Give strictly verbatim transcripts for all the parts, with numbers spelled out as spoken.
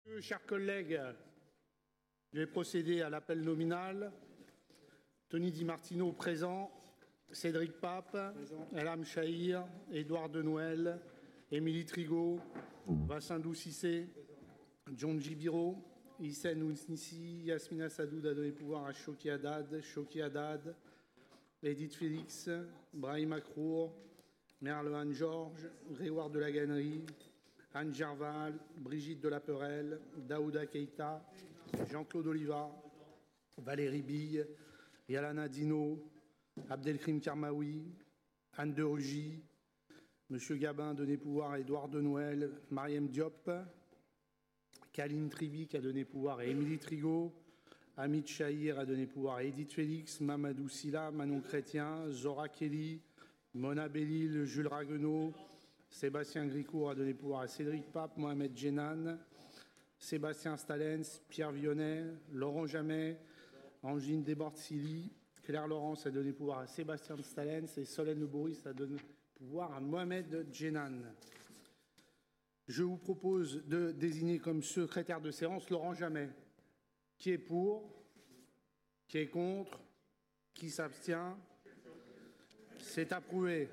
Chers collègues, je vais procéder à l'appel nominal. Tony Di Martino présent, Cédric Pape, Elam Chahir, Édouard Denouel, Émilie Trigot, Vincent Doucissé, John Gibiro, Hissène Ounissi, Yasmina Sadoud a donné pouvoir à Choki Haddad, Choki Haddad, Edith Félix, Brahim Akrour, Merle Georges, Grégoire de la Gannerie, Anne Gerval, Brigitte de la Perelle, Daouda Keïta, Jean-Claude Oliva, Valérie Bille, Yalana Dino, Abdelkrim Karmaoui, Anne de Rugy, M. Gabin donné pouvoir à Édouard Denouel, Mariem Diop, Kaline Tribi qui a donné pouvoir à Émilie Trigot, Hamid Chahir a donné pouvoir à Edith Félix, Mamadou Silla, Manon Chrétien, Zora Kelly, Mona Bellil, Jules Raguenaud, Sébastien Gricourt a donné pouvoir à Cédric Pape, Mohamed Djenan, Sébastien Stalens, Pierre Vionnet, Laurent Jamet, Angine Desbordes-Silly, Claire Laurence a donné pouvoir à Sébastien Stalens et Solène Le Bourris a donné pouvoir à Mohamed Djenan. Je vous propose de désigner comme secrétaire de séance Laurent Jamet. Qui est pour? Qui est contre? Qui s'abstient? C'est approuvé.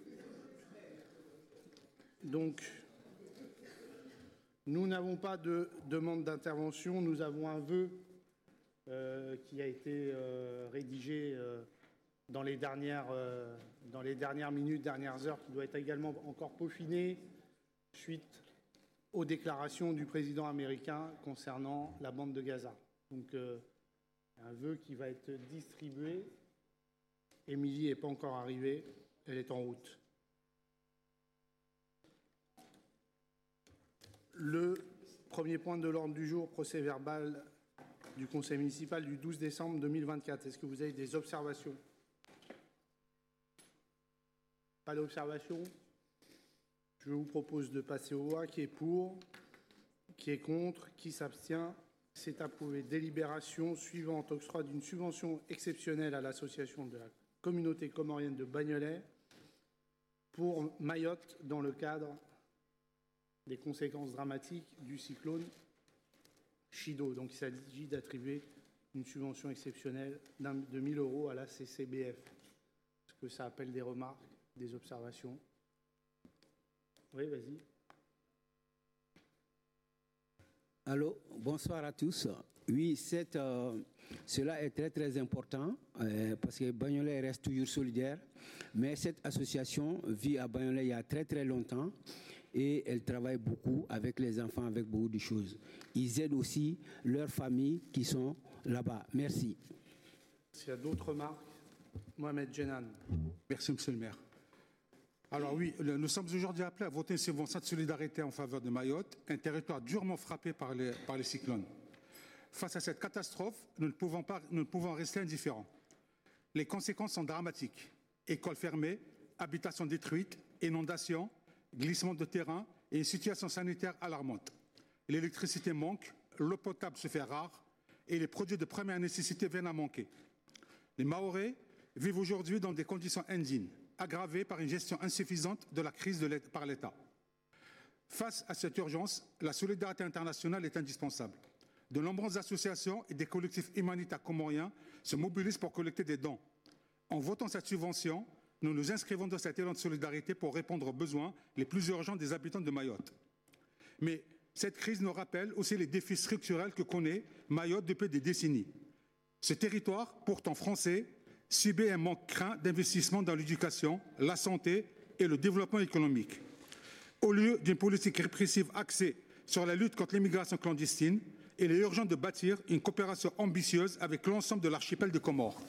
Donc, nous n'avons pas de demande d'intervention. Nous avons un vœu euh, qui a été euh, rédigé euh, dans, les dernières, euh, dans les dernières minutes, dernières heures, qui doit être également encore peaufiné suite aux déclarations du président américain concernant la bande de Gaza. Donc, euh, un vœu qui va être distribué. Émilie n'est pas encore arrivée, elle est en route. Le premier point de l'ordre du jour, procès verbal du Conseil municipal du douze décembre deux mille vingt-quatre. Est-ce que vous avez des observations? Pas d'observation? Je vous propose de passer au voix. Qui est pour? Qui est contre? Qui s'abstient? C'est approuvé. Délibération suivante. Octroi d'une subvention exceptionnelle à l'association de la communauté comorienne de Bagnolet pour Mayotte dans le cadre des conséquences dramatiques du cyclone Chido. Donc, il s'agit d'attribuer une subvention exceptionnelle de mille euros à la C C B F. Est-ce que ça appelle des remarques, des observations? Oui, vas-y. Allô, bonsoir à tous. Oui, cette, euh, cela est très très important euh, parce que Bagnolet reste toujours solidaire. Mais cette association vit à Bagnolet il y a très très longtemps et elle travaille beaucoup avec les enfants, avec beaucoup de choses. Ils aident aussi leurs familles qui sont là-bas. Merci. S'il y a d'autres remarques, Mohamed Djenan. Merci, monsieur le maire. Alors oui, nous sommes aujourd'hui appelés à voter une subvention de solidarité en faveur de Mayotte, un territoire durement frappé par les, par les cyclones. Face à cette catastrophe, nous ne pouvons pas, nous ne pouvons rester indifférents. Les conséquences sont dramatiques. Écoles fermées, habitations détruites, inondations, glissements de terrain et une situation sanitaire alarmante. L'électricité manque, l'eau potable se fait rare et les produits de première nécessité viennent à manquer. Les Mahorais vivent aujourd'hui dans des conditions indignes, aggravées par une gestion insuffisante de la crise de par l'État. Face à cette urgence, la solidarité internationale est indispensable. De nombreuses associations et des collectifs humanitaires comoriens se mobilisent pour collecter des dons. En votant cette subvention, nous nous inscrivons dans cet élan de solidarité pour répondre aux besoins les plus urgents des habitants de Mayotte. Mais cette crise nous rappelle aussi les défis structurels que connaît Mayotte depuis des décennies. Ce territoire, pourtant français, subit un manque craint d'investissement dans l'éducation, la santé et le développement économique. Au lieu d'une politique répressive axée sur la lutte contre l'immigration clandestine, il est urgent de bâtir une coopération ambitieuse avec l'ensemble de l'archipel des Comores.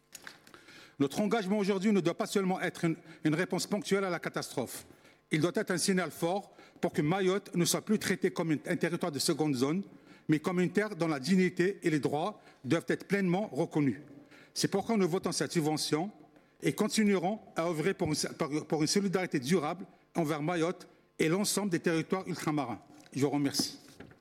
Notre engagement aujourd'hui ne doit pas seulement être une, une réponse ponctuelle à la catastrophe. Il doit être un signal fort pour que Mayotte ne soit plus traitée comme une, un territoire de seconde zone, mais comme une terre dont la dignité et les droits doivent être pleinement reconnus. C'est pourquoi nous votons cette subvention et continuerons à œuvrer pour une, pour une solidarité durable envers Mayotte et l'ensemble des territoires ultramarins. Je vous remercie.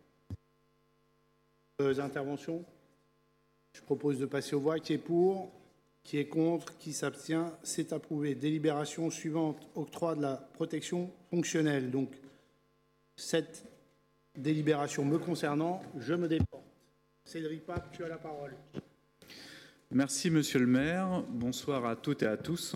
Euh, interventions. Je propose de passer aux voix. Qui est pour? Qui est contre? Qui s'abstient? C'est approuvé. Délibération suivante. Octroi de la protection fonctionnelle. Donc, sept Délibération me concernant, je me déporte. Cédric Pape, tu as la parole. Merci, Monsieur le maire. Bonsoir à toutes et à tous.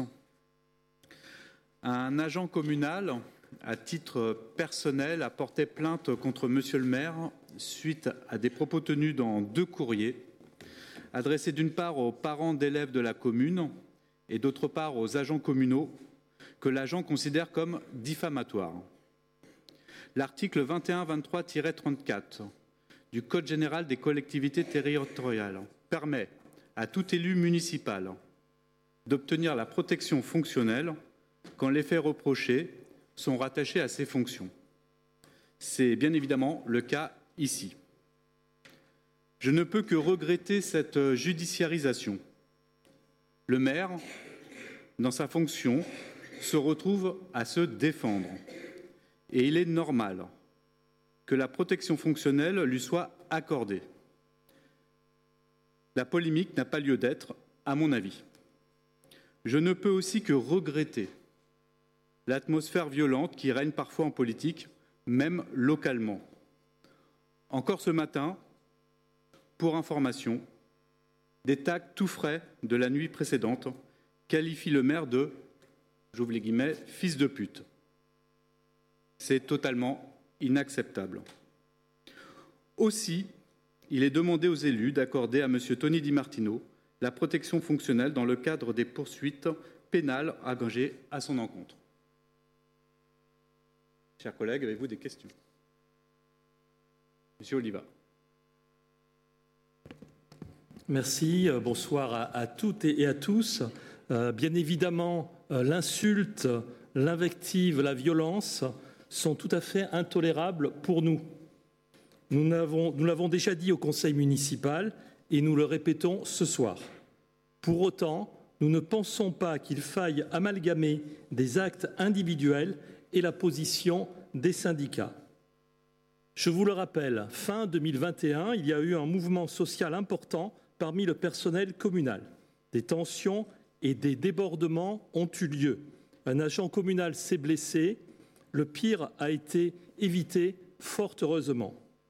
Un agent communal, à titre personnel, a porté plainte contre Monsieur le maire suite à des propos tenus dans deux courriers, adressés d'une part aux parents d'élèves de la commune et d'autre part aux agents communaux, que l'agent considère comme diffamatoires. L'article vingt et un vingt-trois tiret trente-quatre du Code général des collectivités territoriales permet à tout élu municipal d'obtenir la protection fonctionnelle quand les faits reprochés sont rattachés à ses fonctions. C'est bien évidemment le cas ici. Je ne peux que regretter cette judiciarisation. Le maire, dans sa fonction, se retrouve à se défendre. Et il est normal que la protection fonctionnelle lui soit accordée. La polémique n'a pas lieu d'être, à mon avis. Je ne peux aussi que regretter l'atmosphère violente qui règne parfois en politique, même localement. Encore ce matin, pour information, des tags tout frais de la nuit précédente qualifient le maire de, j'ouvre les guillemets, fils de pute. C'est totalement inacceptable. Aussi, il est demandé aux élus d'accorder à M. Tony Di Martino la protection fonctionnelle dans le cadre des poursuites pénales engagées à son encontre. Chers collègues, avez-vous des questions? Monsieur Oliva. Merci, bonsoir à, à toutes et à tous. Euh, bien évidemment, euh, l'insulte, l'invective, la violence sont tout à fait intolérables pour nous. Nous l'avons, nous l'avons déjà dit au conseil municipal et nous le répétons ce soir. Pour autant, nous ne pensons pas qu'il faille amalgamer des actes individuels et la position des syndicats. Je vous le rappelle, fin deux mille vingt et un, il y a eu un mouvement social important parmi le personnel communal. Des tensions et des débordements ont eu lieu. Un agent communal s'est blessé. Le pire a été évité, fort heureusement.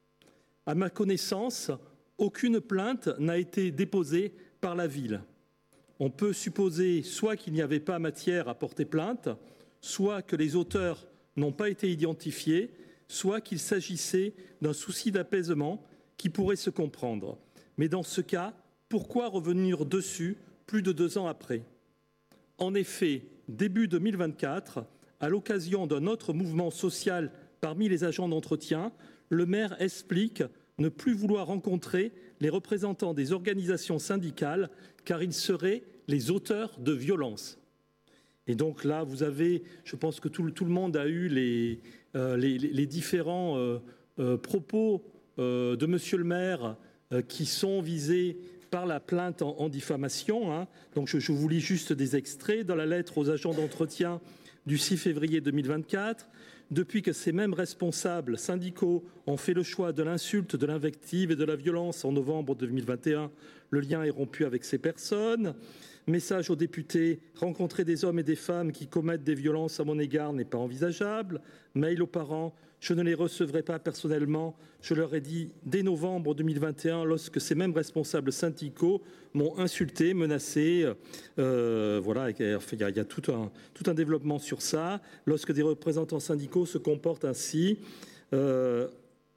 À ma connaissance, aucune plainte n'a été déposée par la ville. On peut supposer soit qu'il n'y avait pas matière à porter plainte, soit que les auteurs n'ont pas été identifiés, soit qu'il s'agissait d'un souci d'apaisement qui pourrait se comprendre. Mais dans ce cas, pourquoi revenir dessus plus de deux ans après? En effet, début deux mille vingt-quatre, à l'occasion d'un autre mouvement social parmi les agents d'entretien, le maire explique ne plus vouloir rencontrer les représentants des organisations syndicales car ils seraient les auteurs de violences. Et donc là, vous avez, je pense que tout, tout le monde a eu les, euh, les, les différents euh, euh, propos euh, de monsieur le maire euh, qui sont visés par la plainte en, en diffamation. Hein. Donc je, je vous lis juste des extraits dans la lettre aux agents d'entretien du six février deux mille vingt-quatre. Depuis que ces mêmes responsables syndicaux ont fait le choix de l'insulte, de l'invective et de la violence en novembre deux mille vingt et un, le lien est rompu avec ces personnes. Message aux députés, rencontrer des hommes et des femmes qui commettent des violences à mon égard n'est pas envisageable. Mail aux parents, je ne les recevrai pas personnellement. Je leur ai dit dès novembre deux mille vingt et un, lorsque ces mêmes responsables syndicaux m'ont insulté, menacé. Euh, voilà, il y a, il y a tout, un, tout un développement sur ça. Lorsque des représentants syndicaux se comportent ainsi euh,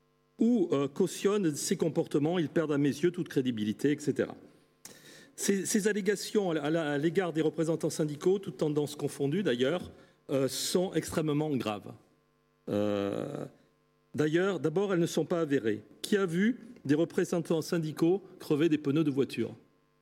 ou euh, cautionnent ces comportements, ils perdent à mes yeux toute crédibilité, et cetera. Ces, ces allégations à l'égard des représentants syndicaux, toutes tendances confondues d'ailleurs, euh, sont extrêmement graves. Euh, d'ailleurs, d'abord, elles ne sont pas avérées. Qui a vu des représentants syndicaux crever des pneus de voiture?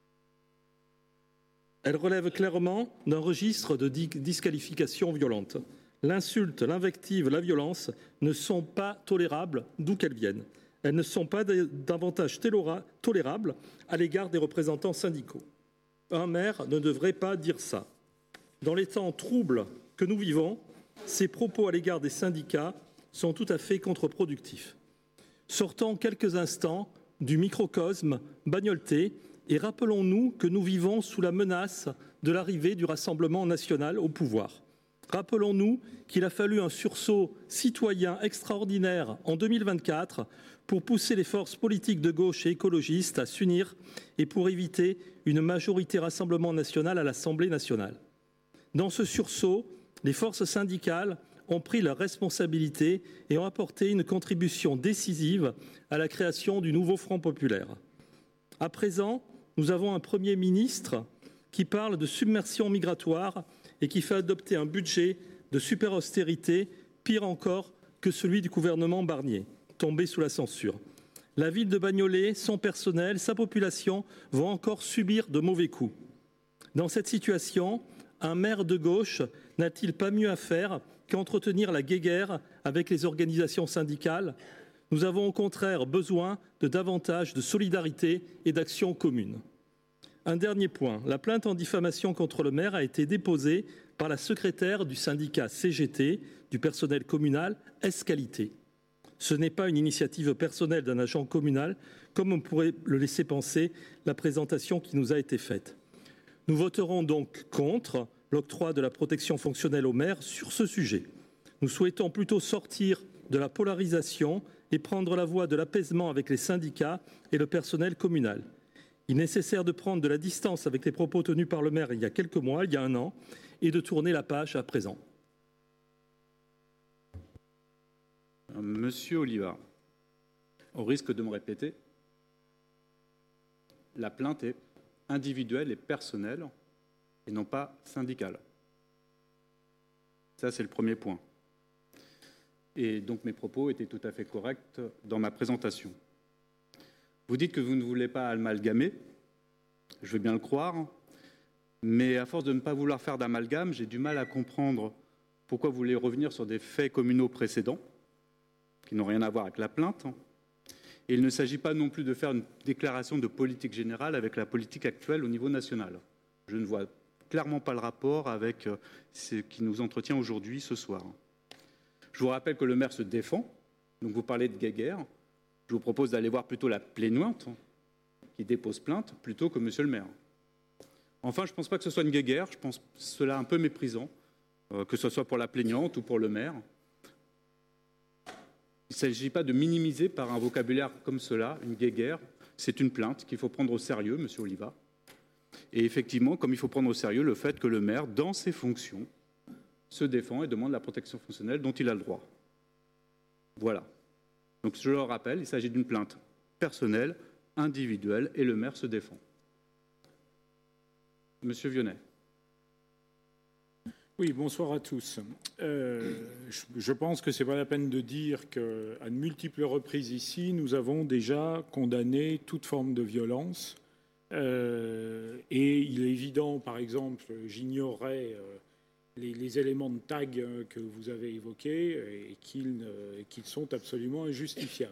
Elles relèvent clairement d'un registre de disqualification violente. L'insulte, l'invective, la violence ne sont pas tolérables d'où qu'elles viennent. Elles ne sont pas davantage tolérables à l'égard des représentants syndicaux. Un maire ne devrait pas dire ça. Dans les temps troubles que nous vivons, ces propos à l'égard des syndicats sont tout à fait contre-productifs. Sortons quelques instants du microcosme bagnoltais et rappelons-nous que nous vivons sous la menace de l'arrivée du Rassemblement national au pouvoir. Rappelons-nous qu'il a fallu un sursaut citoyen extraordinaire en deux mille vingt-quatre pour pousser les forces politiques de gauche et écologistes à s'unir et pour éviter une majorité Rassemblement national à l'Assemblée nationale. Dans ce sursaut, les forces syndicales ont pris leurs responsabilités et ont apporté une contribution décisive à la création du nouveau Front populaire. À présent, nous avons un Premier ministre qui parle de submersion migratoire et qui fait adopter un budget de super-austérité, pire encore que celui du gouvernement Barnier, tombé sous la censure. La ville de Bagnolet, son personnel, sa population vont encore subir de mauvais coups. Dans cette situation, un maire de gauche n'a-t-il pas mieux à faire qu'entretenir la guéguerre avec les organisations syndicales? Nous avons au contraire besoin de davantage de solidarité et d'action commune. Un dernier point, la plainte en diffamation contre le maire a été déposée par la secrétaire du syndicat C G T du personnel communal Esqualité. Ce n'est pas une initiative personnelle d'un agent communal, comme on pourrait le laisser penser la présentation qui nous a été faite. Nous voterons donc contre l'octroi de la protection fonctionnelle aux maires sur ce sujet. Nous souhaitons plutôt sortir de la polarisation et prendre la voie de l'apaisement avec les syndicats et le personnel communal. Il est nécessaire de prendre de la distance avec les propos tenus par le maire il y a quelques mois, il y a un an, et de tourner la page à présent. Monsieur Oliva, au risque de me répéter, la plainte est individuelle et personnelle et non pas syndicale. Ça, c'est le premier point. Et donc mes propos étaient tout à fait corrects dans ma présentation. Vous dites que vous ne voulez pas amalgamer, je veux bien le croire, mais à force de ne pas vouloir faire d'amalgame, j'ai du mal à comprendre pourquoi vous voulez revenir sur des faits communaux précédents, qui n'ont rien à voir avec la plainte. Et il ne s'agit pas non plus de faire une déclaration de politique générale avec la politique actuelle au niveau national. Je ne vois clairement pas le rapport avec ce qui nous entretient aujourd'hui, ce soir. Je vous rappelle que le maire se défend, donc vous parlez de guéguerre. Je vous propose d'aller voir plutôt la plaignante qui dépose plainte plutôt que monsieur le maire. Enfin, je ne pense pas que ce soit une guéguerre, je pense cela un peu méprisant, euh, que ce soit pour la plaignante ou pour le maire. Il ne s'agit pas de minimiser par un vocabulaire comme cela une guéguerre, c'est une plainte qu'il faut prendre au sérieux, monsieur Oliva. Et effectivement, comme il faut prendre au sérieux le fait que le maire, dans ses fonctions, se défend et demande la protection fonctionnelle dont il a le droit. Voilà. Donc je le rappelle, il s'agit d'une plainte personnelle, individuelle, et le maire se défend. Monsieur Vionnet. Oui, bonsoir à tous. Euh, je, je pense que ce n'est pas la peine de dire qu'à de multiples reprises ici, nous avons déjà condamné toute forme de violence. Euh, et il est évident, par exemple, j'ignorais euh, les, les éléments de tag que vous avez évoqués et qu'ils, euh, qu'ils sont absolument injustifiables.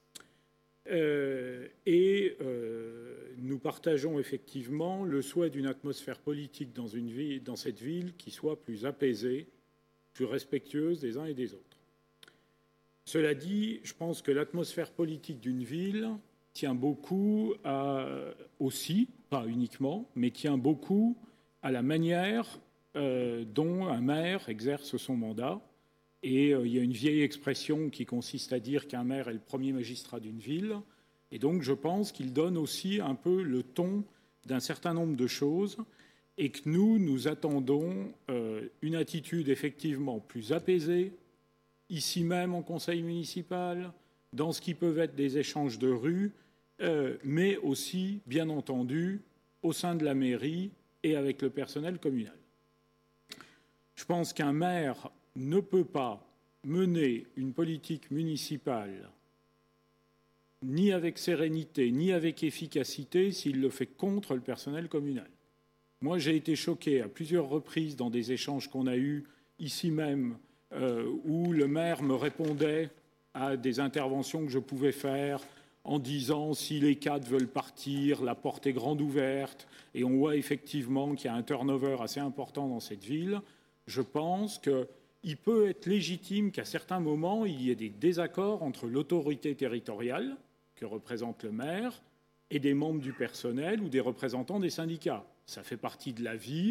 Euh, et euh, nous partageons effectivement le souhait d'une atmosphère politique dans, une ville, dans cette ville qui soit plus apaisée, plus respectueuse des uns et des autres. Cela dit, je pense que l'atmosphère politique d'une ville tient beaucoup à, aussi, pas uniquement, mais tient beaucoup à la manière euh, dont un maire exerce son mandat. Et euh, il y a une vieille expression qui consiste à dire qu'un maire est le premier magistrat d'une ville. Et donc, je pense qu'il donne aussi un peu le ton d'un certain nombre de choses et que nous, nous attendons euh, une attitude effectivement plus apaisée, ici même en conseil municipal, dans ce qui peuvent être des échanges de rue, euh, mais aussi, bien entendu, au sein de la mairie et avec le personnel communal. Je pense qu'un maire ne peut pas mener une politique municipale ni avec sérénité, ni avec efficacité s'il le fait contre le personnel communal. Moi, j'ai été choqué à plusieurs reprises dans des échanges qu'on a eus ici même, euh, où le maire me répondait à des interventions que je pouvais faire en disant si les cadres veulent partir, la porte est grande ouverte, et on voit effectivement qu'il y a un turnover assez important dans cette ville. Je pense qu'il peut être légitime qu'à certains moments, il y ait des désaccords entre l'autorité territoriale, que représente le maire, et des membres du personnel ou des représentants des syndicats. Ça fait partie de la vie,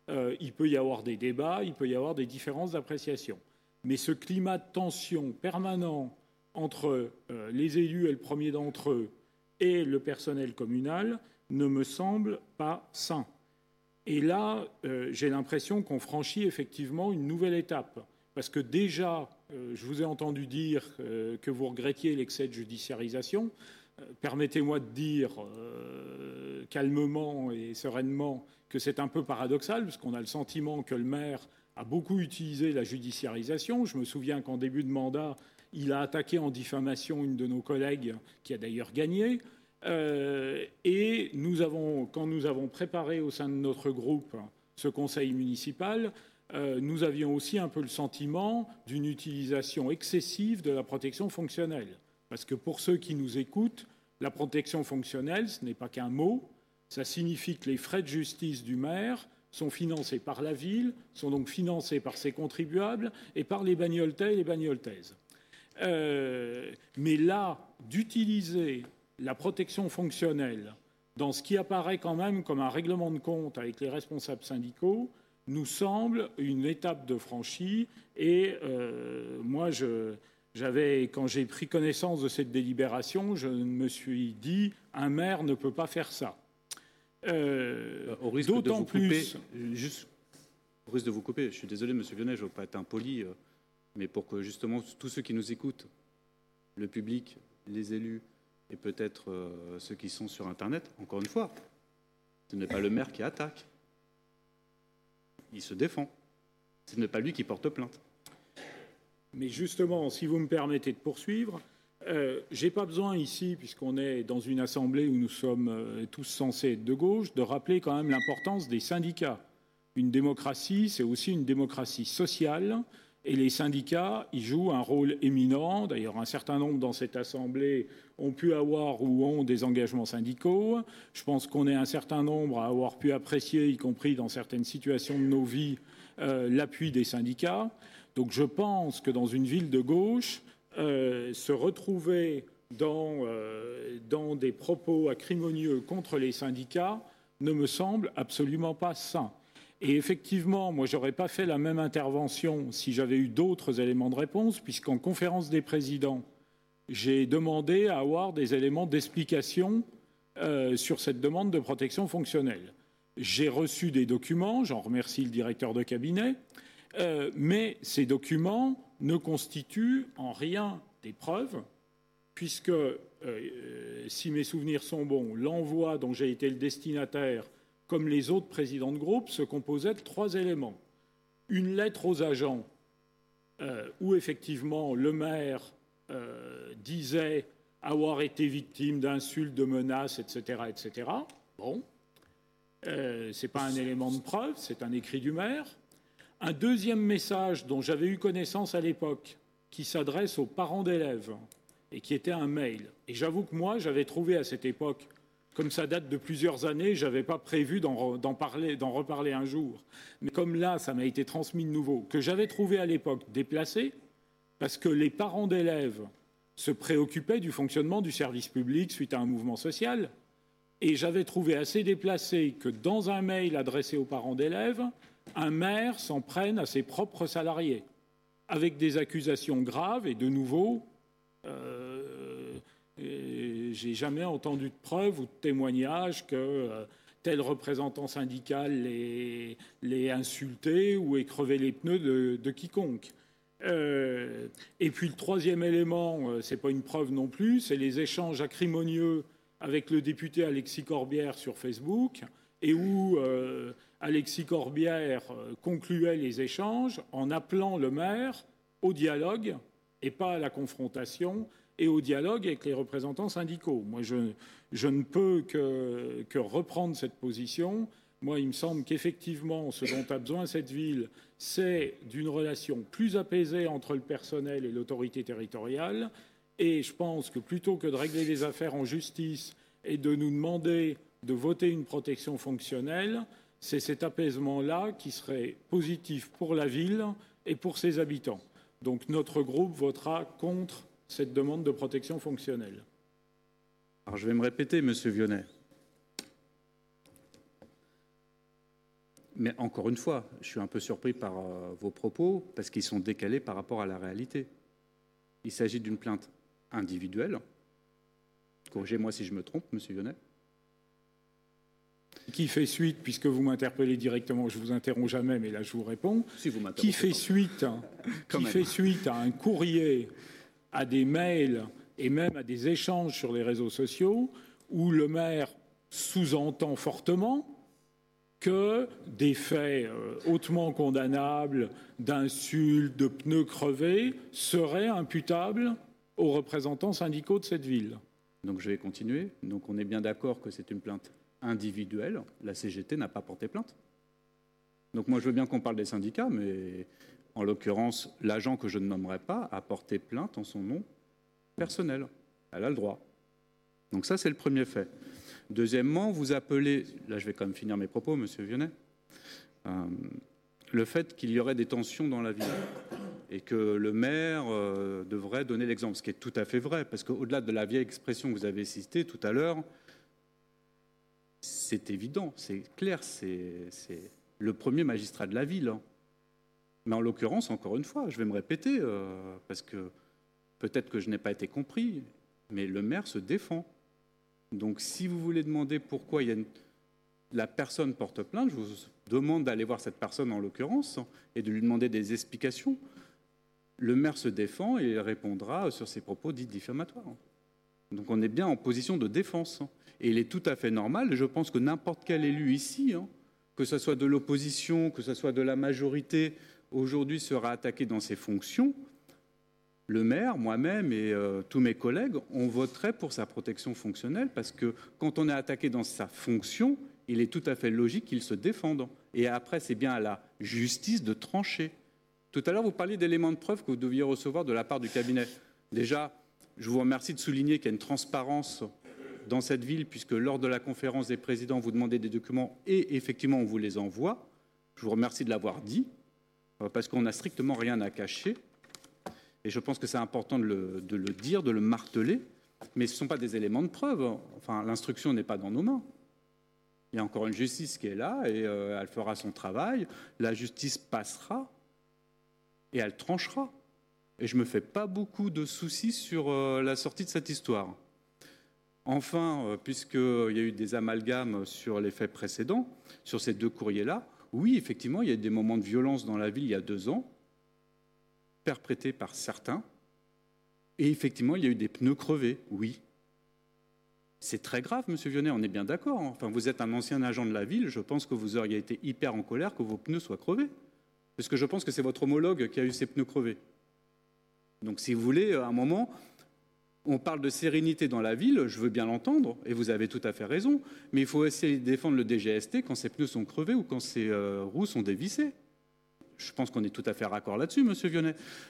euh, il peut y avoir des débats, il peut y avoir des différences d'appréciation. Mais ce climat de tension permanent entre euh, les élus et le premier d'entre eux et le personnel communal ne me semble pas sain. Et là, euh, j'ai l'impression qu'on franchit effectivement une nouvelle étape. Parce que déjà, euh, je vous ai entendu dire euh, que vous regrettiez l'excès de judiciarisation. Euh, permettez-moi de dire euh, calmement et sereinement que c'est un peu paradoxal, parce qu'on a le sentiment que le maire a beaucoup utilisé la judiciarisation. Je me souviens qu'en début de mandat, il a attaqué en diffamation une de nos collègues, qui a d'ailleurs gagné. Euh, et nous avons, quand nous avons préparé au sein de notre groupe ce conseil municipal, euh, nous avions aussi un peu le sentiment d'une utilisation excessive de la protection fonctionnelle. Parce que pour ceux qui nous écoutent, la protection fonctionnelle, ce n'est pas qu'un mot. Ça signifie que les frais de justice du maire sont financés par la ville, sont donc financés par ses contribuables et par les bagnoltais et les bagnoltaises. Euh, mais là, d'utiliser la protection fonctionnelle dans ce qui apparaît quand même comme un règlement de compte avec les responsables syndicaux nous semble une étape de franchie. Et euh, moi, je, j'avais, quand j'ai pris connaissance de cette délibération, je me suis dit un maire ne peut pas faire ça. Euh, Au risque de vous couper, juste au risque de vous couper, je suis désolé, Monsieur Vionnet, je ne veux pas être impoli, mais pour que justement tous ceux qui nous écoutent, le public, les élus et peut-être euh, ceux qui sont sur Internet, encore une fois, ce n'est pas le maire qui attaque. Il se défend. Ce n'est pas lui qui porte plainte. Mais justement, si vous me permettez de poursuivre, euh, je n'ai pas besoin ici, puisqu'on est dans une assemblée où nous sommes euh, tous censés être de gauche, de rappeler quand même l'importance des syndicats. Une démocratie, c'est aussi une démocratie sociale. Et les syndicats, ils jouent un rôle éminent. D'ailleurs, un certain nombre dans cette Assemblée ont pu avoir ou ont des engagements syndicaux. Je pense qu'on est un certain nombre à avoir pu apprécier, y compris dans certaines situations de nos vies, euh, l'appui des syndicats. Donc je pense que dans une ville de gauche, euh, se retrouver dans, euh, dans des propos acrimonieux contre les syndicats ne me semble absolument pas sain. Et effectivement, moi, je n'aurais pas fait la même intervention si j'avais eu d'autres éléments de réponse, puisqu'en conférence des présidents, j'ai demandé à avoir des éléments d'explication euh, sur cette demande de protection fonctionnelle. J'ai reçu des documents, j'en remercie le directeur de cabinet, euh, mais ces documents ne constituent en rien des preuves, puisque, euh, si mes souvenirs sont bons, l'envoi dont j'ai été le destinataire, comme les autres présidents de groupe, se composait de trois éléments. Une lettre aux agents, euh, où effectivement le maire euh, disait avoir été victime d'insultes, de menaces, et cetera, et cetera. Bon, euh, ce n'est pas un élément de preuve, c'est un écrit du maire. Un deuxième message dont j'avais eu connaissance à l'époque, qui s'adresse aux parents d'élèves, et qui était un mail. Et j'avoue que moi, j'avais trouvé à cette époque, comme ça date de plusieurs années, je n'avais pas prévu d'en, d'en, parler, d'en reparler un jour. Mais comme là, ça m'a été transmis de nouveau, que j'avais trouvé à l'époque déplacé, parce que les parents d'élèves se préoccupaient du fonctionnement du service public suite à un mouvement social. Et j'avais trouvé assez déplacé que dans un mail adressé aux parents d'élèves, un maire s'en prenne à ses propres salariés, avec des accusations graves et de nouveau... Euh, Et j'ai jamais entendu de preuve ou de témoignage que euh, tel représentant syndical l'ait, l'ait insulté ou ait crevé les pneus de, de quiconque. Euh, et puis le troisième élément, euh, c'est pas une preuve non plus, c'est les échanges acrimonieux avec le député Alexis Corbière sur Facebook, et où euh, Alexis Corbière euh, concluait les échanges en appelant le maire au dialogue et pas à la confrontation, et au dialogue avec les représentants syndicaux. Moi, je, je ne peux que, que reprendre cette position. Moi, il me semble qu'effectivement, ce dont a besoin cette ville, c'est d'une relation plus apaisée entre le personnel et l'autorité territoriale. Et je pense que plutôt que de régler les affaires en justice et de nous demander de voter une protection fonctionnelle, c'est cet apaisement-là qui serait positif pour la ville et pour ses habitants. Donc notre groupe votera contre cette demande de protection fonctionnelle. Alors je vais me répéter, Monsieur Vionnet. Mais encore une fois, je suis un peu surpris par euh, vos propos parce qu'ils sont décalés par rapport à la réalité. Il s'agit d'une plainte individuelle. Corrigez-moi si je me trompe, Monsieur Vionnet. Qui fait suite, puisque vous m'interpellez directement, je vous interromps jamais, mais là je vous réponds. Si vous qui fait suite, qui fait suite à un courrier, à des mails et même à des échanges sur les réseaux sociaux où le maire sous-entend fortement que des faits euh, hautement condamnables, d'insultes, de pneus crevés, seraient imputables aux représentants syndicaux de cette ville. Donc je vais continuer. Donc on est bien d'accord que c'est une plainte individuelle. La C G T n'a pas porté plainte. Donc moi je veux bien qu'on parle des syndicats, mais en l'occurrence, l'agent que je ne nommerai pas a porté plainte en son nom personnel. Elle a le droit. Donc ça, c'est le premier fait. Deuxièmement, vous appelez, là je vais quand même finir mes propos, Monsieur Vionnet, euh, le fait qu'il y aurait des tensions dans la ville et que le maire euh, devrait donner l'exemple, ce qui est tout à fait vrai, parce qu'au-delà de la vieille expression que vous avez citée tout à l'heure, c'est évident, c'est clair, c'est, c'est le premier magistrat de la ville. Hein. Mais en l'occurrence, encore une fois, je vais me répéter, euh, parce que peut-être que je n'ai pas été compris, mais le maire se défend. Donc si vous voulez demander pourquoi il y a une... la personne porte plainte, je vous demande d'aller voir cette personne en l'occurrence et de lui demander des explications. Le maire se défend et il répondra sur ses propos dits diffamatoires. Donc on est bien en position de défense. Et il est tout à fait normal, et je pense que n'importe quel élu ici, hein, que ce soit de l'opposition, que ce soit de la majorité, aujourd'hui sera attaqué dans ses fonctions. Le maire, moi-même et euh, tous mes collègues, on voterait pour sa protection fonctionnelle parce que quand on est attaqué dans sa fonction, il est tout à fait logique qu'il se défende. Et après, c'est bien à la justice de trancher. Tout à l'heure, vous parliez d'éléments de preuve que vous deviez recevoir de la part du cabinet. Déjà, je vous remercie de souligner qu'il y a une transparence dans cette ville puisque lors de la conférence des présidents, vous demandez des documents et effectivement, on vous les envoie. Je vous remercie de l'avoir dit parce qu'on n'a strictement rien à cacher. Et je pense que c'est important de le, de le dire, de le marteler, mais ce ne sont pas des éléments de preuve. Enfin, l'instruction n'est pas dans nos mains. Il y a encore une justice qui est là et euh, elle fera son travail. La justice passera et elle tranchera. Et je ne me fais pas beaucoup de soucis sur euh, la sortie de cette histoire. Enfin, euh, puisqu'il y a eu des amalgames sur les faits précédents, sur ces deux courriers-là, oui, effectivement, il y a eu des moments de violence dans la ville il y a deux ans, perpétrés par certains. Et effectivement, il y a eu des pneus crevés, oui. C'est très grave, Monsieur Vionnet, on est bien d'accord. Enfin, vous êtes un ancien agent de la ville, je pense que vous auriez été hyper en colère que vos pneus soient crevés. Parce que je pense que c'est votre homologue qui a eu ses pneus crevés. Donc, si vous voulez, à un moment, on parle de sérénité dans la ville, je veux bien l'entendre, et vous avez tout à fait raison, mais il faut essayer de défendre le D G S T quand ses pneus sont crevés ou quand ses euh, roues sont dévissées. Je pense qu'on est tout à fait raccord là-dessus, Monsieur Vionnet.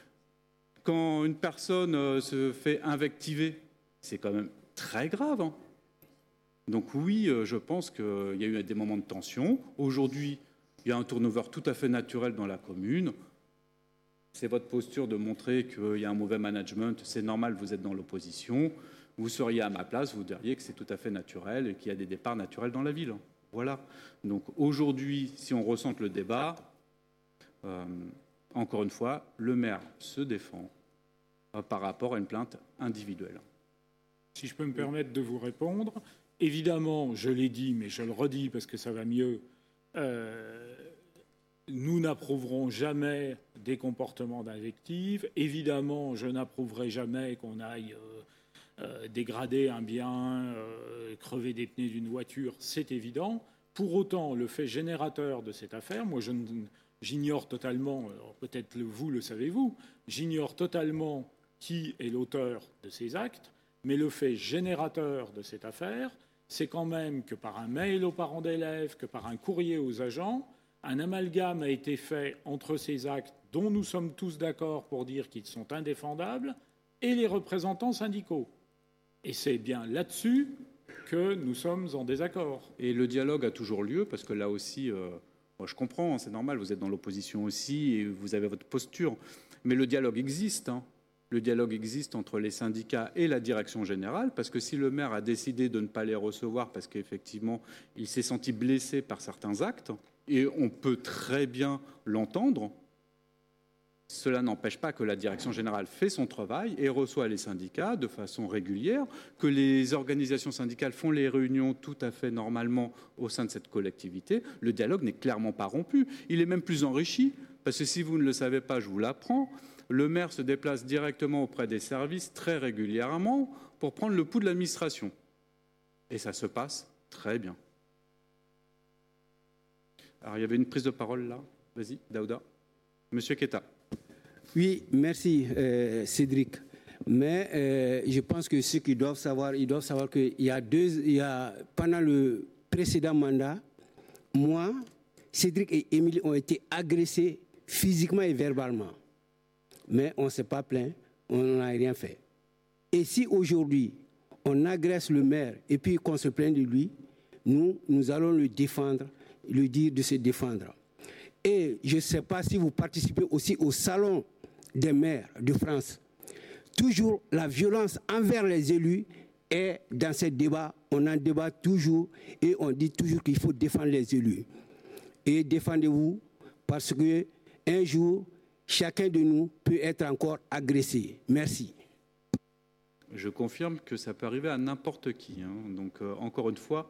Quand une personne euh, se fait invectiver, c'est quand même très grave. Hein. Donc oui, euh, je pense qu'il y a eu des moments de tension. Aujourd'hui, il y a un turnover tout à fait naturel dans la commune. C'est votre posture de montrer qu'il y a un mauvais management. C'est normal, vous êtes dans l'opposition. Vous seriez à ma place, vous diriez que c'est tout à fait naturel et qu'il y a des départs naturels dans la ville. Voilà. Donc aujourd'hui, si on ressente le débat... Euh, encore une fois, le maire se défend euh, par rapport à une plainte individuelle. Si je peux me permettre de vous répondre, évidemment, je l'ai dit, mais je le redis parce que ça va mieux, euh, nous n'approuverons jamais des comportements d'invective. Évidemment, je n'approuverai jamais qu'on aille euh, euh, dégrader un bien, euh, crever des pneus d'une voiture, c'est évident. Pour autant, le fait générateur de cette affaire, moi je ne... J'ignore totalement, peut-être vous le savez-vous, j'ignore totalement qui est l'auteur de ces actes, mais le fait générateur de cette affaire, c'est quand même que par un mail aux parents d'élèves, que par un courrier aux agents, un amalgame a été fait entre ces actes dont nous sommes tous d'accord pour dire qu'ils sont indéfendables et les représentants syndicaux. Et c'est bien là-dessus que nous sommes en désaccord. Et le dialogue a toujours lieu, parce que là aussi... Euh... Moi, je comprends, c'est normal, vous êtes dans l'opposition aussi et vous avez votre posture. Mais le dialogue existe. Hein. Le dialogue existe entre les syndicats et la direction générale, parce que si le maire a décidé de ne pas les recevoir parce qu'effectivement, il s'est senti blessé par certains actes, Et on peut très bien l'entendre. Cela n'empêche pas que la direction générale fait son travail et reçoit les syndicats de façon régulière, que les organisations syndicales font les réunions tout à fait normalement au sein de cette collectivité. Le dialogue n'est clairement pas rompu. Il est même plus enrichi, parce que si vous ne le savez pas, je vous l'apprends, le maire se déplace directement auprès des services très régulièrement pour prendre le pouls de l'administration. Et ça se passe très bien. Alors, il y avait une prise de parole là. Vas-y, Daouda. Monsieur Keita. Oui, merci euh, Cédric. Mais euh, je pense que ceux qui doivent savoir, ils doivent savoir qu'il y a deux, il y a, pendant le précédent mandat, moi, Cédric et Émilie ont été agressés physiquement et verbalement. Mais on ne s'est pas plaint, on n'a rien fait. Et si aujourd'hui, on agresse le maire et puis qu'on se plaint de lui, nous, nous allons le défendre, lui dire de se défendre. Et je ne sais pas si vous participez aussi au salon des maires de France. Toujours la violence envers les élus est dans ce débat. On en débat toujours et on dit toujours qu'il faut défendre les élus. Et défendez-vous parce qu'un jour, chacun de nous peut être encore agressé. Merci. Je confirme que ça peut arriver à n'importe qui. Hein. Donc, euh, encore une fois,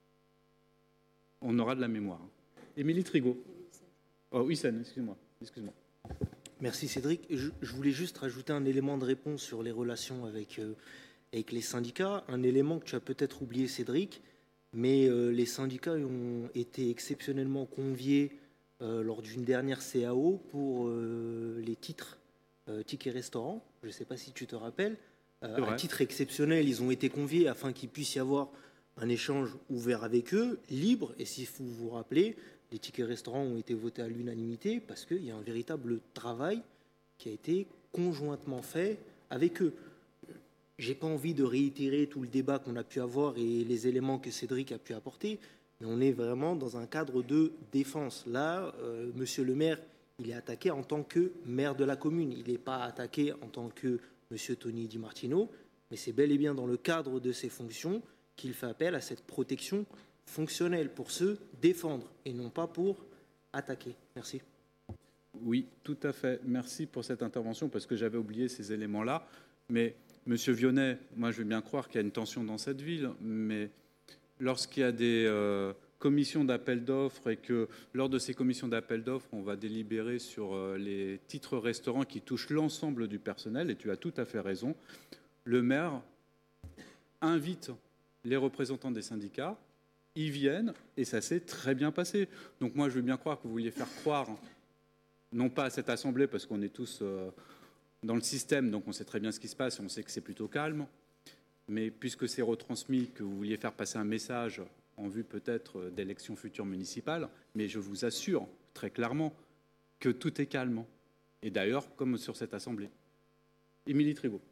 on aura de la mémoire. Émilie Trigault. Oh, Hissène, excuse-moi. Excuse-moi. Merci Cédric. Je, je voulais juste rajouter un élément de réponse sur les relations avec, euh, avec les syndicats. Un élément que tu as peut-être oublié, Cédric, mais euh, les syndicats ont été exceptionnellement conviés euh, lors d'une dernière C A O pour euh, les titres euh, tickets restaurants. Je ne sais pas si tu te rappelles. Euh, à titre exceptionnel, ils ont été conviés afin qu'il puisse y avoir un échange ouvert avec eux, libre. Et si vous vous rappelez, les tickets restaurants ont été votés à l'unanimité parce qu'il y a un véritable travail qui a été conjointement fait avec eux. Je n'ai pas envie de réitérer tout le débat qu'on a pu avoir et les éléments que Cédric a pu apporter, mais on est vraiment dans un cadre de défense. Là, euh, monsieur le maire, il est attaqué en tant que maire de la commune. Il n'est pas attaqué en tant que monsieur Tony Di Martino, mais c'est bel et bien dans le cadre de ses fonctions qu'il fait appel à cette protection fonctionnelle pour se défendre et non pas pour attaquer. Merci. Oui, tout à fait. Merci pour cette intervention parce que j'avais oublié ces éléments-là. Mais monsieur Vionnet, moi je veux bien croire qu'il y a une tension dans cette ville, mais lorsqu'il y a des euh, commissions d'appel d'offres et que lors de ces commissions d'appel d'offres, on va délibérer sur euh, les titres restaurants qui touchent l'ensemble du personnel, et tu as tout à fait raison, le maire invite les représentants des syndicats, ils viennent et ça s'est très bien passé. Donc moi, je veux bien croire que vous vouliez faire croire, non pas à cette assemblée, parce qu'on est tous euh, dans le système, donc on sait très bien ce qui se passe et on sait que c'est plutôt calme, mais puisque c'est retransmis, que vous vouliez faire passer un message en vue peut-être d'élections futures municipales, mais je vous assure très clairement que tout est calme. Et d'ailleurs, comme sur cette assemblée. Émilie Trigault.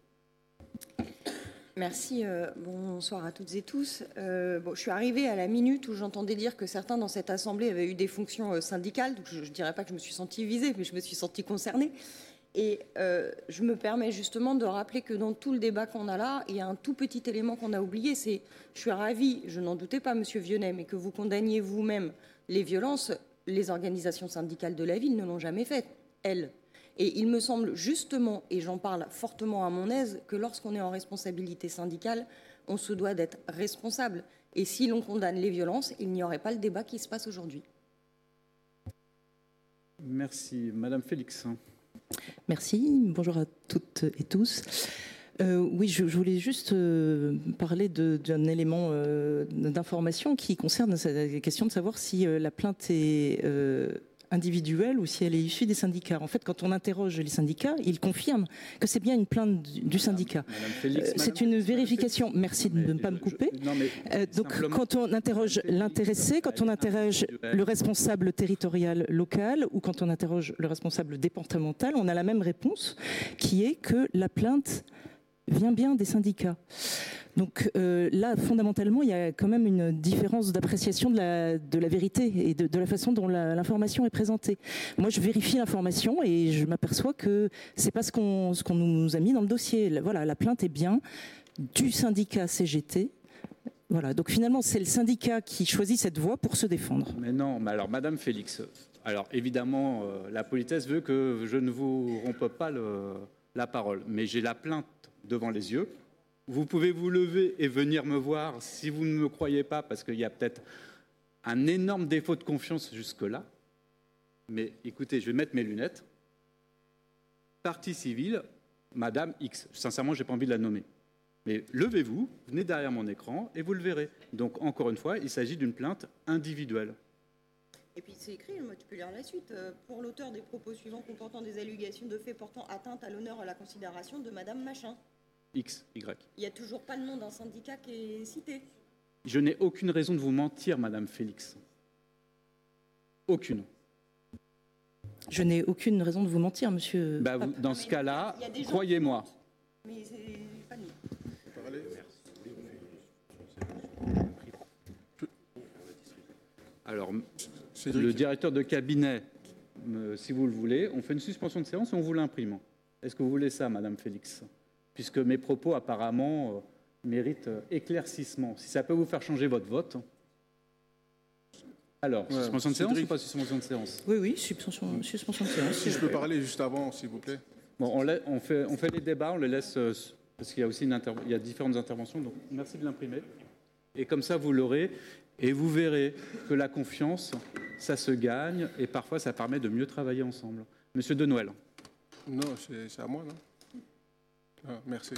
Merci, euh, bonsoir à toutes et tous. Euh, bon, je suis arrivée à la minute où j'entendais dire que certains dans cette assemblée avaient eu des fonctions euh, syndicales, donc je ne dirais pas que je me suis sentie visée, mais je me suis sentie concernée. Et euh, je me permets justement de rappeler que dans tout le débat qu'on a là, il y a un tout petit élément qu'on a oublié, c'est, je suis ravie, je n'en doutais pas, Monsieur Vionnet, mais que vous condamniez vous-même les violences, les organisations syndicales de la ville ne l'ont jamais fait, elles. Et il me semble justement, et j'en parle fortement à mon aise, que lorsqu'on est en responsabilité syndicale, on se doit d'être responsable. Et si l'on condamne les violences, il n'y aurait pas le débat qui se passe aujourd'hui. Merci. Madame Félix. Merci. Bonjour à toutes et tous. Euh, oui, je, je voulais juste euh, parler d'un élément euh, d'information qui concerne la question de savoir si euh, la plainte est euh, individuelle ou si elle est issue des syndicats. En fait, quand on interroge les syndicats, ils confirment que c'est bien une plainte du, du syndicat. Euh, c'est une vérification. Merci de ne pas me couper. Je, je, non, euh, donc, quand on interroge l'intéressé, quand on interroge le responsable territorial local ou quand on interroge le responsable départemental, on a la même réponse, qui est que la plainte vient bien des syndicats. Donc euh, là, fondamentalement, il y a quand même une différence d'appréciation de la, de la vérité et de, de la façon dont l'information est présentée. Moi, je vérifie l'information et je m'aperçois que c'est pas ce qu'on ce qu'on nous a mis dans le dossier. Voilà, la plainte est bien du syndicat C G T Voilà, donc finalement, c'est le syndicat qui choisit cette voie pour se défendre. Mais non, mais alors, Madame Félix, alors évidemment, euh, la politesse veut que je ne vous rompe pas le, la parole, mais j'ai la plainte devant les yeux. Vous pouvez vous lever et venir me voir si vous ne me croyez pas, parce qu'il y a peut-être un énorme défaut de confiance jusque-là. Mais écoutez, je vais mettre mes lunettes. Partie civile, Madame X. Sincèrement, je n'ai pas envie de la nommer. Mais levez-vous, venez derrière mon écran et vous le verrez. Donc, encore une fois, il s'agit d'une plainte individuelle. Et puis c'est écrit, moi tu peux lire la suite, euh, pour l'auteur des propos suivants comportant des allégations de faits portant atteinte à l'honneur et à la considération de Madame Machin. X, Y. Il n'y a toujours pas le nom d'un syndicat qui est cité. Je n'ai aucune raison de vous mentir, Madame Félix. Aucune. Je n'ai aucune raison de vous mentir, monsieur. Bah, vous, dans ce cas-là, croyez-moi. Mais c'est pas nous. Alors, le directeur de cabinet, euh, si vous le voulez, on fait une suspension de séance et on vous l'imprime. Est-ce que vous voulez ça, Madame Félix? Puisque mes propos, apparemment, euh, méritent euh, éclaircissement. Si ça peut vous faire changer votre vote. Alors, ouais, suspension de séance Cédric. Ou pas suspension de séance? Oui, oui, suspension, suspension de séance. Si je peux parler juste avant, s'il vous plaît. Bon, on, la, on, fait, on fait les débats, on les laisse, euh, parce qu'il y a aussi une inter... il y a différentes interventions, donc merci de l'imprimer. Et comme ça, vous l'aurez, et vous verrez que la confiance, ça se gagne, et parfois, ça permet de mieux travailler ensemble. Monsieur Denouel. Non, c'est à moi, non ah, merci.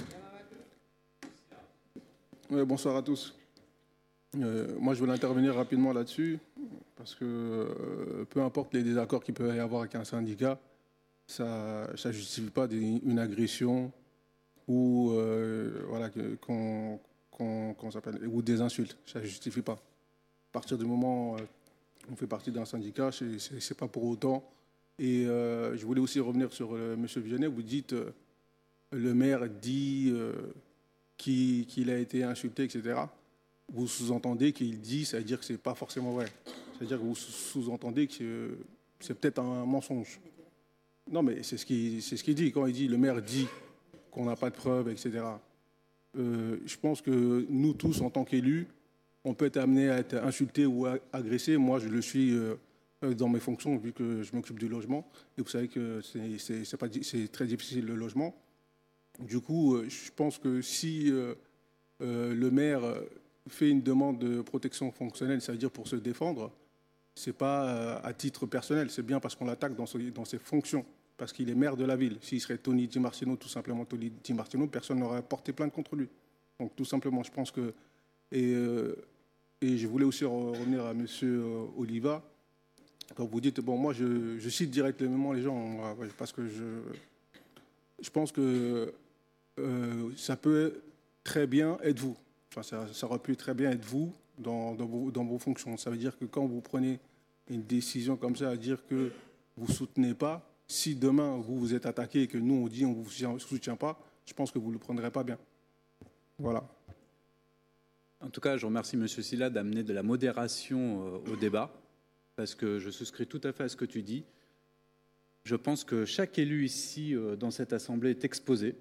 Ouais, bonsoir à tous. Euh, moi, je voulais intervenir rapidement là-dessus, parce que euh, peu importe les désaccords qu'il peut y avoir avec un syndicat, ça ne justifie pas des, une agression ou, euh, voilà, qu'on, qu'on, qu'on s'appelle, ou des insultes. Ça ne justifie pas. À partir du moment où euh, on fait partie d'un syndicat, ce n'est pas pour autant. Et euh, je voulais aussi revenir sur euh, M. Vionnet. Vous dites, euh, le maire dit euh, qu'il, qu'il a été insulté, et cetera. Vous sous-entendez qu'il dit, ça veut dire que ce n'est pas forcément vrai. C'est-à-dire que vous sous-entendez que c'est peut-être un mensonge. Non, mais c'est ce qu'il c'est ce qu'il dit. Quand il dit, le maire dit qu'on n'a pas de preuves, et cetera. Euh, je pense que nous tous, en tant qu'élus, on peut être amené à être insulté ou agressé. Moi, je le suis euh, dans mes fonctions, vu que je m'occupe du logement. Et vous savez que c'est, c'est, c'est, pas, c'est très difficile, le logement. Du coup, euh, je pense que si euh, euh, le maire fait une demande de protection fonctionnelle, ça veut dire pour se défendre, ce n'est pas à titre personnel, c'est bien parce qu'on l'attaque dans, dans ses fonctions, parce qu'il est maire de la ville. S'il serait Tony Di Martino, tout simplement Tony Di Martino, personne n'aurait porté plainte contre lui. Donc tout simplement, je pense que... Et, euh, et je voulais aussi revenir à M. Oliva. Quand vous dites, bon, moi je, je cite directement les gens, parce que je, je pense que euh, ça peut très bien être vous. Enfin, ça, ça aurait pu très bien être vous dans, dans, vos, dans vos fonctions. Ça veut dire que quand vous prenez une décision comme ça, à dire que vous ne soutenez pas, si demain vous vous êtes attaqué et que nous on dit on ne vous soutient pas, je pense que vous ne le prendrez pas bien. Voilà. En tout cas, je remercie M. Sylla d'amener de la modération au débat, parce que je souscris tout à fait à ce que tu dis. Je pense que chaque élu ici, dans cette Assemblée, est exposé.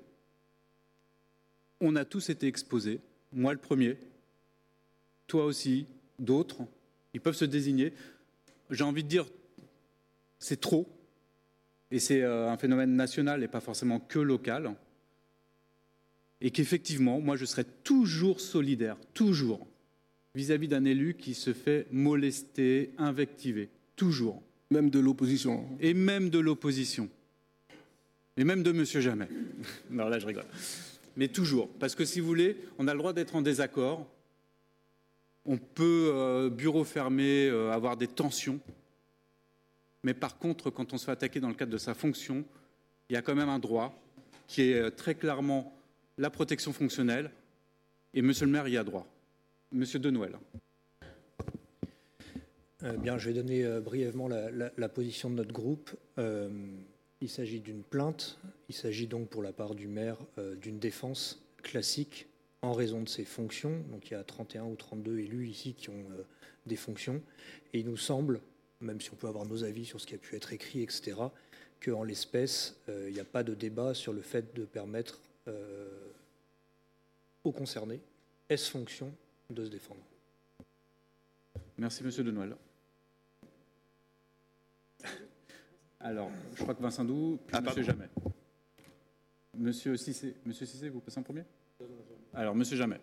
On a tous été exposés. Moi, le premier. Toi aussi. D'autres. Ils peuvent se désigner. J'ai envie de dire, c'est trop. Et c'est un phénomène national et pas forcément que local. Et qu'effectivement, moi, je serai toujours solidaire, toujours, vis-à-vis d'un élu qui se fait molester, invectiver, toujours. Même de l'opposition. Et même de l'opposition. Et même de Monsieur Jamais. Non, là, je rigole. Mais toujours. Parce que si vous voulez, on a le droit d'être en désaccord. On peut, euh, bureau fermé, euh, avoir des tensions. Mais par contre, quand on se fait attaquer dans le cadre de sa fonction, il y a quand même un droit qui est très clairement la protection fonctionnelle, et Monsieur le maire y a droit. Monsieur Denouel. Euh, bien, je vais donner euh, brièvement la, la, la position de notre groupe. Euh, il s'agit d'une plainte. Il s'agit donc pour la part du maire euh, d'une défense classique en raison de ses fonctions. Donc il y a trente et un ou trente-deux élus ici qui ont euh, des fonctions. Et il nous semble, même si on peut avoir nos avis sur ce qui a pu être écrit, et cetera, qu'en l'espèce, euh, il n'y a pas de débat sur le fait de permettre euh, aux concernés, est-ce fonction, de se défendre. Merci, Monsieur Denouel. Alors, je crois que Vincent Doux, puis ah, Monsieur Jamais. Monsieur Cissé, Monsieur Cissé, vous passez en premier? Alors, Monsieur Jamais.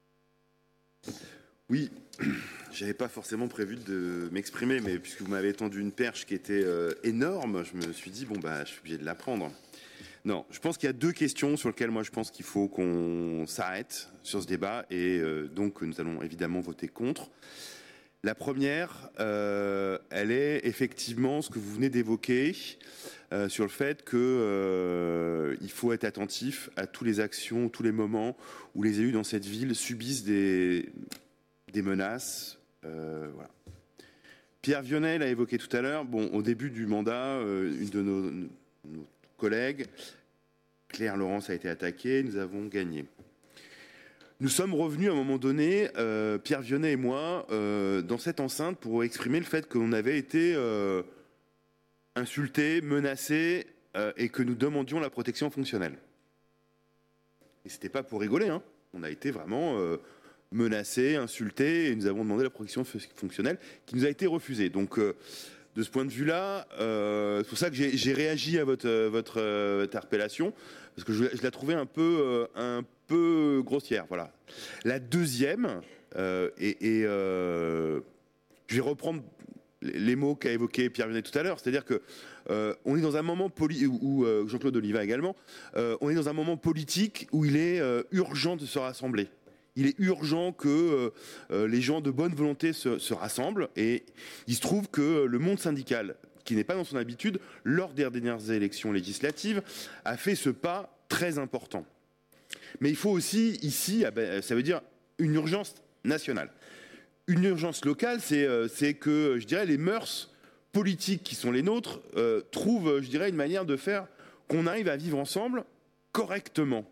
Oui, j'avais pas forcément prévu de m'exprimer, mais puisque vous m'avez tendu une perche qui était euh, énorme, je me suis dit, bon, bah, je suis obligé de la prendre. Non, je pense qu'il y a deux questions sur lesquelles moi je pense qu'il faut qu'on s'arrête sur ce débat, et euh, donc nous allons évidemment voter contre. La première, euh, elle est effectivement ce que vous venez d'évoquer euh, sur le fait qu'il euh, faut être attentif à toutes les actions, tous les moments où les élus dans cette ville subissent des, des menaces. Euh, voilà. Pierre Vionnet l'a évoqué tout à l'heure. Bon, au début du mandat, euh, une de nos, nos collègues, Claire Laurence, a été attaquée. Nous avons gagné. Nous sommes revenus à un moment donné, euh, Pierre Vionnet et moi, euh, dans cette enceinte pour exprimer le fait qu'on avait été euh, insultés, menacés euh, et que nous demandions la protection fonctionnelle. Et c'était pas pour rigoler, hein. On a été vraiment euh, menacés, insultés et nous avons demandé la protection fonctionnelle qui nous a été refusée. Donc, euh, de ce point de vue-là, euh, c'est pour ça que j'ai, j'ai réagi à votre, votre euh, interpellation parce que je, je la trouvais un peu, euh, un peu grossière. Voilà. La deuxième, euh, et, et euh, je vais reprendre les mots qu'a évoqué Pierre Vionnet tout à l'heure, c'est-à-dire que euh, on est dans un moment poli- où euh, Jean-Claude Oliva également, euh, on est dans un moment politique où il est euh, urgent de se rassembler. Il est urgent que euh, les gens de bonne volonté se, se rassemblent et il se trouve que le monde syndical, qui n'est pas dans son habitude, lors des dernières élections législatives, a fait ce pas très important. Mais il faut aussi, ici, ça veut dire une urgence nationale. Une urgence locale, c'est, c'est que, je dirais, les mœurs politiques qui sont les nôtres euh, trouvent, je dirais, une manière de faire qu'on arrive à vivre ensemble correctement.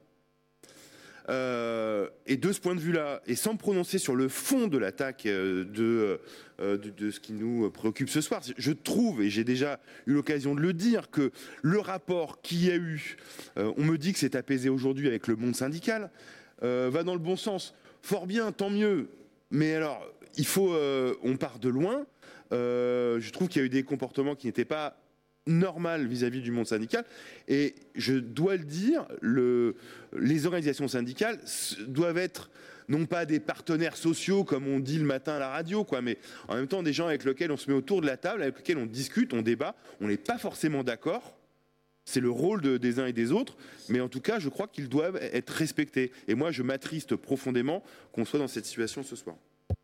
Euh, et de ce point de vue-là, et sans me prononcer sur le fond de l'attaque euh, de, euh, de, de ce qui nous préoccupe ce soir, je trouve, et j'ai déjà eu l'occasion de le dire, que le rapport qu'il y a eu, euh, on me dit que c'est apaisé aujourd'hui avec le monde syndical, euh, va dans le bon sens. Fort bien, tant mieux. Mais alors, il faut, euh, on part de loin. Euh, je trouve qu'il y a eu des comportements qui n'étaient pas normal vis-à-vis du monde syndical et je dois le dire, le, les organisations syndicales doivent être non pas des partenaires sociaux comme on dit le matin à la radio, quoi, mais en même temps des gens avec lesquels on se met autour de la table, avec lesquels on discute, on débat, on n'est pas forcément d'accord, c'est le rôle de, des uns et des autres, mais en tout cas je crois qu'ils doivent être respectés et moi je m'attriste profondément qu'on soit dans cette situation ce soir.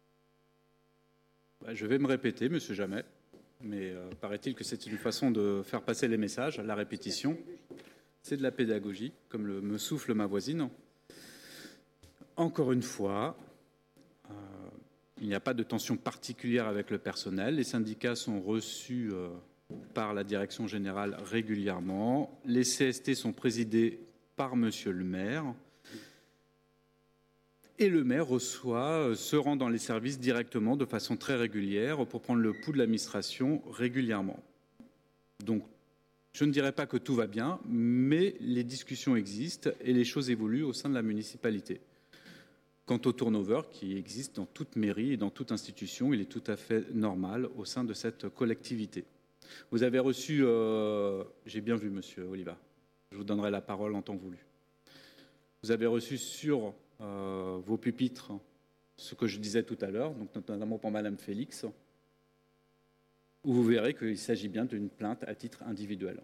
Je vais me répéter, Monsieur Jamais. Mais euh, paraît-il que c'est une façon de faire passer les messages, la répétition. C'est de la pédagogie, comme le, me souffle ma voisine. Encore une fois, euh, il n'y a pas de tension particulière avec le personnel. Les syndicats sont reçus euh, par la direction générale régulièrement. Les C S T sont présidés par Monsieur le maire. Et le maire reçoit, se rend dans les services directement de façon très régulière pour prendre le pouls de l'administration régulièrement. Donc, je ne dirais pas que tout va bien, mais les discussions existent et les choses évoluent au sein de la municipalité. Quant au turnover qui existe dans toute mairie et dans toute institution, il est tout à fait normal au sein de cette collectivité. Vous avez reçu, euh, j'ai bien vu Monsieur Oliva, je vous donnerai la parole en temps voulu. Vous avez reçu sur Euh, vos pupitres, ce que je disais tout à l'heure, donc notamment pour Madame Félix, où vous verrez qu'il s'agit bien d'une plainte à titre individuel.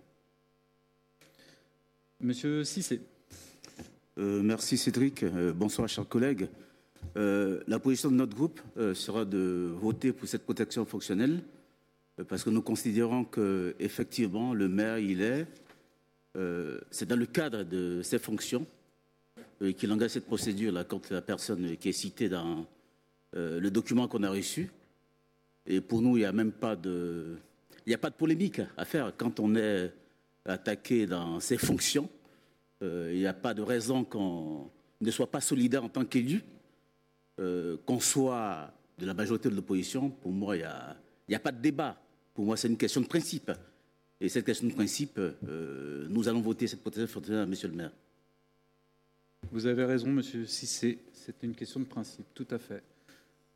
Monsieur Cissé. Euh, merci Cédric. Euh, bonsoir chers collègues. Euh, la position de notre groupe euh, sera de voter pour cette protection fonctionnelle euh, parce que nous considérons que effectivement le maire il est, euh, c'est dans le cadre de ses fonctions qu'il engage cette procédure-là contre la personne qui est citée dans euh, le document qu'on a reçu. Et pour nous, il n'y a même pas de, il n'y a pas de polémique à faire. Quand on est attaqué dans ses fonctions, euh, il n'y a pas de raison qu'on ne soit pas solidaire en tant qu'élu, euh, qu'on soit de la majorité de l'opposition. Pour moi, il n'y a, il n'y a pas de débat. Pour moi, c'est une question de principe. Et cette question de principe, euh, nous allons voter cette protection fonctionnelle à Monsieur le maire. Vous avez raison, Monsieur Cissé, c'est une question de principe, tout à fait.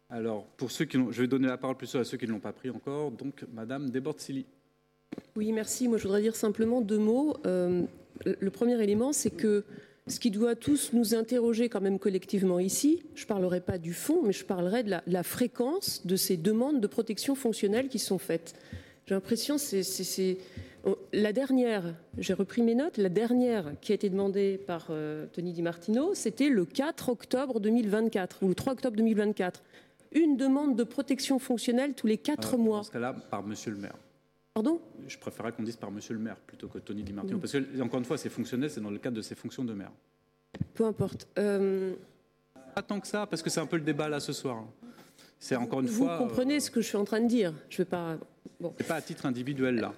Alors, pour ceux qui l'ont, je vais donner la parole plutôt à ceux qui ne l'ont pas pris encore. Donc, Madame Desbordes-Silly. Oui, merci. Moi, je voudrais dire simplement deux mots. Euh, le premier élément, c'est que ce qui doit tous nous interroger quand même collectivement ici, je ne parlerai pas du fond, mais je parlerai de la, de la fréquence de ces demandes de protection fonctionnelle qui sont faites. J'ai l'impression, c'est, c'est, c'est la dernière, j'ai repris mes notes, la dernière qui a été demandée par euh, Tony Di Martino, c'était le quatre octobre deux mille vingt-quatre, ou le trois octobre deux mille vingt-quatre. Une demande de protection fonctionnelle tous les quatre euh, mois. Dans ce cas-là, par Monsieur le maire. Pardon ? Je préférerais qu'on dise par Monsieur le maire plutôt que Tony Di Martino. Mmh. Parce que, encore une fois, c'est fonctionnel, c'est dans le cadre de ses fonctions de maire. Peu importe. Euh... Pas tant que ça, parce que c'est un peu le débat là ce soir. C'est encore une vous fois. Vous comprenez euh... ce que je suis en train de dire. Je vais pas. Bon. C'est pas à titre individuel là.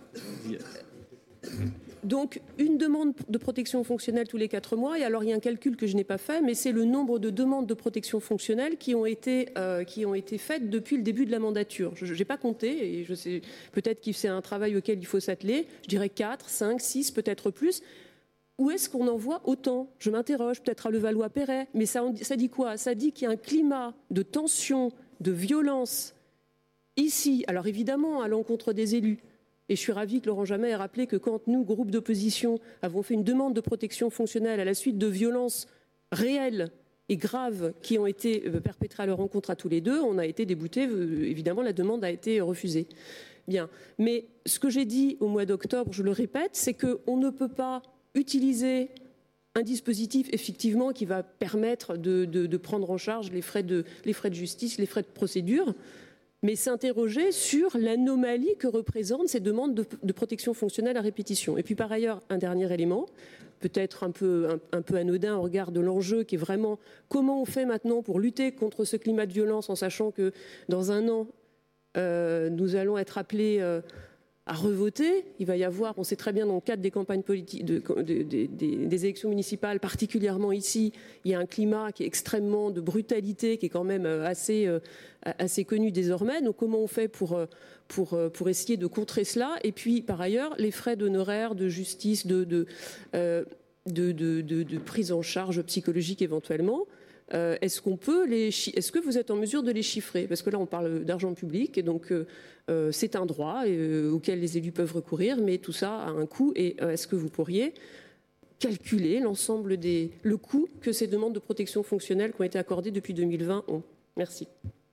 Donc, une demande de protection fonctionnelle tous les quatre mois, et alors il y a un calcul que je n'ai pas fait, mais c'est le nombre de demandes de protection fonctionnelle qui ont été, euh, qui ont été faites depuis le début de la mandature. Je n'ai pas compté, et je sais peut-être que c'est un travail auquel il faut s'atteler. Je dirais quatre, cinq, six, peut-être plus. Où est-ce qu'on en voit autant ? Je m'interroge, peut-être à Levallois-Perret, mais ça, ça dit quoi ? Ça dit qu'il y a un climat de tension, de violence ici, alors évidemment à l'encontre des élus. Et je suis ravie que Laurent Jamet ait rappelé que quand nous, groupe d'opposition, avons fait une demande de protection fonctionnelle à la suite de violences réelles et graves qui ont été perpétrées à leur rencontre à tous les deux, on a été déboutés. Évidemment, la demande a été refusée. Bien. Mais ce que j'ai dit au mois d'octobre, je le répète, c'est qu'on ne peut pas utiliser un dispositif effectivement qui va permettre de, de, de prendre en charge les frais de, les frais de justice, les frais de procédure, mais s'interroger sur l'anomalie que représentent ces demandes de, de protection fonctionnelle à répétition. Et puis par ailleurs, un dernier élément, peut-être un peu, un, un peu anodin au regard de l'enjeu qui est vraiment comment on fait maintenant pour lutter contre ce climat de violence en sachant que dans un an, euh, nous allons être appelés euh, à revoter. Il va y avoir, on sait très bien dans le cadre des campagnes politiques, de, de, de, de, des élections municipales, particulièrement ici, il y a un climat qui est extrêmement de brutalité, qui est quand même assez, euh, assez connu désormais. Donc comment on fait pour, pour, pour essayer de contrer cela ? Et puis par ailleurs, les frais d'honoraires, de justice, de, de, euh, de, de, de, de prise en charge psychologique éventuellement. Euh, est-ce qu'on peut les chi- est-ce que vous êtes en mesure de les chiffrer ? Parce que là, on parle d'argent public, et donc euh, euh, c'est un droit euh, auquel les élus peuvent recourir, mais tout ça a un coût. Et euh, est-ce que vous pourriez calculer l'ensemble des le coût que ces demandes de protection fonctionnelle qui ont été accordées depuis deux mille vingt ont ? Merci.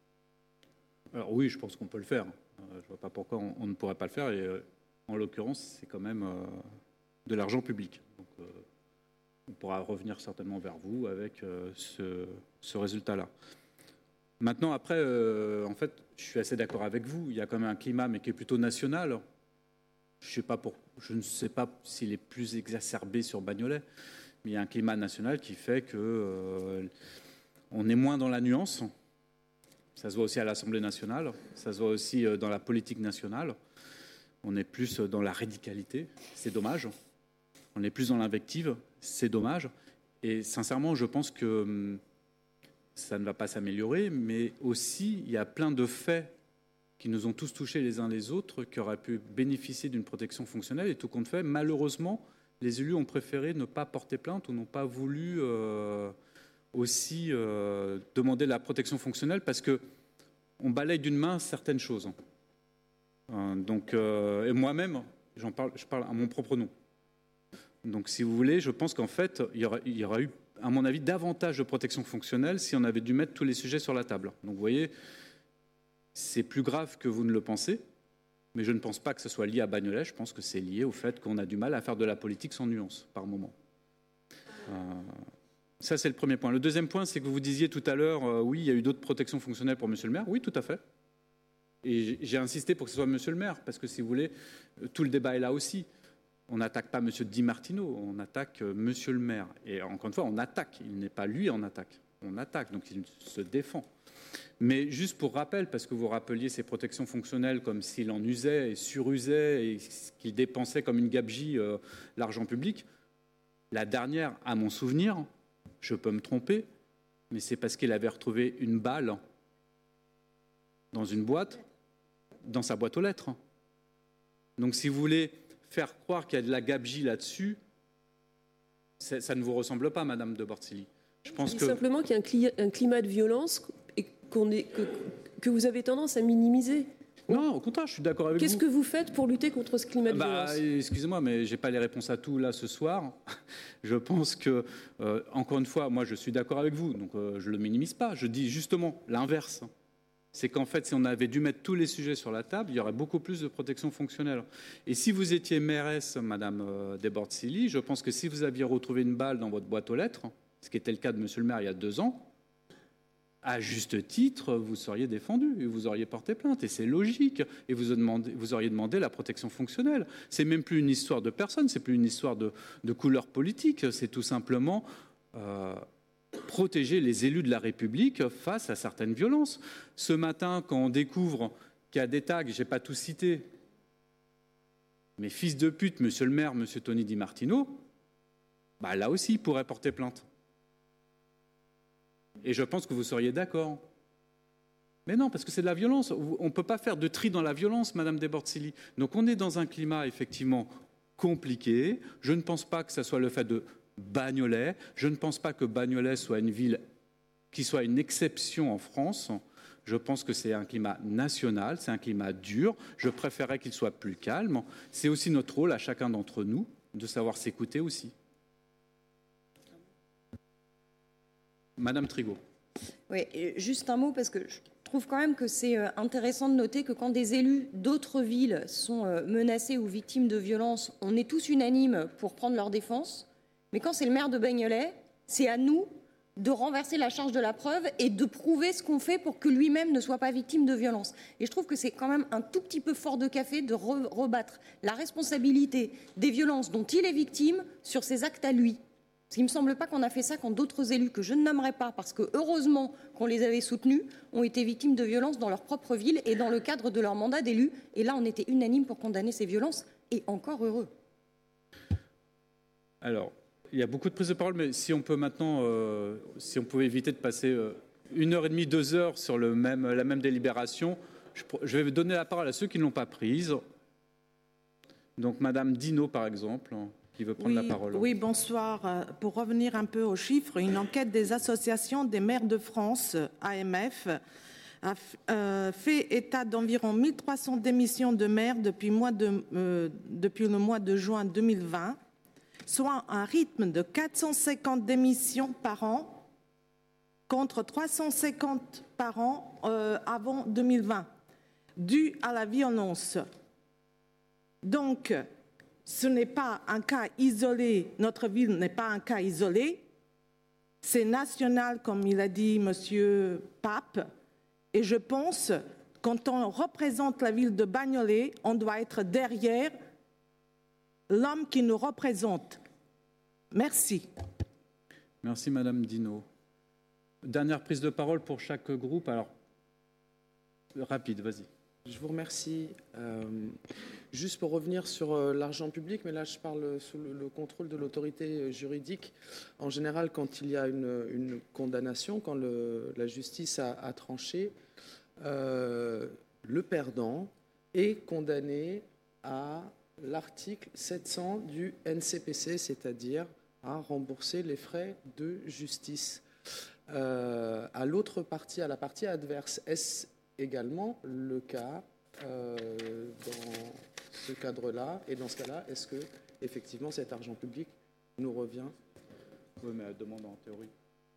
Alors oui, je pense qu'on peut le faire. Euh, je ne vois pas pourquoi on, on ne pourrait pas le faire. Et euh, en l'occurrence, c'est quand même euh, de l'argent public. Donc, euh, on pourra revenir certainement vers vous avec euh, ce, ce résultat-là. Maintenant, après, euh, en fait, je suis assez d'accord avec vous. Il y a quand même un climat, mais qui est plutôt national. Je, sais pas pour, je ne sais pas s'il est plus exacerbé sur Bagnolet, mais il y a un climat national qui fait que euh, on est moins dans la nuance. Ça se voit aussi à l'Assemblée nationale. Ça se voit aussi dans la politique nationale. On est plus dans la radicalité. C'est dommage. On est plus dans l'invective, c'est dommage. Et sincèrement, je pense que ça ne va pas s'améliorer, mais aussi, il y a plein de faits qui nous ont tous touchés les uns les autres, qui auraient pu bénéficier d'une protection fonctionnelle. Et tout compte fait, malheureusement, les élus ont préféré ne pas porter plainte ou n'ont pas voulu euh, aussi euh, demander la protection fonctionnelle parce qu'on balaye d'une main certaines choses. Euh, donc, euh, et moi-même, j'en parle, je parle à mon propre nom. Donc, si vous voulez, je pense qu'en fait, il y, aura, il y aura eu, à mon avis, davantage de protection fonctionnelle si on avait dû mettre tous les sujets sur la table. Donc, vous voyez, c'est plus grave que vous ne le pensez, mais je ne pense pas que ce soit lié à Bagnolet. Je pense que c'est lié au fait qu'on a du mal à faire de la politique sans nuance, par moment. Euh, ça, c'est le premier point. Le deuxième point, c'est que vous disiez tout à l'heure, euh, oui, il y a eu d'autres protections fonctionnelles pour Monsieur le maire. Oui, tout à fait. Et j'ai insisté pour que ce soit Monsieur le maire, parce que, si vous voulez, tout le débat est là aussi. On n'attaque pas M. Di Martino, on attaque M. le maire. Et encore une fois, on attaque. Il n'est pas lui en attaque. On attaque, donc il se défend. Mais juste pour rappel, parce que vous rappeliez ces protections fonctionnelles comme s'il en usait et surusait et qu'il dépensait comme une gabegie euh, l'argent public, la dernière, à mon souvenir, je peux me tromper, mais c'est parce qu'il avait retrouvé une balle dans une boîte, dans sa boîte aux lettres. Donc si vous voulez faire croire qu'il y a de la gabegie là-dessus, ça ne vous ressemble pas, Madame Desbordes-Silly. Je pense je dis que simplement qu'il y a un climat de violence qu'on est, que, que vous avez tendance à minimiser. Non, au contraire, je suis d'accord avec vous. Qu'est-ce que vous faites pour lutter contre ce climat de bah, violence? Excusez-moi, mais je n'ai pas les réponses à tout là ce soir. Je pense que, euh, encore une fois, moi je suis d'accord avec vous, donc euh, je ne le minimise pas. Je dis justement l'inverse. C'est qu'en fait, si on avait dû mettre tous les sujets sur la table, il y aurait beaucoup plus de protection fonctionnelle. Et si vous étiez mairesse, Madame euh, Desbordes-Silly, je pense que si vous aviez retrouvé une balle dans votre boîte aux lettres, ce qui était le cas de Monsieur le maire il y a deux ans, à juste titre, vous seriez défendu, et vous auriez porté plainte, et c'est logique, et vous, demandé, vous auriez demandé la protection fonctionnelle. C'est même plus une histoire de personne, c'est plus une histoire de, de couleur politique, c'est tout simplement euh, protéger les élus de la République face à certaines violences. Ce matin, quand on découvre qu'il y a des tags, je n'ai pas tout cité, mais fils de pute, Monsieur le maire, Monsieur Tony Di Martino, bah là aussi, il pourrait porter plainte. Et je pense que vous seriez d'accord. Mais non, parce que c'est de la violence. On ne peut pas faire de tri dans la violence, Madame Desbordes-Silly. Donc on est dans un climat effectivement compliqué. Je ne pense pas que ce soit le fait de Bagnolet. Je ne pense pas que Bagnolet soit une ville qui soit une exception en France. Je pense que c'est un climat national, c'est un climat dur. Je préférerais qu'il soit plus calme. C'est aussi notre rôle à chacun d'entre nous de savoir s'écouter aussi. Madame Trigault. Oui, juste un mot, parce que je trouve quand même que c'est intéressant de noter que quand des élus d'autres villes sont menacés ou victimes de violences, on est tous unanimes pour prendre leur défense. Mais quand c'est le maire de Bagnolet, c'est à nous de renverser la charge de la preuve et de prouver ce qu'on fait pour que lui-même ne soit pas victime de violences. Et je trouve que c'est quand même un tout petit peu fort de café de re- rebattre la responsabilité des violences dont il est victime sur ses actes à lui. Parce qu'il ne me semble pas qu'on a fait ça quand d'autres élus, que je ne nommerai pas, parce que heureusement qu'on les avait soutenus, ont été victimes de violences dans leur propre ville et dans le cadre de leur mandat d'élu. Et là, on était unanime pour condamner ces violences, et encore heureux. Alors, il y a beaucoup de prises de parole, mais si on peut maintenant, euh, si on pouvait éviter de passer euh, une heure et demie, deux heures sur le même, la même délibération, je, je vais donner la parole à ceux qui ne l'ont pas prise. Donc, Madame Dino, par exemple, qui veut prendre oui, la parole. Oui, bonsoir. Pour revenir un peu aux chiffres, une enquête des associations des maires de France, A M F, a euh, fait état d'environ mille trois cents démissions de maires depuis, mois de, euh, depuis le mois de juin deux mille vingt, soit un rythme de quatre cent cinquante démissions par an, contre trois cent cinquante par an euh, avant deux mille vingt, dû à la violence. Donc, ce n'est pas un cas isolé, notre ville n'est pas un cas isolé, c'est national, comme il a dit Monsieur Pape, et je pense, quand on représente la ville de Bagnolet, on doit être derrière l'homme qui nous représente. Merci. Merci Madame Dino. Dernière prise de parole pour chaque groupe, alors rapide, vas-y. Je vous remercie. Euh, juste pour revenir sur euh, l'argent public, mais là je parle sous le, le contrôle de l'autorité juridique. En général, quand il y a une, une condamnation, quand le, la justice a, a tranché, euh, le perdant est condamné à l'article sept cents du N C P C, c'est-à-dire à rembourser les frais de justice. Euh, à l'autre partie, à la partie adverse, est-ce également le cas euh, dans ce cadre-là? Et dans ce cas-là, est-ce que effectivement cet argent public nous revient? Oui, mais elle demande en théorie.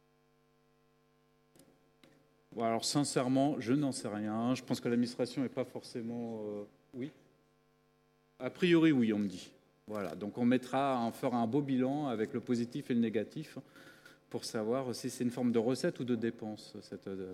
Bon, alors sincèrement, je n'en sais rien. Je pense que l'administration n'est pas forcément... Euh, oui. A priori, oui, on me dit. Voilà, donc on mettra, on fera un beau bilan avec le positif et le négatif pour savoir si c'est une forme de recette ou de dépense. Cette, euh...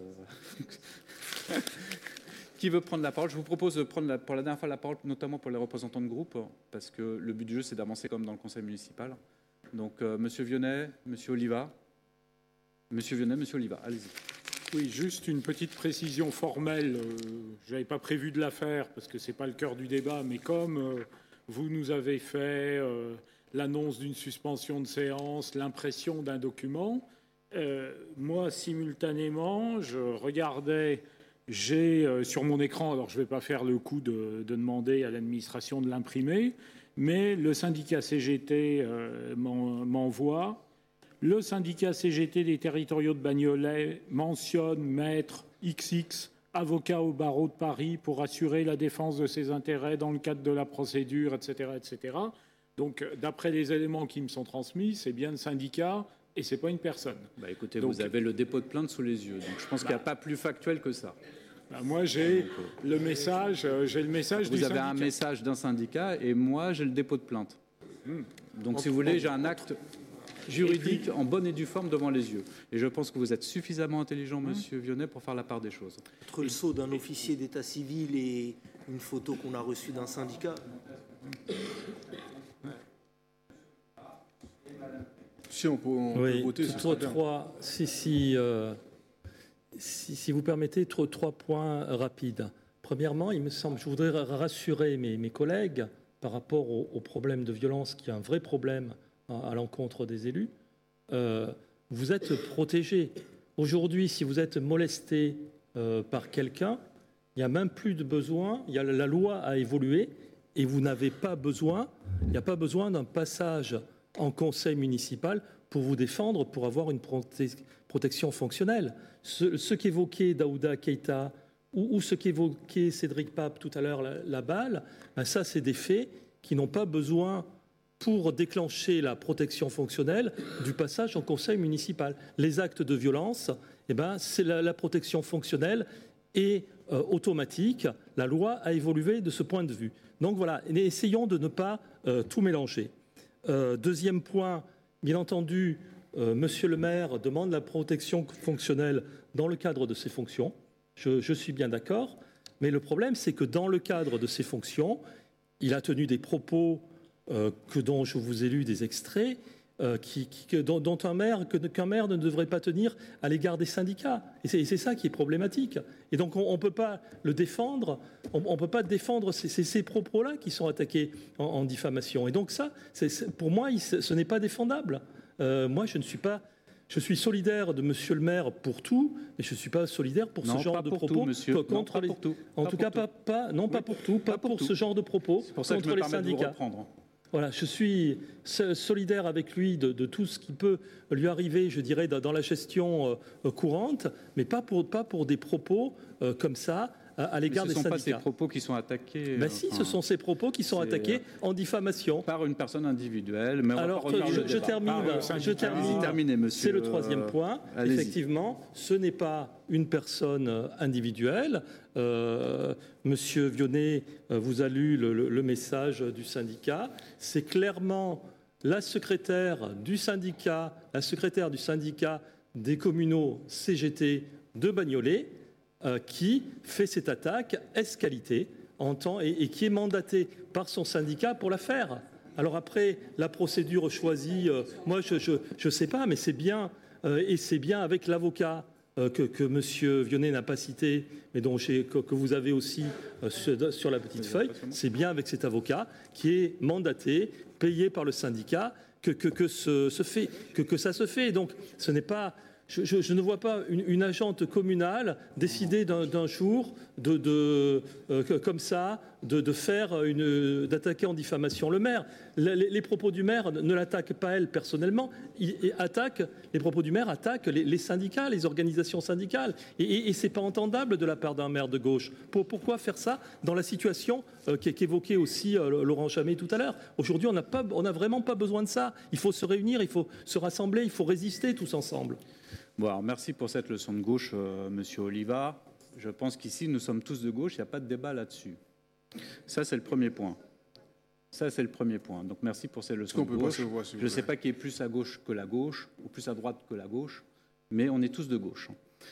Qui veut prendre la parole? Je vous propose de prendre la, pour la dernière fois la parole, notamment pour les représentants de groupe, parce que le but du jeu, c'est d'avancer comme dans le conseil municipal. Donc, euh, Monsieur Vionnet, Monsieur Oliva. Monsieur Vionnet, Monsieur Oliva, allez-y. Oui, juste une petite précision formelle. Euh, je n'avais pas prévu de la faire parce que ce n'est pas le cœur du débat, mais comme euh, vous nous avez fait euh, l'annonce d'une suspension de séance, l'impression d'un document, euh, moi, simultanément, je regardais, j'ai euh, sur mon écran, alors je ne vais pas faire le coup de, de demander à l'administration de l'imprimer, mais le syndicat C G T euh, m'envoie Le syndicat C G T des territoriaux de Bagnolet mentionne maître X X, avocat au barreau de Paris, pour assurer la défense de ses intérêts dans le cadre de la procédure, et cetera, et cetera. Donc, d'après les éléments qui me sont transmis, c'est bien le syndicat et c'est pas une personne. Bah, écoutez, donc, vous avez le dépôt de plainte sous les yeux, donc je pense bah, qu'il n'y a pas plus factuel que ça. Bah, moi, j'ai le message, j'ai le message vous du avez syndicat. un message d'un syndicat et moi, j'ai le dépôt de plainte. Hmm. Donc, en si vous voulez, j'ai un acte juridique puis, en bonne et due forme devant les yeux. Et je pense que vous êtes suffisamment intelligent, mmh. Monsieur Vionnet, pour faire la part des choses. Entre le sceau d'un officier d'état civil et une photo qu'on a reçue d'un syndicat. Si on peut, on oui, peut voter, c'est trois, trois, si, si, euh, si, si vous permettez, trois, trois points rapides. Premièrement, il me semble, je voudrais rassurer mes, mes collègues par rapport au, au problème de violence, qui est un vrai problème à, à l'encontre des élus. Euh, vous êtes protégés. Aujourd'hui, si vous êtes molesté euh, par quelqu'un, il n'y a même plus de besoin, il y a, la loi a évolué et vous n'avez pas besoin, il n'y a pas besoin d'un passage en conseil municipal pour vous défendre, pour avoir une prote- protection fonctionnelle. Ce, ce qu'évoquait Daouda Keïta ou, ou ce qu'évoquait Cédric Pape tout à l'heure, la, la balle, ben ça, c'est des faits qui n'ont pas besoin, pour déclencher la protection fonctionnelle, du passage en conseil municipal. Les actes de violence, eh ben, c'est la, la protection fonctionnelle est euh, automatique. La loi a évolué de ce point de vue. Donc voilà, essayons de ne pas euh, tout mélanger. Euh, deuxième point, bien entendu, euh, Monsieur le maire demande la protection fonctionnelle dans le cadre de ses fonctions. Je, je suis bien d'accord, mais le problème, c'est que dans le cadre de ses fonctions, il a tenu des propos euh, que dont je vous ai lu des extraits, euh, qui, qui, dont, dont un maire, que, qu'un maire ne devrait pas tenir à l'égard des syndicats. Et c'est, et c'est ça qui est problématique. Et donc on ne peut pas le défendre, on ne peut pas défendre ces, ces, ces propos-là qui sont attaqués en, en diffamation. Et donc ça, c'est, c'est, pour moi, il, ce n'est pas défendable. Euh, moi, je ne suis pas... Je suis solidaire de Monsieur le maire pour tout, mais je ne suis pas solidaire pour non, ce genre pas de pour propos tout, monsieur. contre non, les. Pour tout. En pas tout pour cas, tout. pas, pas, non, pas pour tout, pas, pas pour, pour ce genre de propos C'est pour ça contre que je me les permets syndicats. De vous reprendre. Voilà, je suis solidaire avec lui de, de tout ce qui peut lui arriver, je dirais, dans la gestion euh, courante, mais pas pour, pas pour des propos euh, comme ça. À l'égard des syndicats. Ce ne sont pas ces propos qui sont attaqués. Ben si, enfin, ce sont ces propos qui sont attaqués en diffamation. Par une personne individuelle. Mais on Alors, va je, je termine. Ah, je termine. Terminez, monsieur. C'est le troisième point. Allez-y. Effectivement, ce n'est pas une personne individuelle. Euh, Monsieur Vionnet vous a lu le, le, le message du syndicat. C'est clairement la secrétaire du syndicat, la secrétaire du syndicat des communaux C G T de Bagnolet, qui fait cette attaque ès-qualité en temps et, et qui est mandaté par son syndicat pour la faire. Alors après, la procédure choisie, euh, moi je ne je, je sais pas, mais c'est bien, euh, et c'est bien avec l'avocat euh, que, que M. Vionnet n'a pas cité, mais dont j'ai, que, que vous avez aussi euh, sur, sur la petite feuille, c'est bien avec cet avocat qui est mandaté, payé par le syndicat, que, que, que, ce, se fait, que, que ça se fait. Donc ce n'est pas... Je, je, je ne vois pas une, une agente communale décider d'un, d'un jour de, de euh, comme ça de, de faire une, d'attaquer en diffamation le maire. Les, les propos du maire ne l'attaquent pas elle personnellement. Il, il attaque, les propos du maire attaquent les, les syndicats, les organisations syndicales. Et, et, et c'est pas entendable de la part d'un maire de gauche. Pour, pourquoi faire ça dans la situation euh, qu'évoquait aussi euh, Laurent Chamet tout à l'heure? Aujourd'hui, on n'a pas, on n'a vraiment pas besoin de ça. Il faut se réunir, il faut se rassembler, il faut résister tous ensemble. Bon, alors merci pour cette leçon de gauche, euh, Monsieur Oliva. Je pense qu'ici, nous sommes tous de gauche, il n'y a pas de débat là-dessus. Ça, c'est le premier point. Ça, c'est le premier point. Donc, merci pour ces leçons de gauche. Voix, si je ne sais pas qui est plus à gauche que la gauche, ou plus à droite que la gauche, mais on est tous de gauche.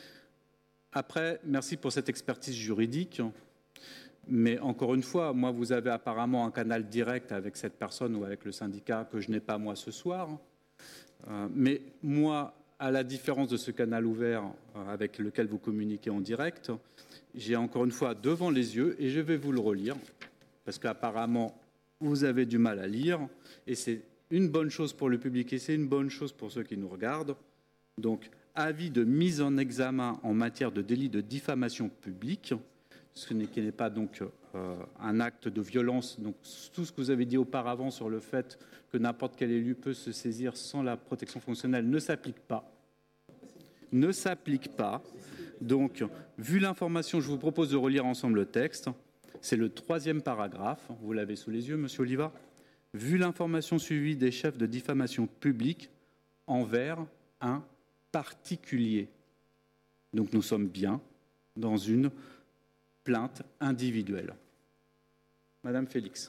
Après, merci pour cette expertise juridique. Mais encore une fois, moi, vous avez apparemment un canal direct avec cette personne ou avec le syndicat que je n'ai pas moi ce soir. Euh, mais moi... à la différence de ce canal ouvert avec lequel vous communiquez en direct, j'ai encore une fois devant les yeux, et je vais vous le relire, parce qu'apparemment, vous avez du mal à lire, et c'est une bonne chose pour le public, et c'est une bonne chose pour ceux qui nous regardent. Donc, avis de mise en examen en matière de délit de diffamation publique, ce qui n'est pas donc euh, un acte de violence. Donc tout ce que vous avez dit auparavant sur le fait que n'importe quel élu peut se saisir sans la protection fonctionnelle ne s'applique pas. Ne s'applique pas. Donc, vu l'information, je vous propose de relire ensemble le texte. C'est le troisième paragraphe. Vous l'avez sous les yeux, Monsieur Oliva. Vu l'information suivie des chefs de diffamation publique envers un particulier. Donc nous sommes bien dans une plainte individuelle. Madame Félix.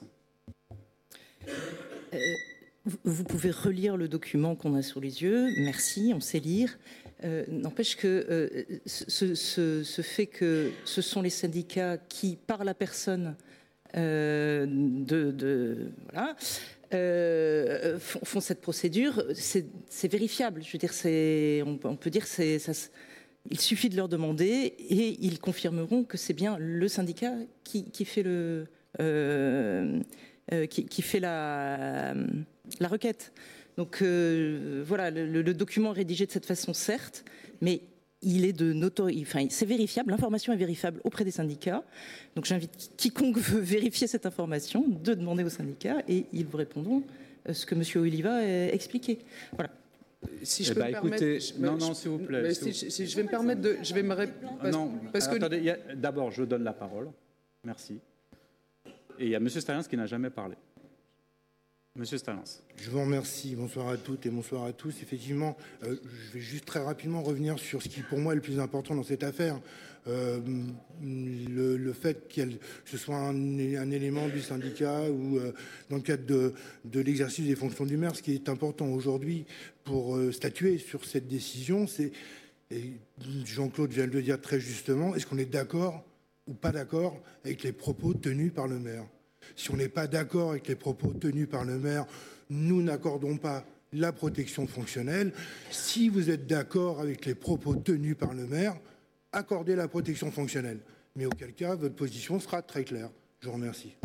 Euh, vous pouvez relire le document qu'on a sous les yeux. Merci, on sait lire. Euh, n'empêche que euh, ce, ce, ce fait que ce sont les syndicats qui, par la personne euh, de, de voilà, euh, font, font cette procédure, c'est, c'est vérifiable. Je veux dire, c'est, on, on peut dire, c'est, ça, il suffit de leur demander et ils confirmeront que c'est bien le syndicat qui, qui fait le, euh, euh, qui, qui fait la, la requête. Donc euh, voilà, le, le document est rédigé de cette façon, certes, mais il est de notori- enfin, c'est vérifiable, l'information est vérifiable auprès des syndicats. Donc j'invite quiconque veut vérifier cette information de demander aux syndicats et ils vous répondront ce que M. Oliva a expliqué. Voilà. Si je eh peux bah, me écoutez, permettre, je, non, je, non, s'il vous plaît. Mais si, vous... si je vais me permettre de, je vais me répondre. Non, parce que attendez, a... d'abord, je donne la parole. Merci. Et il y a M. Stalins qui n'a jamais parlé. Monsieur Stalins. Je vous remercie. Bonsoir à toutes et bonsoir à tous. Effectivement, euh, je vais juste très rapidement revenir sur ce qui, pour moi, est le plus important dans cette affaire. Euh, le, le fait que ce soit un, un élément du syndicat ou euh, dans le cadre de, de l'exercice des fonctions du maire, ce qui est important aujourd'hui pour euh, statuer sur cette décision, c'est, et Jean-Claude vient de le dire très justement, est-ce qu'on est d'accord ou pas d'accord avec les propos tenus par le maire ? Si on n'est pas d'accord avec les propos tenus par le maire, nous n'accordons pas la protection fonctionnelle. Si vous êtes d'accord avec les propos tenus par le maire, accordez la protection fonctionnelle. Mais auquel cas, votre position sera très claire. Je vous remercie.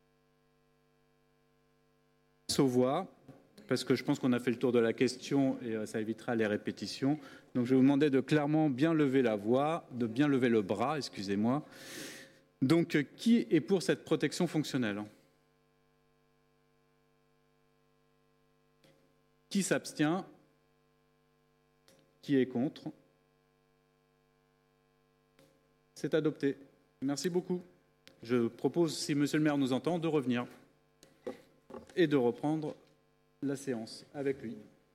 Sauvois, parce que je pense qu'on a fait le tour de la question et ça évitera les répétitions. Donc je vais vous demander de clairement bien lever la voix, de bien lever le bras, excusez-moi. Donc, qui est pour cette protection fonctionnelle ? Qui s'abstient ? Qui est contre ? C'est adopté. Merci beaucoup. Je propose, si Monsieur le maire nous entend, de revenir et de reprendre la séance avec lui.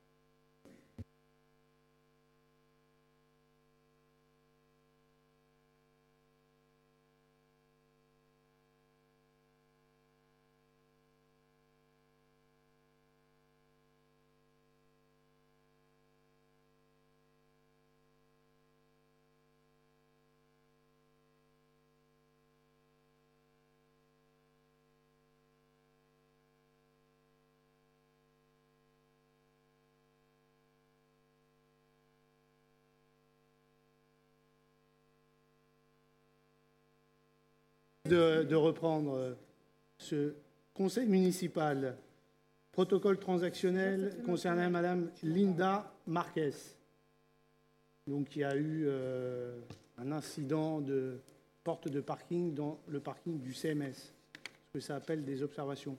De, de reprendre ce conseil municipal, protocole transactionnel concernant Madame Linda Marquez. Donc il y a eu euh, un incident de porte de parking dans le parking du C M S, ce que ça appelle des observations.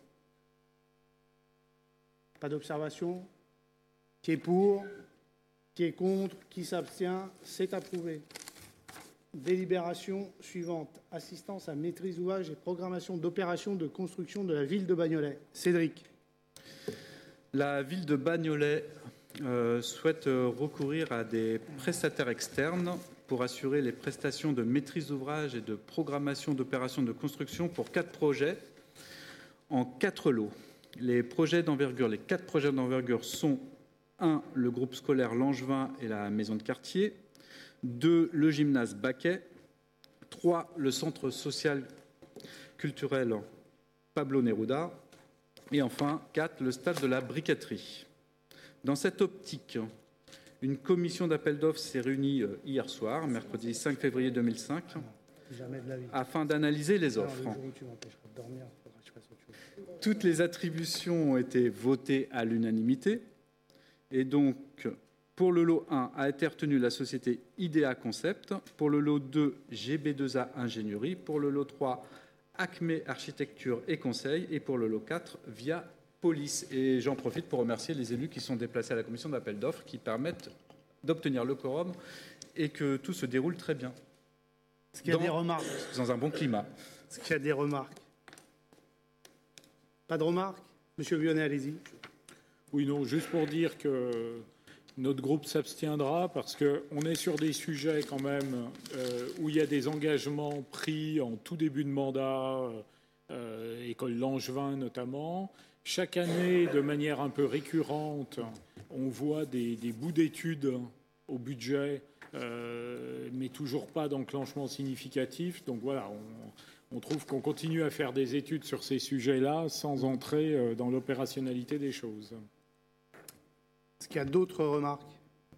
Pas d'observation. Qui est pour? Qui est contre? Qui s'abstient? C'est approuvé. Délibération suivante. Assistance à maîtrise d'ouvrage et programmation d'opérations de construction de la ville de Bagnolet. Cédric. La ville de Bagnolet euh, souhaite recourir à des prestataires externes pour assurer les prestations de maîtrise d'ouvrage et de programmation d'opérations de construction pour quatre projets en quatre lots. Les projets d'envergure, les quatre projets d'envergure sont un, le groupe scolaire Langevin et la maison de quartier. deux. Le gymnase Baquet. trois. Le centre social culturel Pablo Neruda. Et enfin, quatre. Le stade de la briqueterie. Dans cette optique, une commission d'appel d'offres s'est réunie hier soir, mercredi cinq février deux mille cinq, afin d'analyser les offres. Toutes les attributions ont été votées à l'unanimité. Et donc, pour le lot un, a été retenue la société I D E A Concept. Pour le lot deux, G B deux A Ingénierie. Pour le lot trois, Acme Architecture et Conseil, et pour le lot quatre via Police. Et j'en profite pour remercier les élus qui sont déplacés à la commission d'appel d'offres qui permettent d'obtenir le quorum et que tout se déroule très bien. Est-ce qu'il y a dans, des remarques? Dans un bon climat. Est-ce qu'il y a des remarques? Pas de remarques? Monsieur Vionnet, allez-y. Oui, non, juste pour dire que notre groupe s'abstiendra parce qu'on est sur des sujets quand même euh, où il y a des engagements pris en tout début de mandat, euh, école Langevin notamment. Chaque année, de manière un peu récurrente, on voit des, des bouts d'études au budget, euh, mais toujours pas d'enclenchement significatif. Donc voilà, on, on trouve qu'on continue à faire des études sur ces sujets-là sans entrer dans l'opérationnalité des choses. Est-ce qu'il y a d'autres remarques?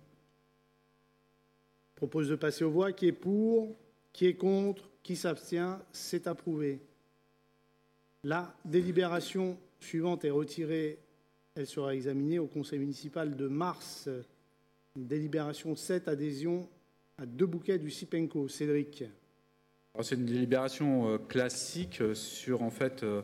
Je propose de passer aux voix. Qui est pour? Qui est contre? Qui s'abstient? C'est approuvé. La délibération suivante est retirée. Elle sera examinée au conseil municipal de mars. Délibération sept, adhésion à deux bouquets du Sipenco. Cédric. C'est une délibération classique sur en fait... Euh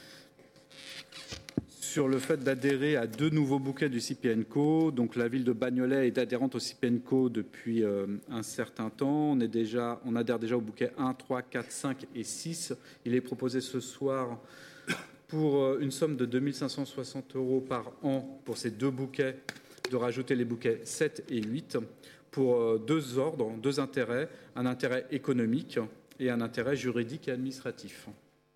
sur le fait d'adhérer à deux nouveaux bouquets du Sipenco. Donc la ville de Bagnolet est adhérente au Sipenco depuis euh, un certain temps. On, est déjà, on adhère déjà au bouquet un, trois, quatre, cinq et six. Il est proposé ce soir pour euh, une somme de deux mille cinq cent soixante euros par an pour ces deux bouquets, de rajouter les bouquets sept et huit pour euh, deux ordres, deux intérêts, un intérêt économique et un intérêt juridique et administratif.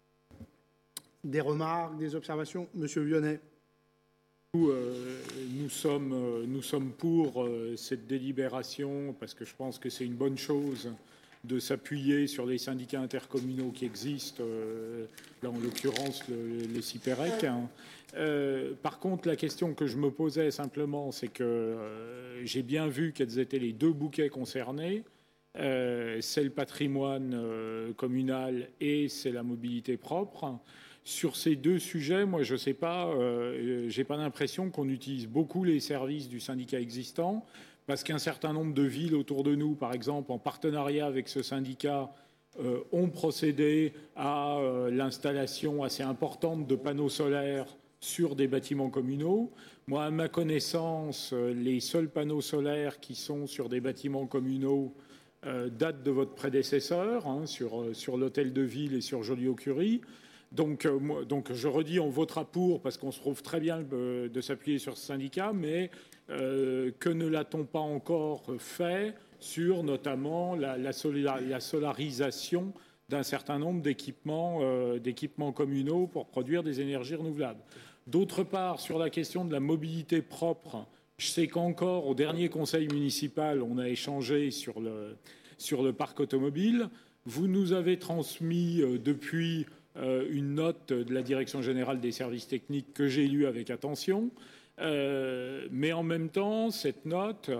Des remarques, des observations? Monsieur Vionnet. Nous, euh, nous, sommes, euh, nous sommes pour euh, cette délibération parce que je pense que c'est une bonne chose de s'appuyer sur les syndicats intercommunaux qui existent, euh, là en l'occurrence le, le CIPEREC. Hein. Euh, par contre, la question que je me posais simplement, c'est que euh, j'ai bien vu quels étaient les deux bouquets concernés. Euh, c'est le patrimoine euh, communal et c'est la mobilité propre. Sur ces deux sujets, moi, je ne sais pas, euh, j'ai pas l'impression qu'on utilise beaucoup les services du syndicat existant, parce qu'un certain nombre de villes autour de nous, par exemple, en partenariat avec ce syndicat, euh, ont procédé à euh, l'installation assez importante de panneaux solaires sur des bâtiments communaux. Moi, à ma connaissance, les seuls panneaux solaires qui sont sur des bâtiments communaux euh, datent de votre prédécesseur, hein, sur, sur l'hôtel de ville et sur Joliot-Curie. Donc, euh, moi, donc, je redis, on votera pour parce qu'on se trouve très bien de, de s'appuyer sur ce syndicat, mais euh, que ne l'a-t-on pas encore fait sur notamment la, la, solar, la solarisation d'un certain nombre d'équipements, euh, d'équipements communaux pour produire des énergies renouvelables. D'autre part, sur la question de la mobilité propre, je sais qu'encore au dernier conseil municipal, on a échangé sur le, sur le parc automobile. Vous nous avez transmis euh, depuis... Euh, une note de la Direction générale des services techniques que j'ai lue avec attention. Euh, mais en même temps, cette note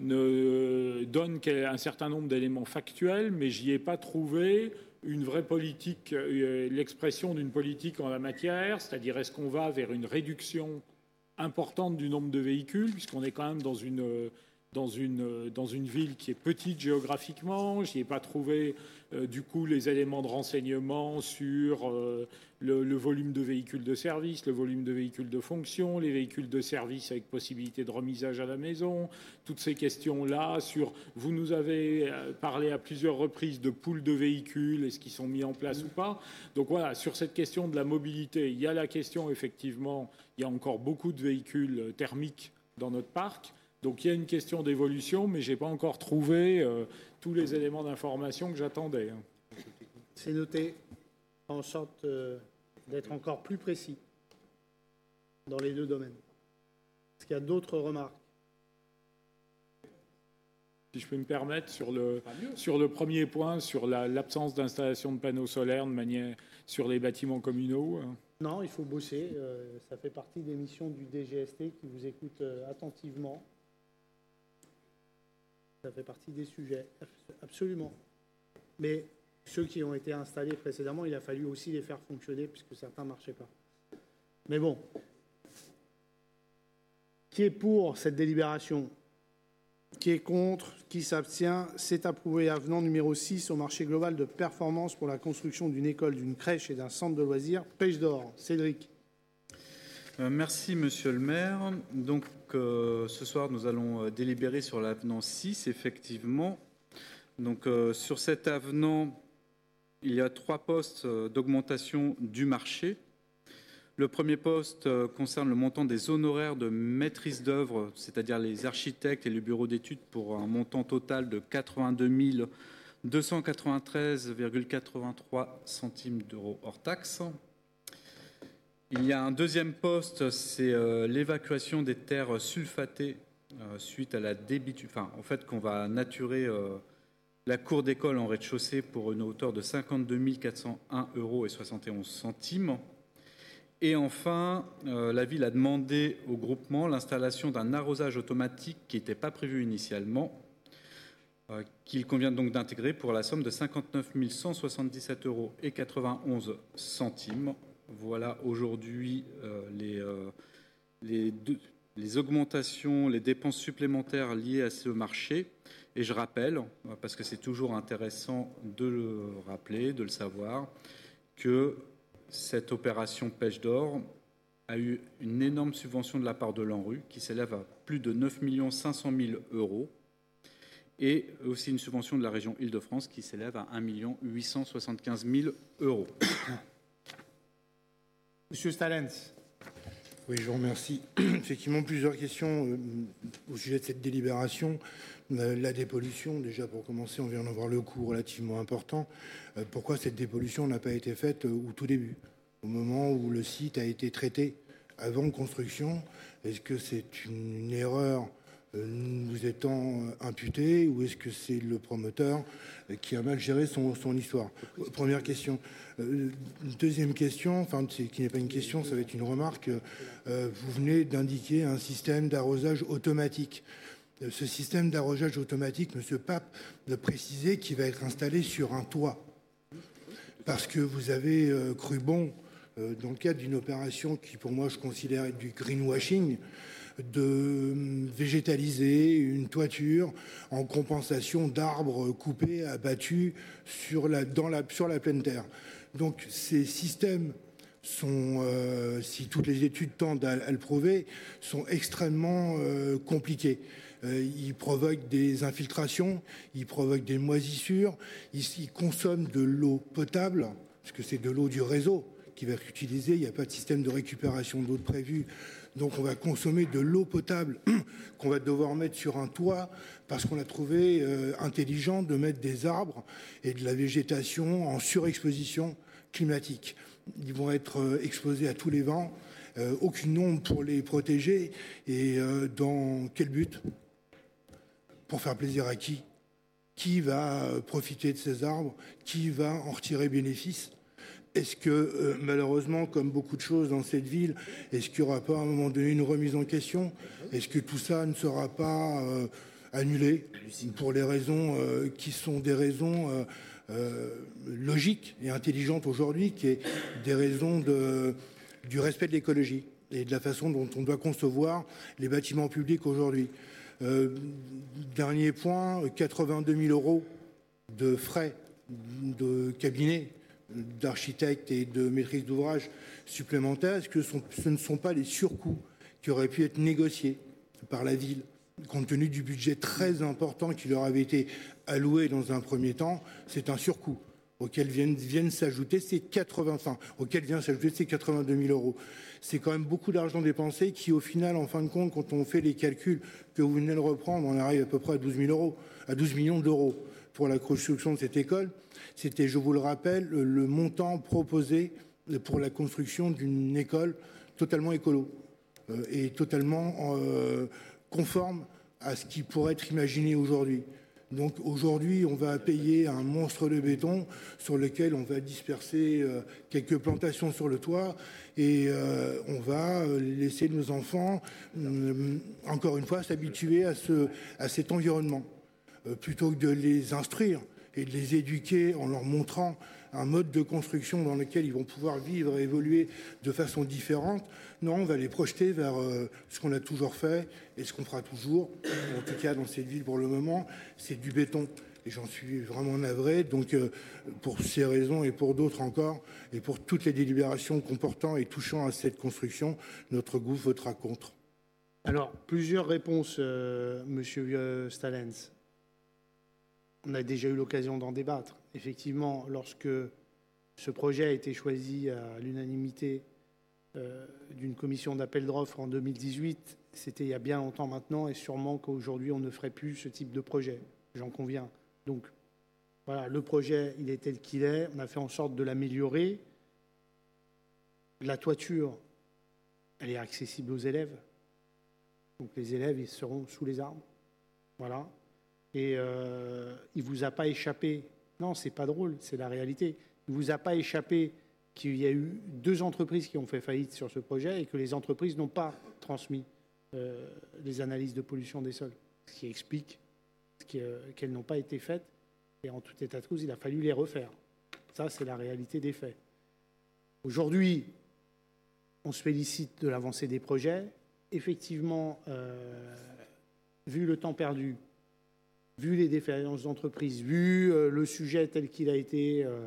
ne donne qu'un certain nombre d'éléments factuels, mais j'y ai pas trouvé une vraie politique, euh, l'expression d'une politique en la matière, c'est-à-dire est-ce qu'on va vers une réduction importante du nombre de véhicules, puisqu'on est quand même dans une... Dans une, dans une ville qui est petite géographiquement. Je n'y ai pas trouvé, euh, du coup, les éléments de renseignement sur euh, le, le volume de véhicules de service, le volume de véhicules de fonction, les véhicules de service avec possibilité de remisage à la maison, toutes ces questions-là sur... Vous nous avez parlé à plusieurs reprises de poules de véhicules, est-ce qu'ils sont mis en place ou pas? Donc voilà, sur cette question de la mobilité, il y a la question, effectivement, il y a encore beaucoup de véhicules thermiques dans notre parc. Donc il y a une question d'évolution, mais je n'ai pas encore trouvé euh, tous les éléments d'information que j'attendais. C'est noté. En sorte euh, d'être encore plus précis dans les deux domaines. Est-ce qu'il y a d'autres remarques? Si je peux me permettre, sur le, sur le premier point, sur la, l'absence d'installation de panneaux solaires de manière, sur les bâtiments communaux. Non, il faut bosser. Euh, ça fait partie des missions du D G S T qui vous écoute euh, attentivement. Ça fait partie des sujets, absolument. Mais ceux qui ont été installés précédemment, il a fallu aussi les faire fonctionner puisque certains ne marchaient pas. Mais bon. Qui est pour cette délibération? Qui est contre? Qui s'abstient? C'est approuvé. Avenant numéro six au marché global de performance pour la construction d'une école, d'une crèche et d'un centre de loisirs. Pêche d'Or. Cédric. Euh, merci, Monsieur le maire. Donc, euh, ce soir, nous allons euh, délibérer sur l'avenant six, effectivement. Donc, euh, sur cet avenant, il y a trois postes euh, d'augmentation du marché. Le premier poste euh, concerne le montant des honoraires de maîtrise d'œuvre, c'est-à-dire les architectes et les bureaux d'études, pour un montant total de quatre-vingt-deux mille deux cent quatre-vingt-treize virgule quatre-vingt-trois centimes d'euros hors taxes. Il y a un deuxième poste, c'est euh, l'évacuation des terres sulfatées euh, suite à la débitu... Enfin, en fait, qu'on va naturer euh, la cour d'école en rez-de-chaussée pour une hauteur de cinquante-deux mille quatre cent un euros et soixante et onze centimes. Et enfin, euh, la ville a demandé au groupement l'installation d'un arrosage automatique qui n'était pas prévu initialement, euh, qu'il convient donc d'intégrer pour la somme de cinquante-neuf mille cent soixante-dix-sept euros et quatre-vingt-onze centimes. Voilà aujourd'hui euh, les, euh, les, deux, les augmentations, les dépenses supplémentaires liées à ce marché. Et je rappelle, parce que c'est toujours intéressant de le rappeler, de le savoir, que cette opération Pêche d'Or a eu une énorme subvention de la part de l'ANRU qui s'élève à plus de neuf millions cinq cent mille euros et aussi une subvention de la région Île-de-France qui s'élève à un million huit cent soixante-quinze mille euros. Monsieur Stalens. Oui, je vous remercie. Effectivement, plusieurs questions euh, au sujet de cette délibération. Euh, la dépollution, déjà pour commencer, on vient d'en voir le coût relativement important. Euh, pourquoi cette dépollution n'a pas été faite euh, au tout début, au moment où le site a été traité avant construction? Est-ce que c'est une, une erreur euh, nous étant imputée ou est-ce que c'est le promoteur euh, qui a mal géré son, son histoire? Première question. Euh, deuxième question, enfin qui n'est pas une question, ça va être une remarque. Euh, vous venez d'indiquer un système d'arrosage automatique. Euh, ce système d'arrosage automatique, M. Pape de préciser qu'il va être installé sur un toit. Parce que vous avez euh, cru bon, euh, dans le cadre d'une opération qui pour moi je considère être du greenwashing, de végétaliser une toiture en compensation d'arbres coupés, abattus sur la, dans la, sur la pleine terre. Donc ces systèmes sont, euh, si toutes les études tendent à, à le prouver, sont extrêmement euh, compliqués. Euh, ils provoquent des infiltrations, ils provoquent des moisissures, ils, ils consomment de l'eau potable, parce que c'est de l'eau du réseau qui va être utilisée, il n'y a pas de système de récupération d'eau prévu. Donc on va consommer de l'eau potable qu'on va devoir mettre sur un toit parce qu'on a trouvé euh, intelligent de mettre des arbres et de la végétation en surexposition climatique. Ils vont être euh, exposés à tous les vents, euh, aucune ombre pour les protéger. Et euh, dans quel but? Pour faire plaisir à qui? Qui va profiter de ces arbres? Qui va en retirer bénéfice? Est-ce que, euh, malheureusement, comme beaucoup de choses dans cette ville, est-ce qu'il n'y aura pas à un moment donné une remise en question? Est-ce que tout ça ne sera pas euh, annulé pour les raisons euh, qui sont des raisons euh, euh, logiques et intelligentes aujourd'hui, qui est des raisons de, du respect de l'écologie et de la façon dont on doit concevoir les bâtiments publics aujourd'hui? euh, Dernier point, quatre-vingt-deux mille euros de frais de cabinet d'architectes et de maîtrise d'ouvrage supplémentaires. Est-ce que ce ne sont pas les surcoûts qui auraient pu être négociés par la ville, compte tenu du budget très important qui leur avait été alloué dans un premier temps? C'est un surcoût auquel viennent, viennent s'ajouter ces quatre-vingts, enfin, auquel vient s'ajouter ces quatre-vingt-deux mille euros. C'est quand même beaucoup d'argent dépensé qui, au final, en fin de compte, quand on fait les calculs que vous venez de reprendre, on arrive à peu près à douze mille euros, à douze millions d'euros pour la construction de cette école. C'était, je vous le rappelle, le montant proposé pour la construction d'une école totalement écolo euh, et totalement euh, conforme à ce qui pourrait être imaginé aujourd'hui. Donc aujourd'hui, on va payer un monstre de béton sur lequel on va disperser euh, quelques plantations sur le toit et euh, on va laisser nos enfants, euh, encore une fois, s'habituer à, ce, à cet environnement. Euh, plutôt que de les instruire et de les éduquer en leur montrant un mode de construction dans lequel ils vont pouvoir vivre et évoluer de façon différente. Non, on va les projeter vers euh, ce qu'on a toujours fait et ce qu'on fera toujours, en tout cas dans cette ville pour le moment, c'est du béton. Et j'en suis vraiment navré. Donc, euh, pour ces raisons et pour d'autres encore, et pour toutes les délibérations comportant et touchant à cette construction, notre groupe votera contre. Alors, plusieurs réponses, euh, Monsieur Stalens. On a déjà eu l'occasion d'en débattre. Effectivement, lorsque ce projet a été choisi à l'unanimité euh, d'une commission d'appel d'offres en deux mille dix-huit, c'était il y a bien longtemps maintenant, et sûrement qu'aujourd'hui, on ne ferait plus ce type de projet. J'en conviens. Donc, voilà, le projet, il est tel qu'il est. On a fait en sorte de l'améliorer. La toiture, elle est accessible aux élèves. Donc, les élèves, ils seront sous les arbres. Voilà. Et euh, il ne vous a pas échappé. Non, c'est pas drôle, c'est la réalité. Il ne vous a pas échappé qu'il y a eu deux entreprises qui ont fait faillite sur ce projet et que les entreprises n'ont pas transmis euh, les analyses de pollution des sols. Ce qui explique qu'elles n'ont pas été faites, et en tout état de cause, il a fallu les refaire. Ça, c'est la réalité des faits. Aujourd'hui, on se félicite de l'avancée des projets. Effectivement, euh, vu le temps perdu, vu les défaillances d'entreprise, vu euh, le sujet tel qu'il a été euh,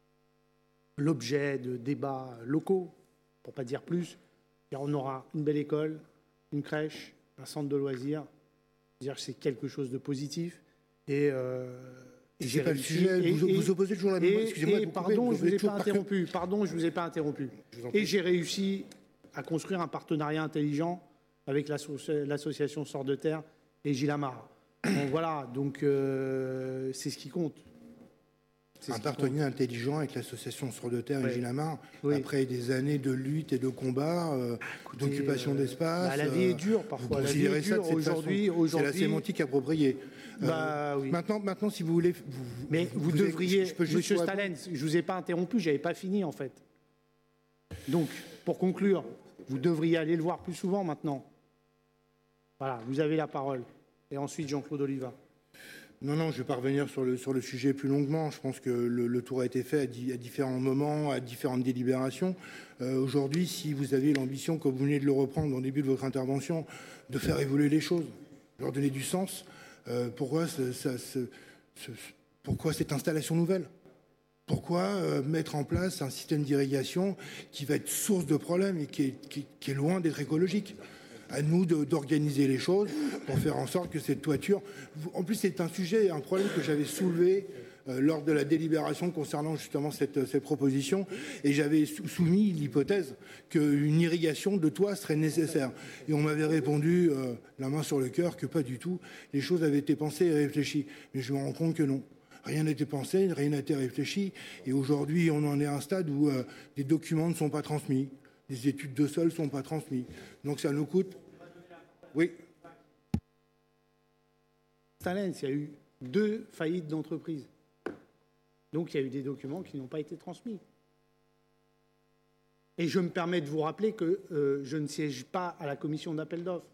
l'objet de débats locaux, pour ne pas dire plus, on aura une belle école, une crèche, un centre de loisirs. C'est quelque chose de positif. Et, euh, et j'ai pas le réussi. sujet. Et, vous, et, vous opposez toujours la même. Excusez-moi. Pardon, je vous ai pas interrompu. Pardon, je vous ai pas interrompu. Et j'ai réussi à construire un partenariat intelligent avec l'association Sort de Terre et Gilamar. Bon, voilà. Donc euh, c'est ce qui compte. Un partenariat intelligent avec l'association Sort de Terre ouais. et Gilamar, oui. après des années de lutte et de combat, euh, d'occupation euh, d'espace. Bah, la vie est dure parfois. Vous la vie est dure aujourd'hui. C'est la sémantique appropriée. Bah, euh, oui. maintenant, maintenant, si vous voulez. Vous, Mais vous, vous devriez. Je, je peux juste Monsieur Stalens, je ne vous ai pas interrompu, je n'avais pas fini en fait. Donc, pour conclure, vous devriez aller le voir plus souvent maintenant. Voilà, vous avez la parole. Et ensuite, Jean-Claude Oliva. Non, non, je vais pas revenir sur le, sur le sujet plus longuement. Je pense que le, le tour a été fait à, di, à différents moments, à différentes délibérations. Euh, Aujourd'hui, si vous avez l'ambition, comme vous venez de le reprendre au début de votre intervention, de faire évoluer les choses, leur donner du sens, euh, pourquoi, ce, ça, ce, ce, pourquoi cette installation nouvelle ? Pourquoi euh, mettre en place un système d'irrigation qui va être source de problèmes et qui est, qui, qui est loin d'être écologique ? À nous d'organiser les choses pour faire en sorte que cette toiture... En plus, c'est un sujet, un problème que j'avais soulevé euh, lors de la délibération concernant justement cette, cette proposition, et j'avais soumis l'hypothèse qu'une irrigation de toit serait nécessaire. Et on m'avait répondu, euh, la main sur le cœur, que pas du tout. Les choses avaient été pensées et réfléchies. Mais je me rends compte que non. Rien n'a été pensé, rien n'a été réfléchi. Et aujourd'hui, on en est à un stade où euh, des documents ne sont pas transmis. Les études de sol ne sont pas transmises. Donc ça nous coûte... Oui. Stalens, il y a eu deux faillites d'entreprises. Donc il y a eu des documents qui n'ont pas été transmis. Et je me permets de vous rappeler que euh, je ne siège pas à la commission d'appel d'offres.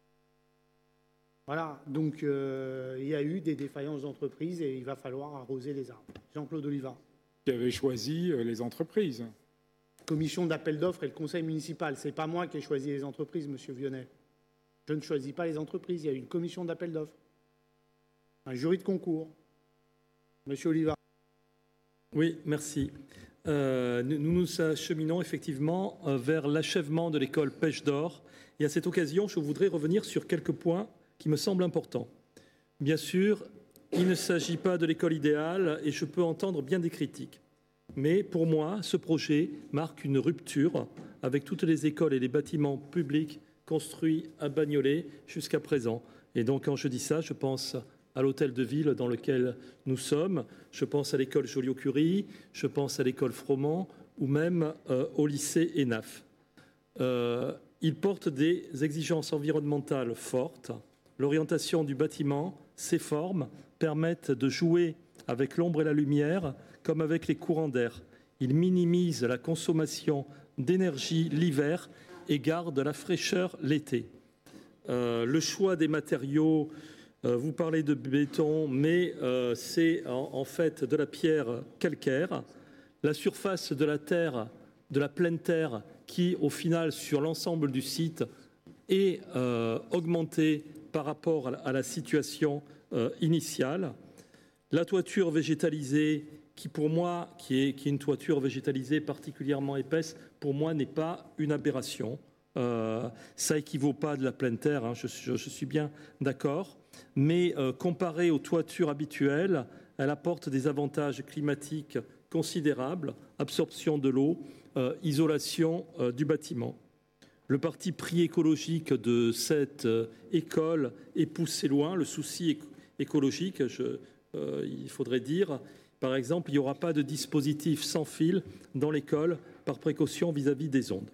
Voilà, donc euh, il y a eu des défaillances d'entreprises et il va falloir arroser les arbres. Jean-Claude Oliva. Qui avait choisi les entreprises. Commission d'appel d'offres et le conseil municipal. Ce n'est pas moi qui ai choisi les entreprises, monsieur Vionnet. Je ne choisis pas les entreprises. Il y a une commission d'appel d'offres. Un jury de concours. Monsieur Oliva. Oui, merci. Euh, nous nous acheminons effectivement vers l'achèvement de l'école Pêche d'Or. Et à cette occasion, je voudrais revenir sur quelques points qui me semblent importants. Bien sûr, il ne s'agit pas de l'école idéale et je peux entendre bien des critiques. Mais pour moi, ce projet marque une rupture avec toutes les écoles et les bâtiments publics construits à Bagnolet jusqu'à présent. Et donc, quand je dis ça, je pense à l'hôtel de ville dans lequel nous sommes, je pense à l'école Joliot-Curie, je pense à l'école Froment ou même euh, au lycée E N A F. Euh, il porte des exigences environnementales fortes. L'orientation du bâtiment, ses formes, permettent de jouer avec l'ombre et la lumière comme avec les courants d'air. Il minimise la consommation d'énergie l'hiver et garde la fraîcheur l'été. Euh, le choix des matériaux Euh, vous parlez de béton, mais euh, c'est en, en fait de la pierre calcaire. La surface de la terre, de la pleine terre, qui au final sur l'ensemble du site est euh, augmentée par rapport à la, à la situation euh, initiale. La toiture végétalisée, qui pour moi, qui est, qui est une toiture végétalisée particulièrement épaisse, pour moi n'est pas une aberration. Euh, ça équivaut pas à de la pleine terre, hein, je, je, je suis bien d'accord. Mais euh, comparée aux toitures habituelles, elle apporte des avantages climatiques considérables, absorption de l'eau, euh, isolation euh, du bâtiment. Le parti pris écologique de cette euh, école est poussé loin. Le souci écologique, je, euh, il faudrait dire, par exemple, il n'y aura pas de dispositif sans fil dans l'école par précaution vis-à-vis des ondes.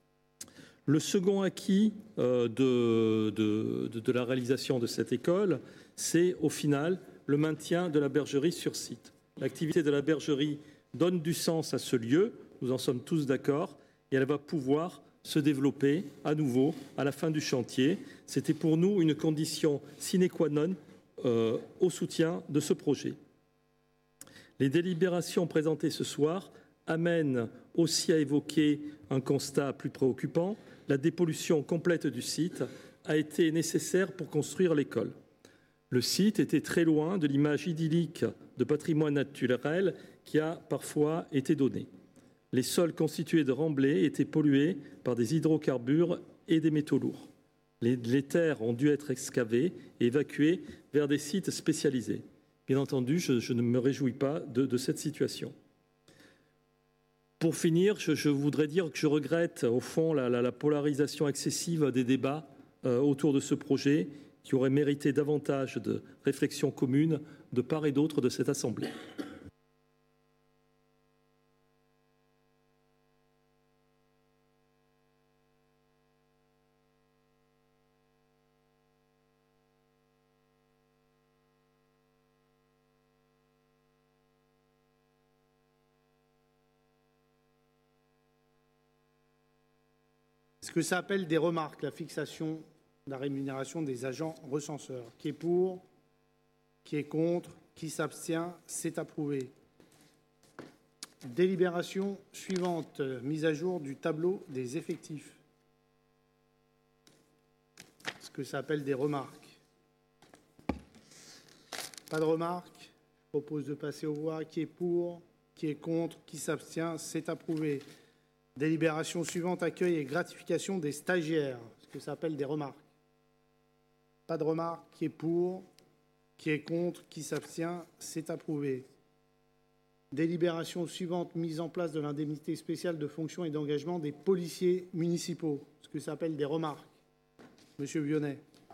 Le second acquis euh, de, de, de, de la réalisation de cette école, c'est au final le maintien de la bergerie sur site. L'activité de la bergerie donne du sens à ce lieu, nous en sommes tous d'accord, et elle va pouvoir se développer à nouveau à la fin du chantier. C'était pour nous une condition sine qua non euh, au soutien de ce projet. Les délibérations présentées ce soir amènent aussi à évoquer un constat plus préoccupant. La dépollution complète du site a été nécessaire pour construire l'école. Le site était très loin de l'image idyllique de patrimoine naturel qui a parfois été donnée. Les sols constitués de remblais étaient pollués par des hydrocarbures et des métaux lourds. Les, les terres ont dû être excavées et évacuées vers des sites spécialisés. Bien entendu, je, je ne me réjouis pas de, de cette situation. Pour finir, je, je voudrais dire que je regrette au fond la, la, la polarisation excessive des débats euh, autour de ce projet qui aurait mérité davantage de réflexion commune de part et d'autre de cette Assemblée. Ce que ça appelle des remarques, la fixation de la rémunération des agents recenseurs. Qui est pour? Qui est contre? Qui s'abstient? C'est approuvé. Délibération suivante, mise à jour du tableau des effectifs. Ce que ça appelle des remarques. Pas de remarques? Je propose de passer aux voix. Qui est pour? Qui est contre? Qui s'abstient? C'est approuvé. Délibération suivante, accueil et gratification des stagiaires, ce que ça appelle des remarques. Pas de remarques, qui est pour, qui est contre, qui s'abstient, c'est approuvé. Délibération suivante, mise en place de l'indemnité spéciale de fonction et d'engagement des policiers municipaux, ce que ça appelle des remarques. Monsieur Vionnet.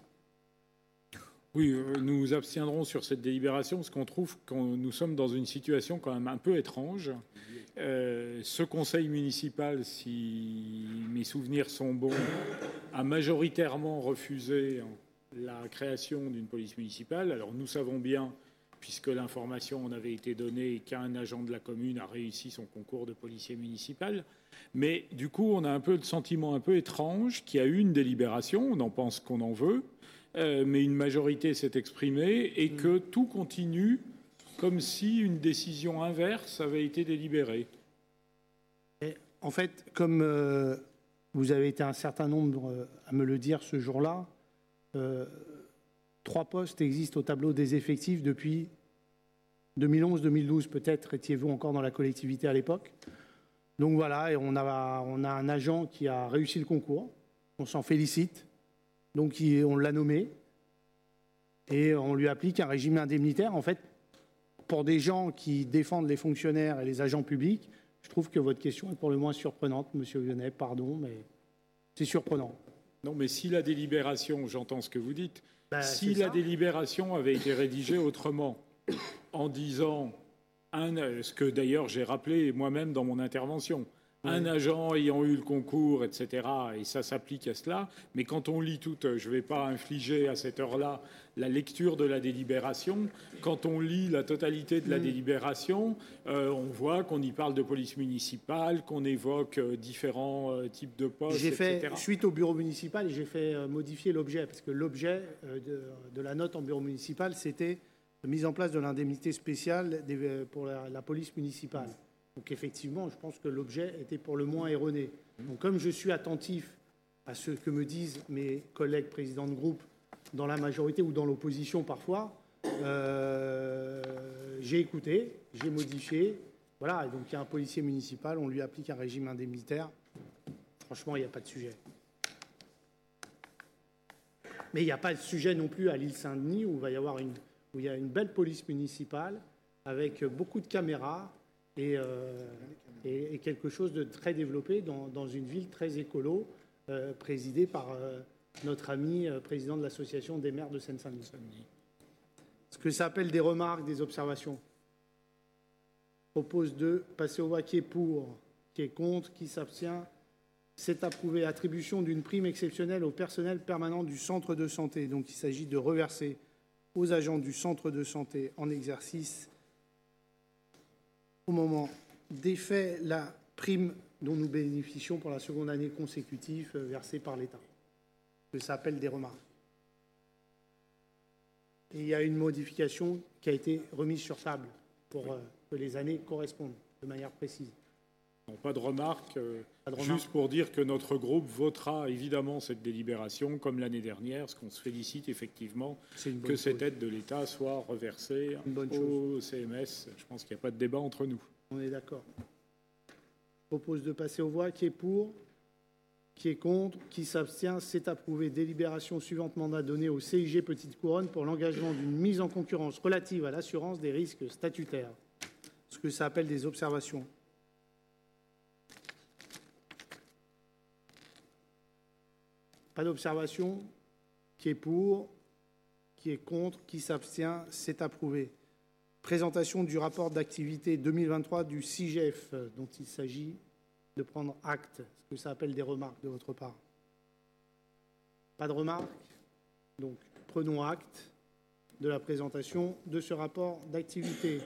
Oui, nous nous abstiendrons sur cette délibération parce qu'on trouve que nous sommes dans une situation quand même un peu étrange. Euh, ce conseil municipal, si mes souvenirs sont bons, a majoritairement refusé la création d'une police municipale. Alors nous savons bien, puisque l'information en avait été donnée, qu'un agent de la commune a réussi son concours de policier municipal. Mais du coup, on a un peu le sentiment un peu étrange qu'il y a eu une délibération, on en pense qu'on en veut, euh, mais une majorité s'est exprimée et que tout continue comme si une décision inverse avait été délibérée. Et en fait, comme euh, vous avez été un certain nombre euh, à me le dire ce jour-là, euh, trois postes existent au tableau des effectifs depuis deux mille onze deux mille douze. Peut-être étiez-vous encore dans la collectivité à l'époque. Donc voilà, et on a, on a un agent qui a réussi le concours. On s'en félicite. Donc il, on l'a nommé. Et on lui applique un régime indemnitaire. En fait, pour des gens qui défendent les fonctionnaires et les agents publics, je trouve que votre question est pour le moins surprenante, Monsieur Vionnet, pardon, mais c'est surprenant. Non, mais si la délibération, j'entends ce que vous dites, ben, si la ça. délibération avait été rédigée autrement, en disant, un, ce que d'ailleurs j'ai rappelé moi-même dans mon intervention, un agent ayant eu le concours, et cetera. Et ça s'applique à cela. Mais quand on lit tout, je ne vais pas infliger à cette heure-là la lecture de la délibération. Quand on lit la totalité de la mmh. délibération, euh, on voit qu'on y parle de police municipale, qu'on évoque euh, différents euh, types de postes, j'ai fait, et cetera. Suite au bureau municipal, j'ai fait euh, modifier l'objet, parce que l'objet euh, de, de la note en bureau municipal, c'était la mise en place de l'indemnité spéciale des, pour la, la police municipale. Donc effectivement, je pense que l'objet était pour le moins erroné. Donc comme je suis attentif à ce que me disent mes collègues présidents de groupe, dans la majorité ou dans l'opposition parfois, euh, j'ai écouté, j'ai modifié. Voilà, et donc il y a un policier municipal, on lui applique un régime indemnitaire. Franchement, il n'y a pas de sujet. Mais il n'y a pas de sujet non plus à l'île Saint-Denis où il va y avoir une, où il y a une belle police municipale avec beaucoup de caméras et, euh, et, et quelque chose de très développé dans, dans une ville très écolo, euh, présidée par euh, notre ami euh, président de l'association des maires de Seine-Saint-Denis. Ce que ça appelle des remarques, des observations. Je propose de passer au voix qui est pour, qui est contre, qui s'abstient. C'est approuvé. Attribution d'une prime exceptionnelle au personnel permanent du centre de santé. Donc il s'agit de reverser aux agents du centre de santé en exercice au moment des faits la prime dont nous bénéficions pour la seconde année consécutive versée par l'État. Que ça appelle des remarques. Et il y a une modification qui a été remise sur table pour euh, que les années correspondent de manière précise. Non, pas de remarques, euh, pas de remarque. Juste pour dire que notre groupe votera évidemment cette délibération comme l'année dernière, parce qu'on se félicite effectivement que chose. Cette aide de l'État soit reversée au C M S. Je pense qu'il n'y a pas de débat entre nous. On est d'accord. Je propose de passer aux voix. Qui est pour ? Qui est contre? Qui s'abstient? C'est approuvé. Délibération suivante, mandat donné au C I G Petite Couronne pour l'engagement d'une mise en concurrence relative à l'assurance des risques statutaires. Ce que ça appelle des observations. Pas d'observation. Qui est pour? Qui est contre? Qui s'abstient? C'est approuvé. Présentation du rapport d'activité deux mille vingt-trois du C I G F, dont il s'agit de prendre acte, ce que ça appelle des remarques de votre part. Pas de remarques? Donc, prenons acte de la présentation de ce rapport d'activité.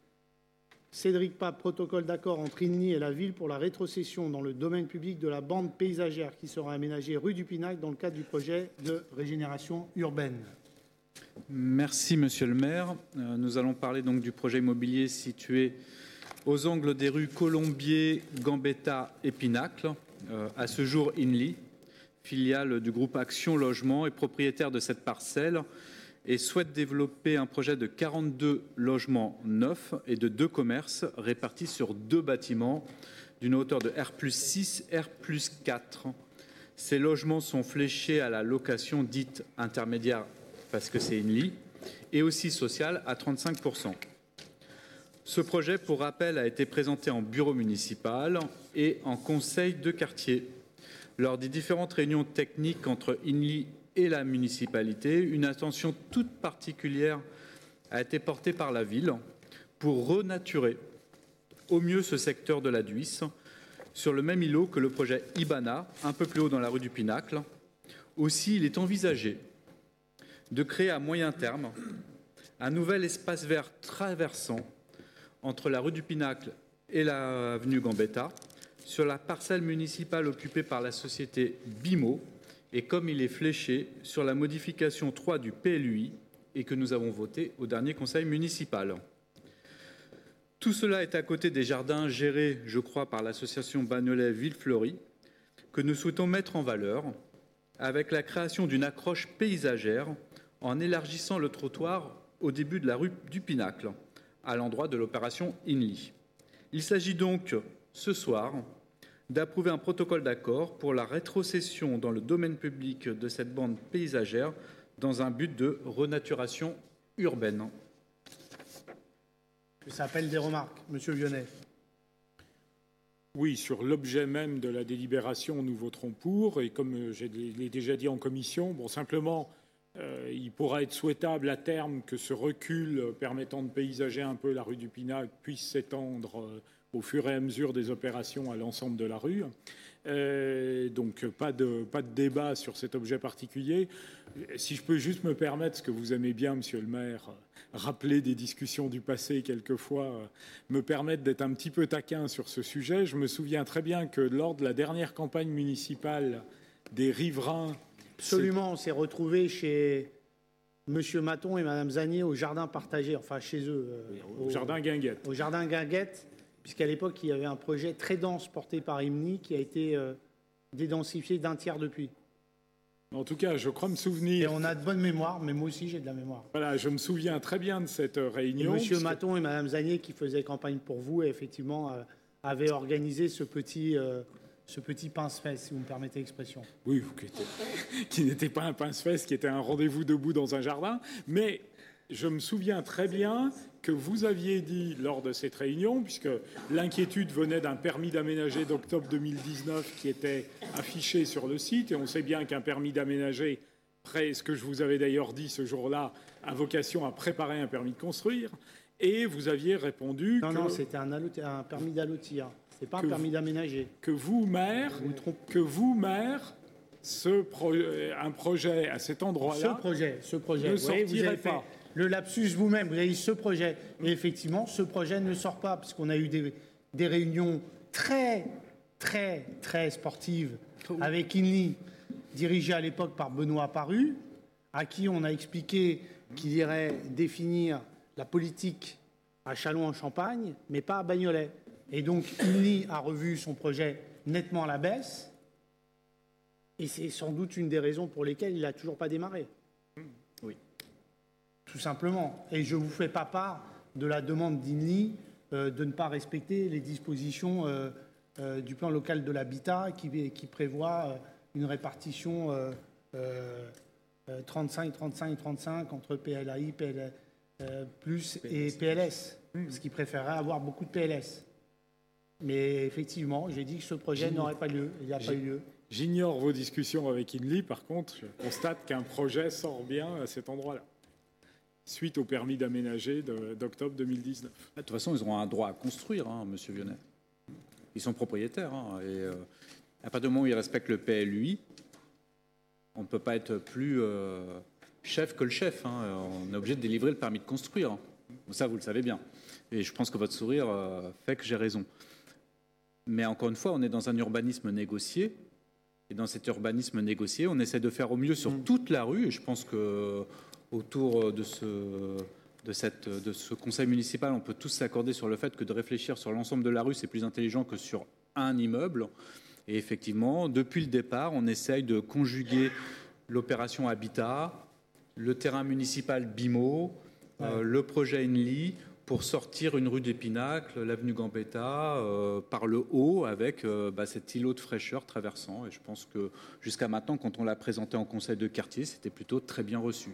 Cédric Pape, protocole d'accord entre I N L I et la ville pour la rétrocession dans le domaine public de la bande paysagère qui sera aménagée rue du Pinacle dans le cadre du projet de régénération urbaine. Merci, Monsieur le maire. Euh, nous allons parler donc du projet immobilier situé aux angles des rues Colombier, Gambetta et Pinacle. Euh, à ce jour, I N L I, filiale du groupe Action Logement, est propriétaire de cette parcelle et souhaite développer un projet de quarante-deux logements neufs et de deux commerces répartis sur deux bâtiments d'une hauteur de R plus six, R plus quatre. Ces logements sont fléchés à la location dite intermédiaire parce que c'est I N L I et aussi sociale à trente-cinq pour cent. Ce projet, pour rappel, a été présenté en bureau municipal et en conseil de quartier. Lors des différentes réunions techniques entre I N L I et la municipalité, une attention toute particulière a été portée par la ville pour renaturer au mieux ce secteur de la Duisse sur le même îlot que le projet Ibana, un peu plus haut dans la rue du Pinacle. Aussi, il est envisagé de créer à moyen terme un nouvel espace vert traversant entre la rue du Pinacle et l'avenue Gambetta sur la parcelle municipale occupée par la société Bimo et comme il est fléché sur la modification trois du P L U I et que nous avons voté au dernier conseil municipal. Tout cela est à côté des jardins gérés, je crois, par l'association Bagnolet Villefleurie que nous souhaitons mettre en valeur avec la création d'une accroche paysagère en élargissant le trottoir au début de la rue du Pinacle, à l'endroit de l'opération I N L I. Il s'agit donc, ce soir, d'approuver un protocole d'accord pour la rétrocession dans le domaine public de cette bande paysagère dans un but de renaturation urbaine. Ça appelle des remarques, Monsieur Lyonnais. Oui, sur l'objet même de la délibération, nous voterons pour. Et comme je l'ai déjà dit en commission, bon, simplement, euh, il pourra être souhaitable à terme que ce recul permettant de paysager un peu la rue du Pinacle puisse s'étendre euh, au fur et à mesure des opérations à l'ensemble de la rue. Euh, donc pas de, pas de débat sur cet objet particulier. Si je peux juste me permettre, ce que vous aimez bien, monsieur le maire, rappeler des discussions du passé quelquefois, me permettre d'être un petit peu taquin sur ce sujet. Je me souviens très bien que lors de la dernière campagne municipale des riverains... Absolument, on s'est retrouvés chez monsieur Maton et madame Zanier au jardin partagé, enfin chez eux. Au, au jardin Guinguette. Au jardin Guinguette. Puisqu'à l'époque, il y avait un projet très dense porté par IMNI qui a été euh, dédensifié d'un tiers depuis. En tout cas, je crois me souvenir... Et on a de bonne mémoire, mais moi aussi j'ai de la mémoire. Voilà, je me souviens très bien de cette réunion. Et monsieur puisque... Maton et madame Zanier, qui faisaient campagne pour vous, effectivement, euh, avaient organisé ce petit, euh, ce petit pince-fesse, si vous me permettez l'expression. Oui, qui n'était pas un pince-fesse, qui était un rendez-vous debout dans un jardin, mais... Je me souviens très bien que vous aviez dit lors de cette réunion, puisque l'inquiétude venait d'un permis d'aménager d'octobre deux mille dix-neuf qui était affiché sur le site, et on sait bien qu'un permis d'aménager, ce que je vous avais d'ailleurs dit ce jour-là, a vocation à préparer un permis de construire, et vous aviez répondu non, que... Non, non, c'était un, un permis d'allotir, c'est pas un permis d'aménager. Que vous, maire, vous que vous, maire, ce pro un projet à cet endroit-là... Ce projet, ce projet, ne oui, sortirait vous avez pas. Fait le lapsus vous-même, vous avez dit ce projet. Et effectivement, ce projet ne sort pas, puisqu'on a eu des, des réunions très, très, très sportives avec INLI, dirigée à l'époque par Benoît Paru, à qui on a expliqué qu'il irait définir la politique à Châlons-en-Champagne, mais pas à Bagnolet. Et donc, INLI a revu son projet nettement à la baisse, et c'est sans doute une des raisons pour lesquelles il n'a toujours pas démarré. Oui. Tout simplement. Et je ne vous fais pas part de la demande d'INLI euh, de ne pas respecter les dispositions euh, euh, du plan local de l'habitat qui, qui prévoit euh, une répartition euh, euh, trente-cinq, trente-cinq, trente-cinq entre P L A I, P L, euh, plus et P L S, parce qu'ils préféraient avoir beaucoup de P L S. Mais effectivement, j'ai dit que ce projet n'aurait pas lieu. Il n'y a pas eu lieu. J'ignore vos discussions avec INLI. Par contre, je constate qu'un projet sort bien à cet endroit-là, suite au permis d'aménager d'octobre deux mille dix-neuf. De toute façon, ils auront un droit à construire, hein, monsieur Vionnet. Ils sont propriétaires. Hein, et euh, à partir du moment où ils respectent le P L U I, on ne peut pas être plus euh, chef que le chef. Hein. On est obligé de délivrer le permis de construire. Hein. Ça, vous le savez bien. Et je pense que votre sourire euh, fait que j'ai raison. Mais encore une fois, on est dans un urbanisme négocié. Et dans cet urbanisme négocié, on essaie de faire au mieux sur toute la rue. Et je pense que autour de ce, de, cette, de ce conseil municipal, on peut tous s'accorder sur le fait que de réfléchir sur l'ensemble de la rue, c'est plus intelligent que sur un immeuble. Et effectivement, depuis le départ, on essaye de conjuguer l'opération Habitat, le terrain municipal B I M O, ouais. euh, le projet INLI, pour sortir une rue des Pinacles, l'avenue Gambetta, euh, par le haut, avec euh, bah, cet îlot de fraîcheur traversant. Et je pense que jusqu'à maintenant, quand on l'a présenté en conseil de quartier, c'était plutôt très bien reçu.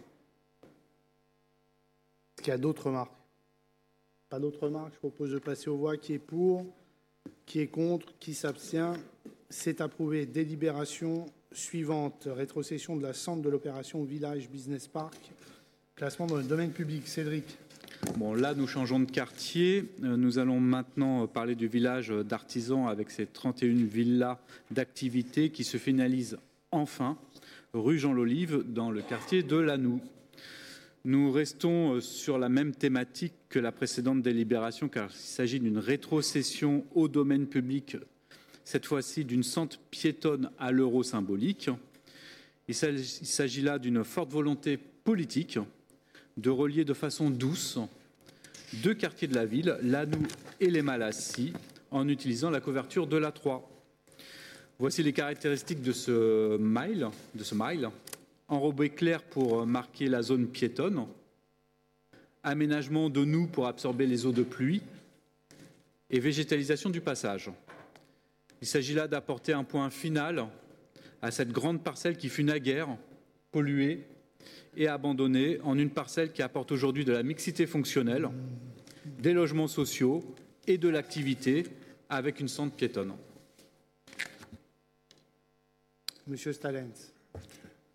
Est-ce qu'il y a d'autres remarques? Pas d'autres remarques? Je propose de passer aux voix. Qui est pour? Qui est contre? Qui s'abstient? C'est approuvé. Délibération suivante. Rétrocession de la centre de l'opération Village Business Park. Classement dans le domaine public. Cédric. Bon, là, nous changeons de quartier. Nous allons maintenant parler du village d'artisans avec ses trente et une villas d'activités qui se finalisent enfin, rue Jean Lolive, dans le quartier de Lanoux. Nous restons sur la même thématique que la précédente délibération, car il s'agit d'une rétrocession au domaine public, cette fois-ci d'une centre piétonne à l'euro symbolique. Il s'agit là d'une forte volonté politique de relier de façon douce deux quartiers de la ville, Lanoux et les Malassis, en utilisant la couverture de l'A trois. Voici les caractéristiques de ce mile, de ce mile. Enrobé clair pour marquer la zone piétonne, aménagement de noues pour absorber les eaux de pluie et végétalisation du passage. Il s'agit là d'apporter un point final à cette grande parcelle qui fut naguère polluée et abandonnée en une parcelle qui apporte aujourd'hui de la mixité fonctionnelle, des logements sociaux et de l'activité avec une centre piétonne. Monsieur Stalens.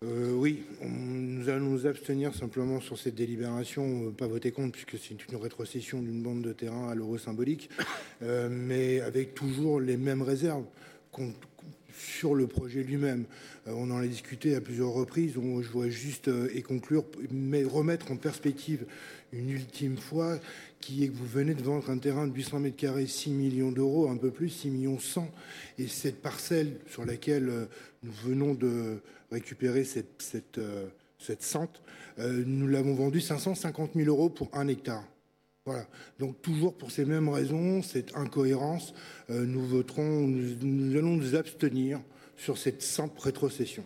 Euh, oui, on- nous allons nous abstenir simplement sur cette délibération, euh, pas voter contre, puisque c'est une rétrocession d'une bande de terrain à l'euro symbolique, euh, mais avec toujours les mêmes réserves qu'on- sur le projet lui-même. Euh, on en a discuté à plusieurs reprises. On- je voudrais juste euh, et conclure, mais remettre en perspective une ultime fois qui est que vous venez de vendre un terrain de huit cents mètres carrés, six millions d'euros, un peu plus, six millions cent. Et cette parcelle sur laquelle euh, nous venons de récupérer cette, cette, euh, cette sente, euh, nous l'avons vendue cinq cent cinquante mille euros pour un hectare. Voilà. Donc toujours pour ces mêmes raisons, cette incohérence, euh, nous voterons, nous, nous allons nous abstenir sur cette simple rétrocession.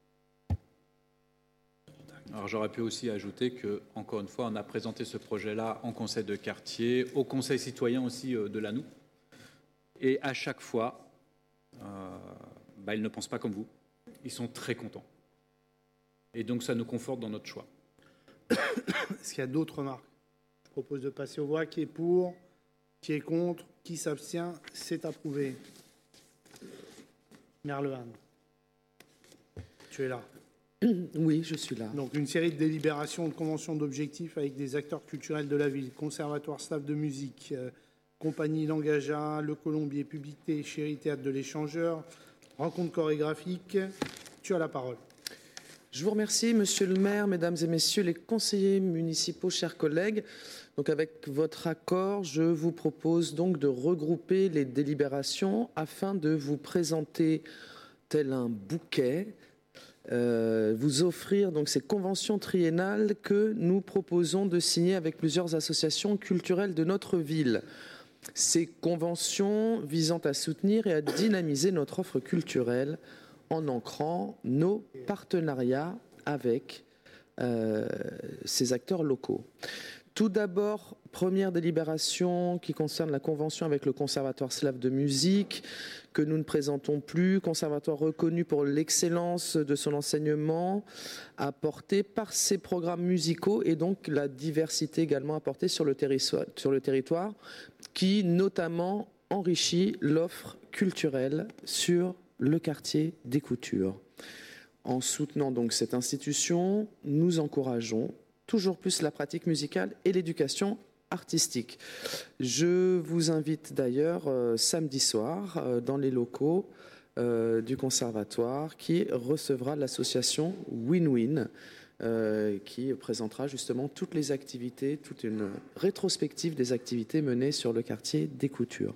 Alors j'aurais pu aussi ajouter que, encore une fois, on a présenté ce projet-là en conseil de quartier, au conseil citoyen aussi euh, de l'A N O. Et à chaque fois, euh, bah, ils ne pensent pas comme vous. Ils sont très contents. Et donc ça nous conforte dans notre choix. Est-ce qu'il y a d'autres remarques? Je propose de passer aux voix. Qui est pour? Qui est contre? Qui s'abstient? C'est approuvé. Merlevan. Tu es là. Oui, je suis là. Donc, une série de délibérations, de conventions d'objectifs avec des acteurs culturels de la ville, conservatoire staff de musique, euh, compagnie Langaja, Le Colombier, Publicité, Chéri Théâtre de l'Échangeur, rencontre chorégraphique. Tu as la parole. Je vous remercie, Monsieur le maire, Mesdames et Messieurs les conseillers municipaux, chers collègues. Donc, avec votre accord, je vous propose donc de regrouper les délibérations afin de vous présenter, tel un bouquet, euh, vous offrir donc ces conventions triennales que nous proposons de signer avec plusieurs associations culturelles de notre ville. Ces conventions visant à soutenir et à dynamiser notre offre culturelle en ancrant nos partenariats avec euh, ces acteurs locaux. Tout d'abord, première délibération qui concerne la convention avec le Conservatoire slave de musique, que nous ne présentons plus, conservatoire reconnu pour l'excellence de son enseignement apporté par ses programmes musicaux et donc la diversité également apportée sur le territoire, sur le territoire qui notamment enrichit l'offre culturelle sur le quartier des Coutures. En soutenant donc cette institution, nous encourageons toujours plus la pratique musicale et l'éducation artistique. Je vous invite d'ailleurs euh, samedi soir euh, dans les locaux euh, du conservatoire qui recevra l'association Win-Win euh, qui présentera justement toutes les activités, toute une rétrospective des activités menées sur le quartier des Coutures.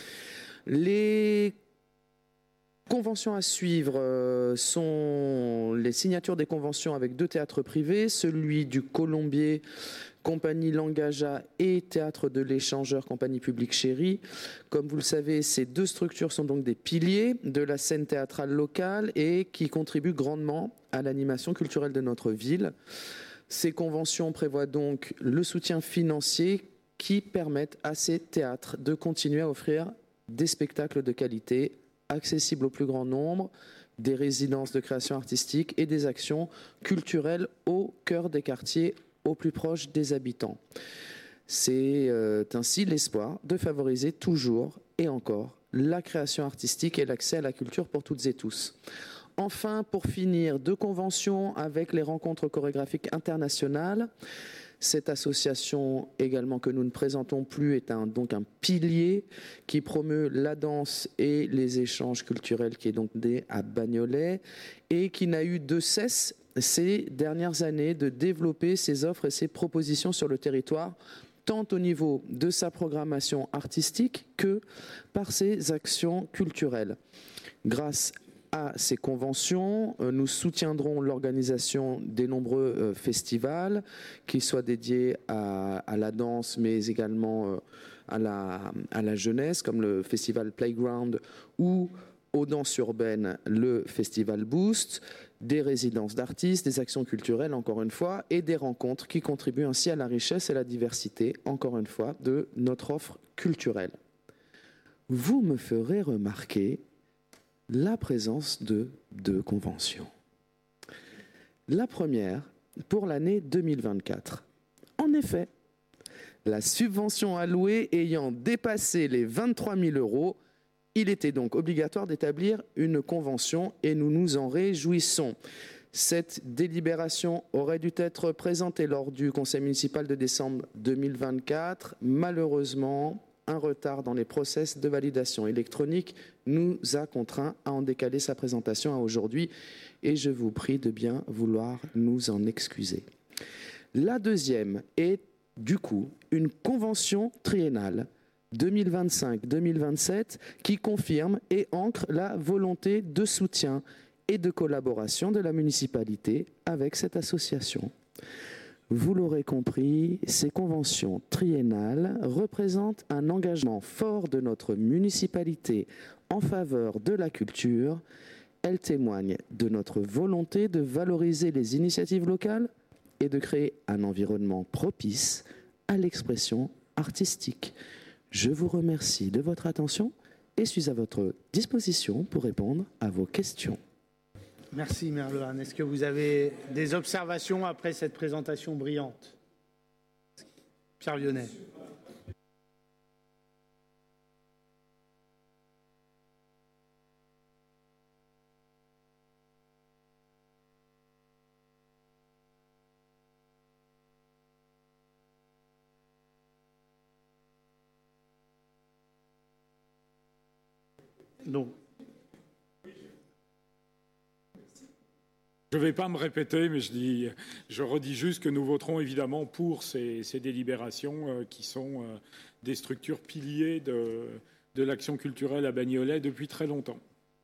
Les conventions à suivre euh, sont les signatures des conventions avec deux théâtres privés, celui du Colombier, compagnie Langaja, et Théâtre de l'Échangeur, compagnie publique Chéri. Comme vous le savez, ces deux structures sont donc des piliers de la scène théâtrale locale et qui contribuent grandement à l'animation culturelle de notre ville. Ces conventions prévoient donc le soutien financier qui permettent à ces théâtres de continuer à offrir des spectacles de qualité accessibles au plus grand nombre, des résidences de création artistique et des actions culturelles au cœur des quartiers, au plus proche des habitants. C'est euh, ainsi l'espoir de favoriser toujours et encore la création artistique et l'accès à la culture pour toutes et tous. Enfin, pour finir, deux conventions avec les rencontres chorégraphiques internationales. Cette association également que nous ne présentons plus est un, donc un pilier qui promeut la danse et les échanges culturels qui est donc né à Bagnolet et qui n'a eu de cesse ces dernières années de développer ses offres et ses propositions sur le territoire tant au niveau de sa programmation artistique que par ses actions culturelles. Grâce à ces conventions, nous soutiendrons l'organisation des nombreux festivals, qu'ils soient dédiés à, à la danse, mais également à la, à la jeunesse, comme le festival Playground ou aux danses urbaines, le festival Boost, des résidences d'artistes, des actions culturelles, encore une fois, et des rencontres qui contribuent ainsi à la richesse et la diversité, encore une fois, de notre offre culturelle. Vous me ferez remarquer la présence de deux conventions. La première pour l'année deux mille vingt-quatre. En effet, la subvention allouée ayant dépassé les vingt-trois mille euros, il était donc obligatoire d'établir une convention et nous nous en réjouissons. Cette délibération aurait dû être présentée lors du conseil municipal de décembre deux mille vingt-quatre. Malheureusement, un retard dans les process de validation électronique nous a contraints à en décaler sa présentation à aujourd'hui et je vous prie de bien vouloir nous en excuser. La deuxième est du coup une convention triennale deux mille vingt-cinq deux mille vingt-sept qui confirme et ancre la volonté de soutien et de collaboration de la municipalité avec cette association. Vous l'aurez compris, ces conventions triennales représentent un engagement fort de notre municipalité en faveur de la culture. Elles témoignent de notre volonté de valoriser les initiatives locales et de créer un environnement propice à l'expression artistique. Je vous remercie de votre attention et suis à votre disposition pour répondre à vos questions. Merci, Maire Lehane. Est-ce que vous avez des observations après cette présentation brillante? Pierre Lyonnais. Donc, je ne vais pas me répéter, mais je, dis, je redis juste que nous voterons évidemment pour ces, ces délibérations euh, qui sont euh, des structures piliers de, de l'action culturelle à Bagnolet depuis très longtemps.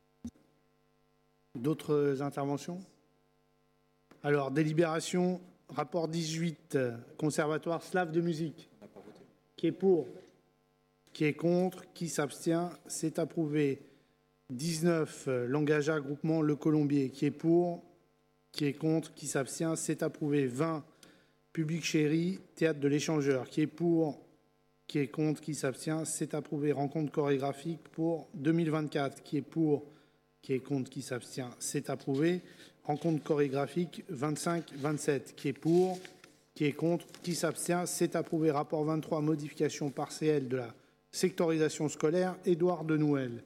D'autres interventions? Alors, délibération, rapport dix-huit, Conservatoire slave de musique. Qui est pour? Qui est contre? Qui s'abstient? C'est approuvé. dix-neuf, Langagea, groupement Le Colombier. Qui est pour? Qui est contre? Qui s'abstient? C'est approuvé. vingt, Public Chéri, Théâtre de l'Échangeur. Qui est pour? Qui est contre? Qui s'abstient? C'est approuvé. Rencontre chorégraphique pour deux mille vingt-quatre. Qui est pour? Qui est contre? Qui s'abstient? C'est approuvé. Rencontre chorégraphique vingt-cinq vingt-sept. Qui est pour? Qui est contre? Qui s'abstient? C'est approuvé. Rapport vingt-trois, modification partielle de la sectorisation scolaire. Édouard Denouel.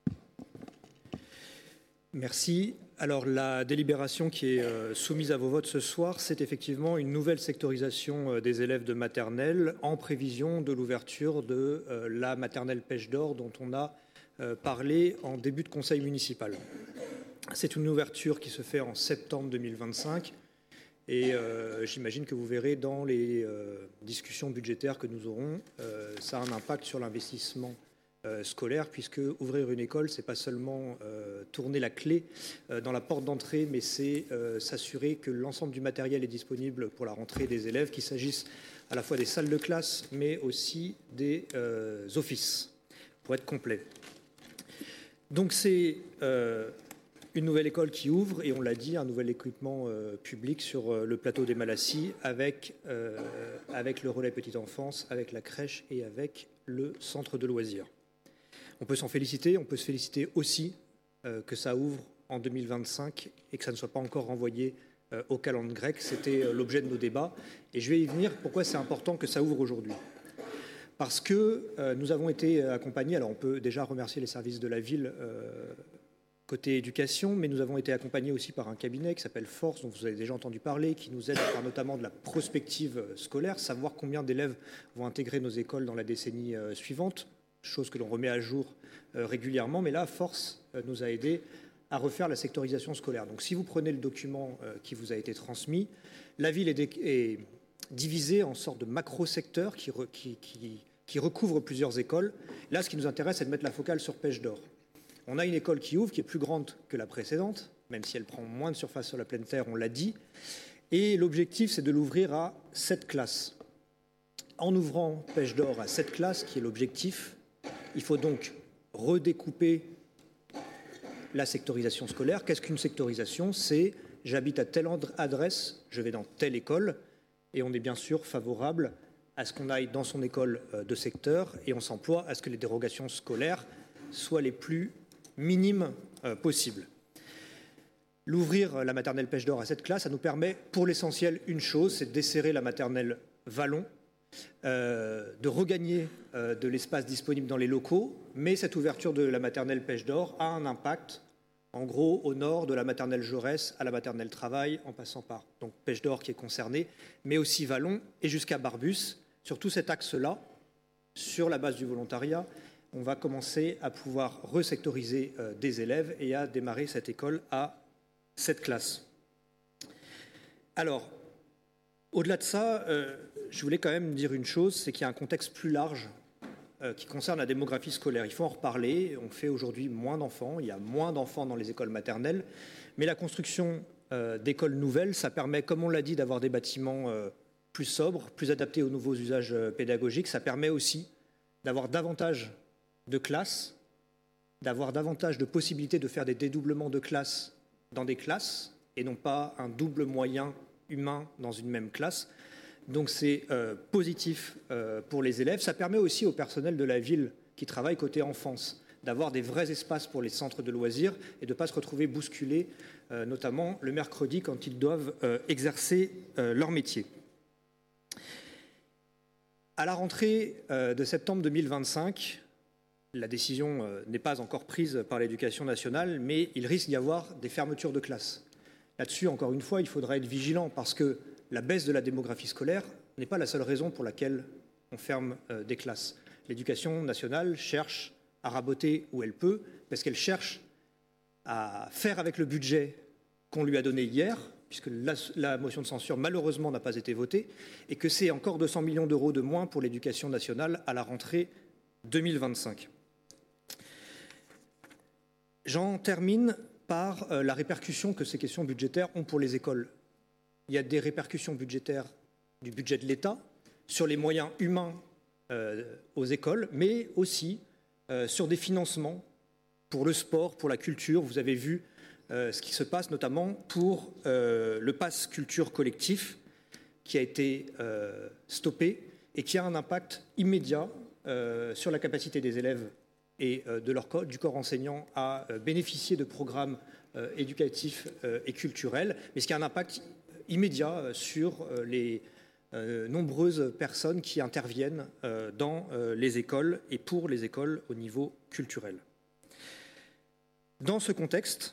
Merci. Alors la délibération qui est euh, soumise à vos votes ce soir, c'est effectivement une nouvelle sectorisation euh, des élèves de maternelle en prévision de l'ouverture de euh, la maternelle Pêche d'Or dont on a euh, parlé en début de conseil municipal. C'est une ouverture qui se fait en septembre deux mille vingt-cinq et euh, j'imagine que vous verrez dans les euh, discussions budgétaires que nous aurons, euh, ça a un impact sur l'investissement scolaire, puisque ouvrir une école, c'est pas seulement euh, tourner la clé euh, dans la porte d'entrée, mais c'est euh, s'assurer que l'ensemble du matériel est disponible pour la rentrée des élèves, qu'il s'agisse à la fois des salles de classe, mais aussi des euh, offices, pour être complet. Donc c'est euh, une nouvelle école qui ouvre, et on l'a dit, un nouvel équipement euh, public sur euh, le plateau des Malassis, avec, euh, avec le relais petite enfance, avec la crèche et avec le centre de loisirs. On peut s'en féliciter, on peut se féliciter aussi euh, que ça ouvre en deux mille vingt-cinq et que ça ne soit pas encore renvoyé euh, au calendrier grec. C'était euh, l'objet de nos débats. Et je vais y venir, pourquoi c'est important que ça ouvre aujourd'hui. Parce que euh, nous avons été accompagnés, alors on peut déjà remercier les services de la ville euh, côté éducation, mais nous avons été accompagnés aussi par un cabinet qui s'appelle Force, dont vous avez déjà entendu parler, qui nous aide à faire notamment de la prospective scolaire, savoir combien d'élèves vont intégrer nos écoles dans la décennie euh, suivante, chose que l'on remet à jour euh, régulièrement, mais là, Force euh, nous a aidés à refaire la sectorisation scolaire. Donc si vous prenez le document euh, qui vous a été transmis, la ville est, est divisée en sorte de macro-secteurs qui, re, qui, qui, qui recouvrent plusieurs écoles. Là, ce qui nous intéresse, c'est de mettre la focale sur Pêche d'Or. On a une école qui ouvre, qui est plus grande que la précédente, même si elle prend moins de surface sur la pleine terre, on l'a dit. Et l'objectif, c'est de l'ouvrir à sept classes. En ouvrant Pêche d'Or à sept classes, qui est l'objectif, il faut donc redécouper la sectorisation scolaire. Qu'est-ce qu'une sectorisation? C'est j'habite à telle adresse, je vais dans telle école, et on est bien sûr favorable à ce qu'on aille dans son école de secteur, et on s'emploie à ce que les dérogations scolaires soient les plus minimes euh, possibles. L'ouvrir la maternelle Pêche d'Or à cette classe, ça nous permet pour l'essentiel une chose, c'est de desserrer la maternelle Vallon, euh, de regagner euh, de l'espace disponible dans les locaux, mais cette ouverture de la maternelle Pêche d'Or a un impact En gros, au nord, de la maternelle Jaurès à la maternelle Travail, en passant par donc Pêche d'Or qui est concernée, mais aussi Vallon et jusqu'à Barbus. Sur tout cet axe-là, sur la base du volontariat, on va commencer à pouvoir resectoriser euh, des élèves et à démarrer cette école à cette classe. Alors, au-delà de ça, euh, je voulais quand même dire une chose, c'est qu'il y a un contexte plus large euh, qui concerne la démographie scolaire. Il faut en reparler. On fait aujourd'hui moins d'enfants. Il y a moins d'enfants dans les écoles maternelles. Mais la construction euh, d'écoles nouvelles, ça permet, comme on l'a dit, d'avoir des bâtiments euh, plus sobres, plus adaptés aux nouveaux usages euh, pédagogiques. Ça permet aussi d'avoir davantage de classes, d'avoir davantage de possibilités de faire des dédoublements de classes dans des classes et non pas un double moyen humain dans une même classe. Donc c'est euh, positif euh, pour les élèves. Ça permet aussi au personnel de la ville qui travaille côté enfance d'avoir des vrais espaces pour les centres de loisirs et de ne pas se retrouver bousculés, euh, notamment le mercredi quand ils doivent euh, exercer euh, leur métier. À la rentrée euh, de septembre deux mille vingt-cinq, la décision euh, n'est pas encore prise par l'Éducation nationale, mais il risque d'y avoir des fermetures de classes. Là-dessus, encore une fois, il faudra être vigilant parce que la baisse de la démographie scolaire n'est pas la seule raison pour laquelle on ferme euh, des classes. L'éducation nationale cherche à raboter où elle peut, parce qu'elle cherche à faire avec le budget qu'on lui a donné hier, puisque la, la motion de censure, malheureusement, n'a pas été votée, et que c'est encore deux cents millions d'euros de moins pour l'éducation nationale à la rentrée deux mille vingt-cinq. J'en termine par euh, la répercussion que ces questions budgétaires ont pour les écoles. Il y a des répercussions budgétaires du budget de l'État sur les moyens humains euh, aux écoles, mais aussi euh, sur des financements pour le sport, pour la culture. Vous avez vu euh, ce qui se passe notamment pour euh, le pass culture collectif qui a été euh, stoppé et qui a un impact immédiat euh, sur la capacité des élèves et euh, de leur corps, du corps enseignant à euh, bénéficier de programmes euh, éducatifs euh, et culturels, mais ce qui a un impact immédiat euh, sur euh, les euh, nombreuses personnes qui interviennent euh, dans euh, les écoles et pour les écoles au niveau culturel. Dans ce contexte,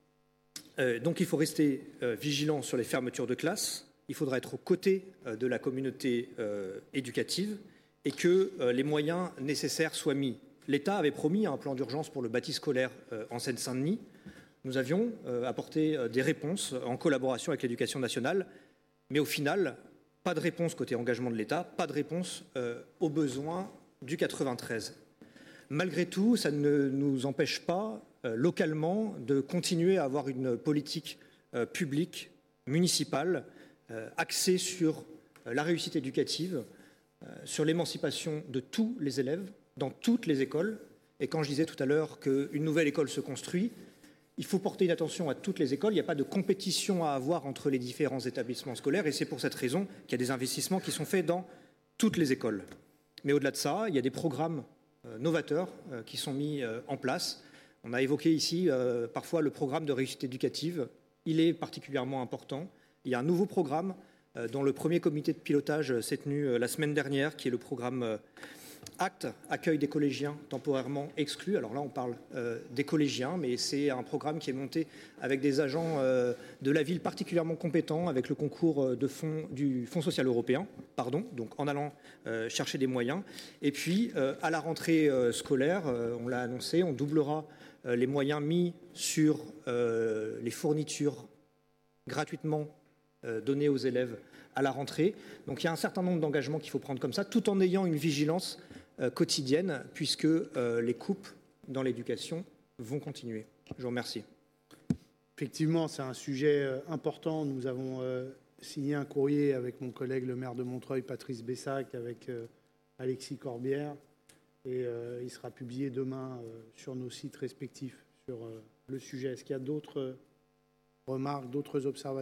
euh, donc il faut rester euh, vigilant sur les fermetures de classes, il faudra être aux côtés euh, de la communauté euh, éducative et que euh, les moyens nécessaires soient mis. L'État avait promis un plan d'urgence pour le bâti scolaire euh, en Seine-Saint-Denis. Nous avions euh, apporté euh, des réponses en collaboration avec l'Éducation nationale, mais au final, pas de réponse côté engagement de l'État, pas de réponse euh, aux besoins du quatre-vingt-treize. Malgré tout, ça ne nous empêche pas, euh, localement, de continuer à avoir une politique euh, publique, municipale, euh, axée sur euh, la réussite éducative, euh, sur l'émancipation de tous les élèves, dans toutes les écoles. Et quand je disais tout à l'heure qu'une nouvelle école se construit, il faut porter une attention à toutes les écoles. Il n'y a pas de compétition à avoir entre les différents établissements scolaires et c'est pour cette raison qu'il y a des investissements qui sont faits dans toutes les écoles. Mais au-delà de ça, il y a des programmes euh, novateurs euh, qui sont mis euh, en place. On a évoqué ici euh, parfois le programme de réussite éducative. Il est particulièrement important. Il y a un nouveau programme euh, dont le premier comité de pilotage s'est tenu euh, la semaine dernière, qui est le programme euh, Acte, accueil des collégiens temporairement exclus. Alors là, on parle euh, des collégiens, mais c'est un programme qui est monté avec des agents euh, de la ville particulièrement compétents, avec le concours de fonds, du Fonds social européen, pardon, donc en allant euh, chercher des moyens. Et puis, euh, à la rentrée euh, scolaire, euh, on l'a annoncé, on doublera euh, les moyens mis sur euh, les fournitures gratuitement euh, données aux élèves à la rentrée. Donc il y a un certain nombre d'engagements qu'il faut prendre comme ça, tout en ayant une vigilance euh, quotidienne, puisque euh, les coupes dans l'éducation vont continuer. Je vous remercie. Effectivement, c'est un sujet euh, important. Nous avons euh, signé un courrier avec mon collègue le maire de Montreuil, Patrice Bessac, avec euh, Alexis Corbière, et euh, il sera publié demain euh, sur nos sites respectifs sur euh, le sujet. Est-ce qu'il y a d'autres euh, remarques, d'autres observations ?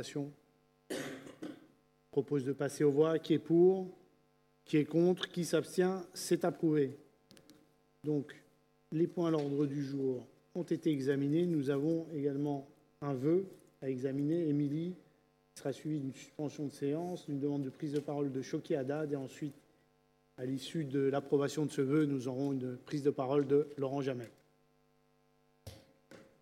Je propose de passer aux voix. Qui est pour? Qui est contre? Qui s'abstient? C'est approuvé. Donc, les points à l'ordre du jour ont été examinés. Nous avons également un vœu à examiner. Émilie, qui sera suivi d'une suspension de séance, d'une demande de prise de parole de Choquet Haddad. Et ensuite, à l'issue de l'approbation de ce vœu, nous aurons une prise de parole de Laurent Jamel.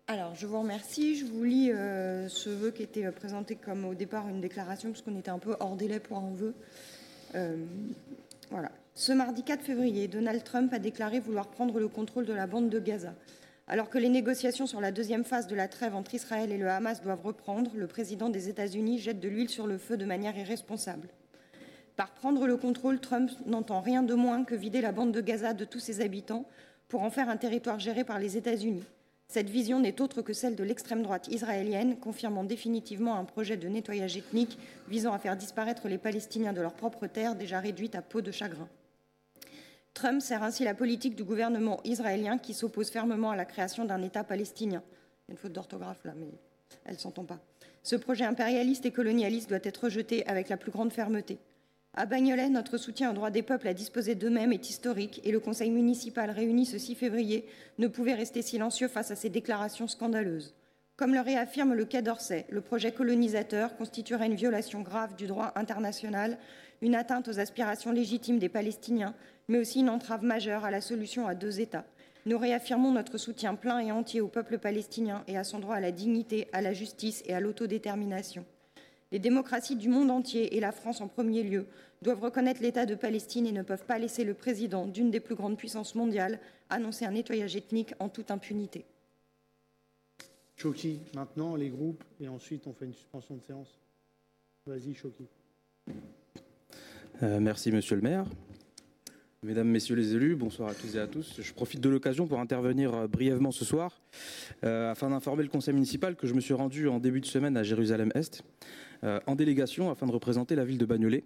Alors, je vous remercie. Je vous lis euh, ce vœu qui était présenté comme au départ une déclaration, parce qu'on était un peu hors délai pour un vœu. Euh, voilà. Ce mardi quatre février, Donald Trump a déclaré vouloir prendre le contrôle de la bande de Gaza. Alors que les négociations sur la deuxième phase de la trêve entre Israël et le Hamas doivent reprendre, le président des États-Unis jette de l'huile sur le feu de manière irresponsable. Par prendre le contrôle, Trump n'entend rien de moins que vider la bande de Gaza de tous ses habitants pour en faire un territoire géré par les États-Unis. Cette vision n'est autre que celle de l'extrême droite israélienne, confirmant définitivement un projet de nettoyage ethnique visant à faire disparaître les Palestiniens de leur propre terre, déjà réduite à peau de chagrin. Trump sert ainsi la politique du gouvernement israélien qui s'oppose fermement à la création d'un État palestinien. Il y a une faute d'orthographe là, mais elle ne s'entend pas. Ce projet impérialiste et colonialiste doit être rejeté avec la plus grande fermeté. À Bagnolet, notre soutien au droit des peuples à disposer d'eux-mêmes est historique et le conseil municipal réuni ce six février ne pouvait rester silencieux face à ces déclarations scandaleuses. Comme le réaffirme le Quai d'Orsay, le projet colonisateur constituerait une violation grave du droit international, une atteinte aux aspirations légitimes des Palestiniens, mais aussi une entrave majeure à la solution à deux États. Nous réaffirmons notre soutien plein et entier au peuple palestinien et à son droit à la dignité, à la justice et à l'autodétermination. Les démocraties du monde entier, et la France en premier lieu, doivent reconnaître l'État de Palestine et ne peuvent pas laisser le président d'une des plus grandes puissances mondiales annoncer un nettoyage ethnique en toute impunité. Choki, maintenant les groupes, et ensuite on fait une suspension de séance. Vas-y, Choki. Euh, merci, monsieur le maire. Mesdames, messieurs les élus, bonsoir à tous et à tous. Je profite de l'occasion pour intervenir brièvement ce soir euh, afin d'informer le conseil municipal que je me suis rendu en début de semaine à Jérusalem-Est euh, en délégation afin de représenter la ville de Bagnolet.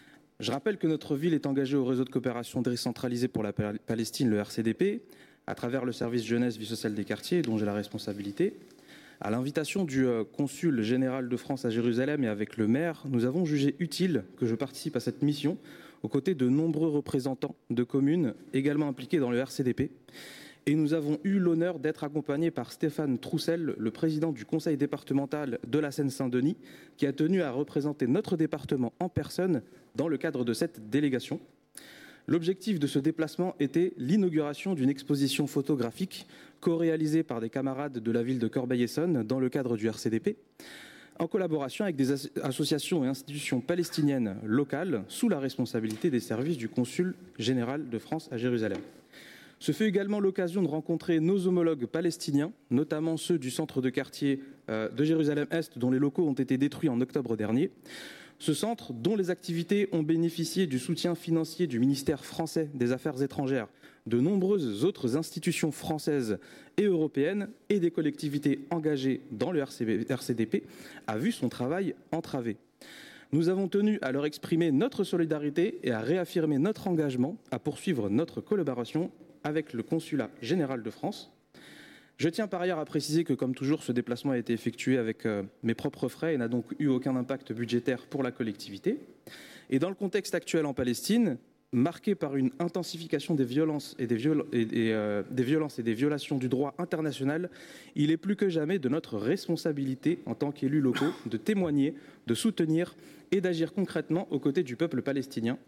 Je rappelle que notre ville est engagée au réseau de coopération décentralisée pour la Palestine, le R C D P, à travers le service jeunesse vie sociale des quartiers, dont j'ai la responsabilité. À l'invitation du euh, consul général de France à Jérusalem et avec le maire, nous avons jugé utile que je participe à cette mission aux côtés de nombreux représentants de communes également impliqués dans le R C D P. Et nous avons eu l'honneur d'être accompagnés par Stéphane Troussel, le président du conseil départemental de la Seine-Saint-Denis, qui a tenu à représenter notre département en personne dans le cadre de cette délégation. L'objectif de ce déplacement était l'inauguration d'une exposition photographique co-réalisée par des camarades de la ville de Corbeil-Essonnes dans le cadre du R C D P, en collaboration avec des as- associations et institutions palestiniennes locales sous la responsabilité des services du consul général de France à Jérusalem. Ce fut également l'occasion de rencontrer nos homologues palestiniens, notamment ceux du centre de quartier euh, de Jérusalem-Est, dont les locaux ont été détruits en octobre dernier. Ce centre, dont les activités ont bénéficié du soutien financier du ministère français des Affaires étrangères, de nombreuses autres institutions françaises et européennes et des collectivités engagées dans le R C D P, a vu son travail entravé. Nous avons tenu à leur exprimer notre solidarité et à réaffirmer notre engagement à poursuivre notre collaboration avec le consulat général de France. Je tiens par ailleurs à préciser que, comme toujours, ce déplacement a été effectué avec euh, mes propres frais et n'a donc eu aucun impact budgétaire pour la collectivité. Et dans le contexte actuel en Palestine, marqué par une intensification des violences et des, viol- et, et, euh, des violences et des violations du droit international, il est plus que jamais de notre responsabilité en tant qu'élus locaux de témoigner, de soutenir et d'agir concrètement aux côtés du peuple palestinien.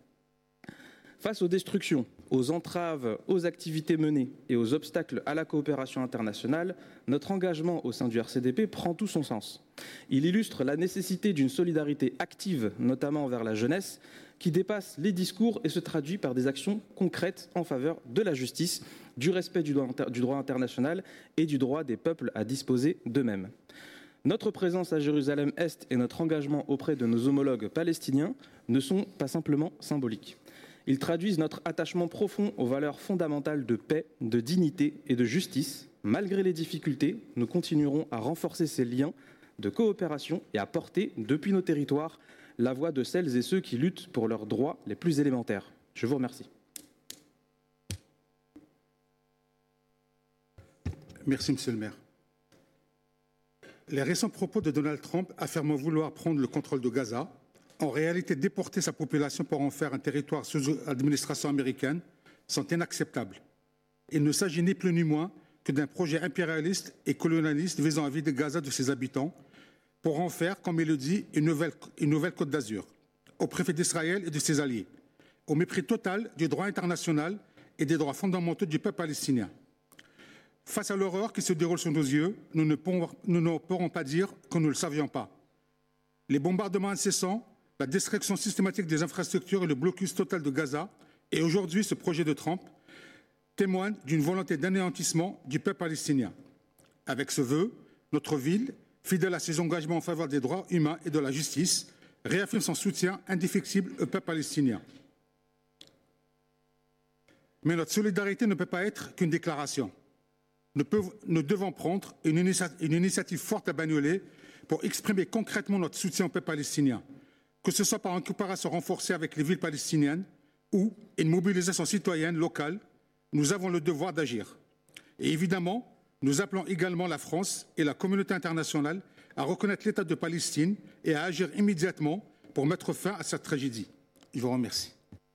Face aux destructions, aux entraves, aux activités menées et aux obstacles à la coopération internationale, notre engagement au sein du R C D P prend tout son sens. Il illustre la nécessité d'une solidarité active, notamment envers la jeunesse, qui dépasse les discours et se traduit par des actions concrètes en faveur de la justice, du respect du droit, du droit international et du droit des peuples à disposer d'eux-mêmes. Notre présence à Jérusalem-Est et notre engagement auprès de nos homologues palestiniens ne sont pas simplement symboliques. Ils traduisent notre attachement profond aux valeurs fondamentales de paix, de dignité et de justice. Malgré les difficultés, nous continuerons à renforcer ces liens de coopération et à porter, depuis nos territoires, la voix de celles et ceux qui luttent pour leurs droits les plus élémentaires. Je vous remercie. Merci, monsieur le maire. Les récents propos de Donald Trump affirmant vouloir prendre le contrôle de Gaza, en réalité déporter sa population pour en faire un territoire sous administration américaine, sont inacceptables. Il ne s'agit ni plus ni moins que d'un projet impérialiste et colonialiste visant à vider Gaza de ses habitants pour en faire, comme il le dit, une nouvelle, une nouvelle Côte d'Azur, au préfet d'Israël et de ses alliés, au mépris total du droit international et des droits fondamentaux du peuple palestinien. Face à l'horreur qui se déroule sous nos yeux, nous ne pourrons, nous ne pourrons pas dire que nous ne le savions pas. Les bombardements incessants, la destruction systématique des infrastructures et le blocus total de Gaza, et aujourd'hui ce projet de Trump, témoignent d'une volonté d'anéantissement du peuple palestinien. Avec ce vœu, notre ville, fidèle à ses engagements en faveur des droits humains et de la justice, réaffirme son soutien indéfectible au peuple palestinien. Mais notre solidarité ne peut pas être qu'une déclaration. Nous, peuvent, nous devons prendre une, initia- une initiative forte à Bagnolet pour exprimer concrètement notre soutien au peuple palestinien, que ce soit par une coopération renforcée avec les villes palestiniennes ou une mobilisation citoyenne locale. Nous avons le devoir d'agir. Et évidemment, nous appelons également la France et la communauté internationale à reconnaître l'État de Palestine et à agir immédiatement pour mettre fin à cette tragédie. Je vous remercie.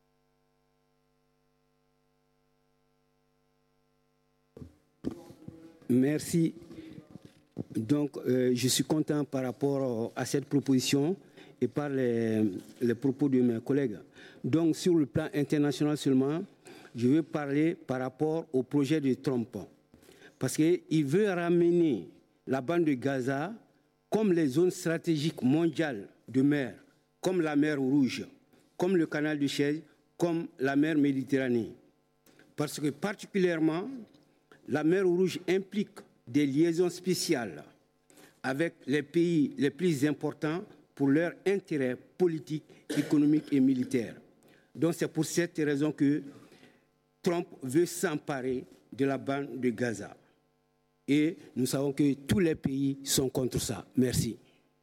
Merci. Donc, euh, je suis content par rapport à cette proposition et par les, les propos de mes collègues. Donc, sur le plan international seulement, je veux parler par rapport au projet de Trump. Parce qu'il veut ramener la bande de Gaza comme les zones stratégiques mondiales de mer, comme la mer Rouge, comme le canal de Suez, comme la mer Méditerranée. Parce que particulièrement, la mer Rouge implique des liaisons spéciales avec les pays les plus importants pour leurs intérêts politiques, économiques et militaires. Donc c'est pour cette raison que Trump veut s'emparer de la bande de Gaza. Et nous savons que tous les pays sont contre ça. Merci.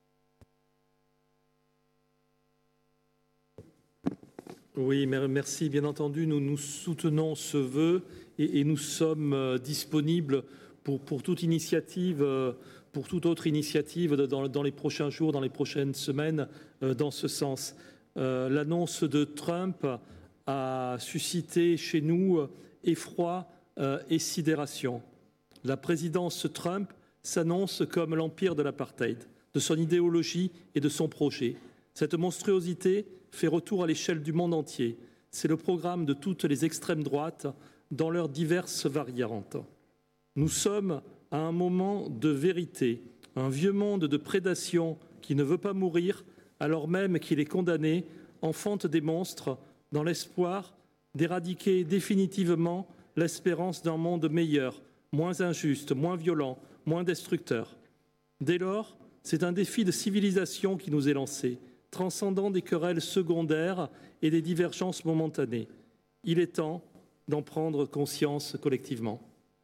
Oui, merci. Bien entendu, nous, nous soutenons ce vœu et, et nous sommes disponibles pour, pour toute initiative, pour toute autre initiative dans, dans les prochains jours, dans les prochaines semaines, dans ce sens. Euh, l'annonce de Trump a suscité chez nous effroi euh, et sidération. La présidence Trump s'annonce comme l'empire de l'apartheid, de son idéologie et de son projet. Cette monstruosité fait retour à l'échelle du monde entier. C'est le programme de toutes les extrêmes droites dans leurs diverses variantes. Nous sommes à un moment de vérité, un vieux monde de prédation qui ne veut pas mourir alors même qu'il est condamné, enfante des monstres dans l'espoir d'éradiquer définitivement l'espérance d'un monde meilleur, moins injuste, moins violent, moins destructeur. Dès lors, c'est un défi de civilisation qui nous est lancé, transcendant des querelles secondaires et des divergences momentanées. Il est temps d'en prendre conscience collectivement.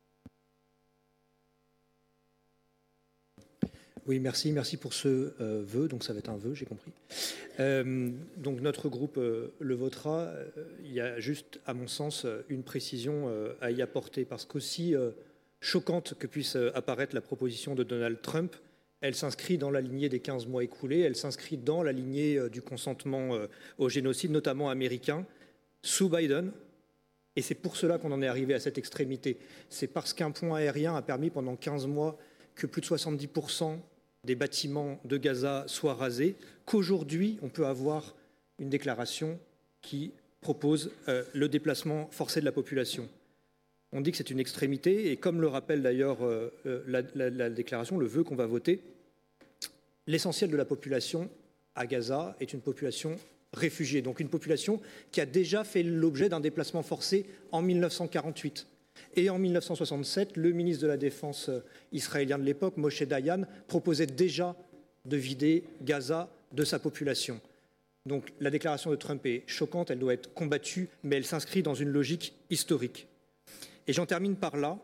Oui, merci, merci pour ce euh, vœu. Donc ça va être un vœu, j'ai compris. Euh, donc notre groupe euh, le votera. Euh, il y a juste, à mon sens, une précision euh, à y apporter, parce qu'aussi euh, choquante que puisse euh, apparaître la proposition de Donald Trump, elle s'inscrit dans la lignée des quinze mois écoulés, elle s'inscrit dans la lignée euh, du consentement euh, au génocide, notamment américain, sous Biden. Et c'est pour cela qu'on en est arrivé à cette extrémité. C'est parce qu'un pont aérien a permis pendant quinze mois que plus de soixante-dix pour cent des bâtiments de Gaza soient rasés, qu'aujourd'hui, on peut avoir une déclaration qui propose euh, le déplacement forcé de la population. On dit que c'est une extrémité, et comme le rappelle d'ailleurs euh, la, la, la déclaration, le vœu qu'on va voter, l'essentiel de la population à Gaza est une population réfugiée, donc une population qui a déjà fait l'objet d'un déplacement forcé en mille neuf cent quarante-huit. Et en mille neuf cent soixante-sept, le ministre de la Défense israélien de l'époque, Moshe Dayan, proposait déjà de vider Gaza de sa population. Donc la déclaration de Trump est choquante, elle doit être combattue, mais elle s'inscrit dans une logique historique. Et j'en termine par là.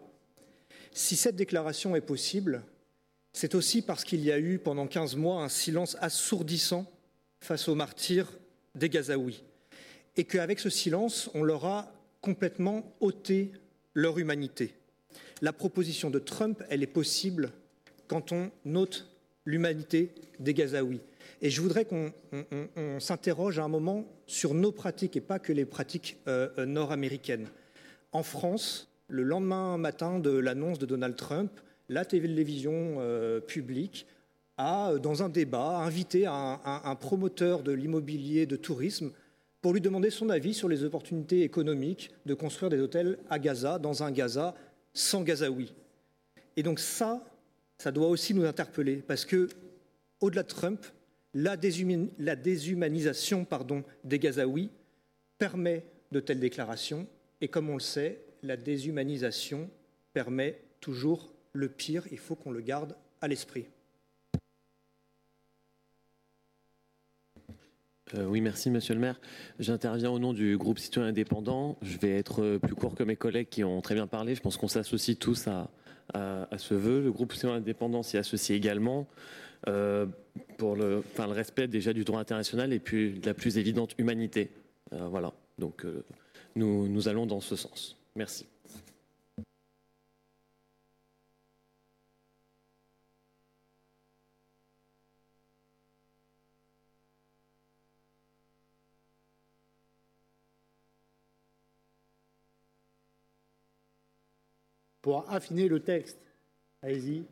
Si cette déclaration est possible, c'est aussi parce qu'il y a eu pendant quinze mois un silence assourdissant face aux martyrs des Gazaouis. Et qu'avec ce silence, on leur a complètement ôté leur humanité. La proposition de Trump, elle est possible quand on ôte l'humanité des Gazaouis. Et je voudrais qu'on on, on, on s'interroge à un moment sur nos pratiques et pas que les pratiques euh, nord-américaines. En France, le lendemain matin de l'annonce de Donald Trump, la télévision euh, publique a, dans un débat, invité un, un, un promoteur de l'immobilier de tourisme pour lui demander son avis sur les opportunités économiques de construire des hôtels à Gaza, dans un Gaza sans Gazaouis. Et donc ça, ça doit aussi nous interpeller, parce que au-delà de Trump, la, déshuma- la déshumanisation pardon, des Gazaouis permet de telles déclarations, et comme on le sait, la déshumanisation permet toujours le pire, il faut qu'on le garde à l'esprit. Euh, oui, merci Monsieur le maire. J'interviens au nom du groupe citoyen indépendant. Je vais être plus court que mes collègues qui ont très bien parlé. Je pense qu'on s'associe tous à, à, à ce vœu. Le groupe citoyen indépendant s'y associe également euh, pour le, enfin, le respect déjà du droit international et puis de la plus évidente humanité. Euh, voilà, donc euh, nous, nous allons dans ce sens. Merci. Pour affiner le texte. Allez-y.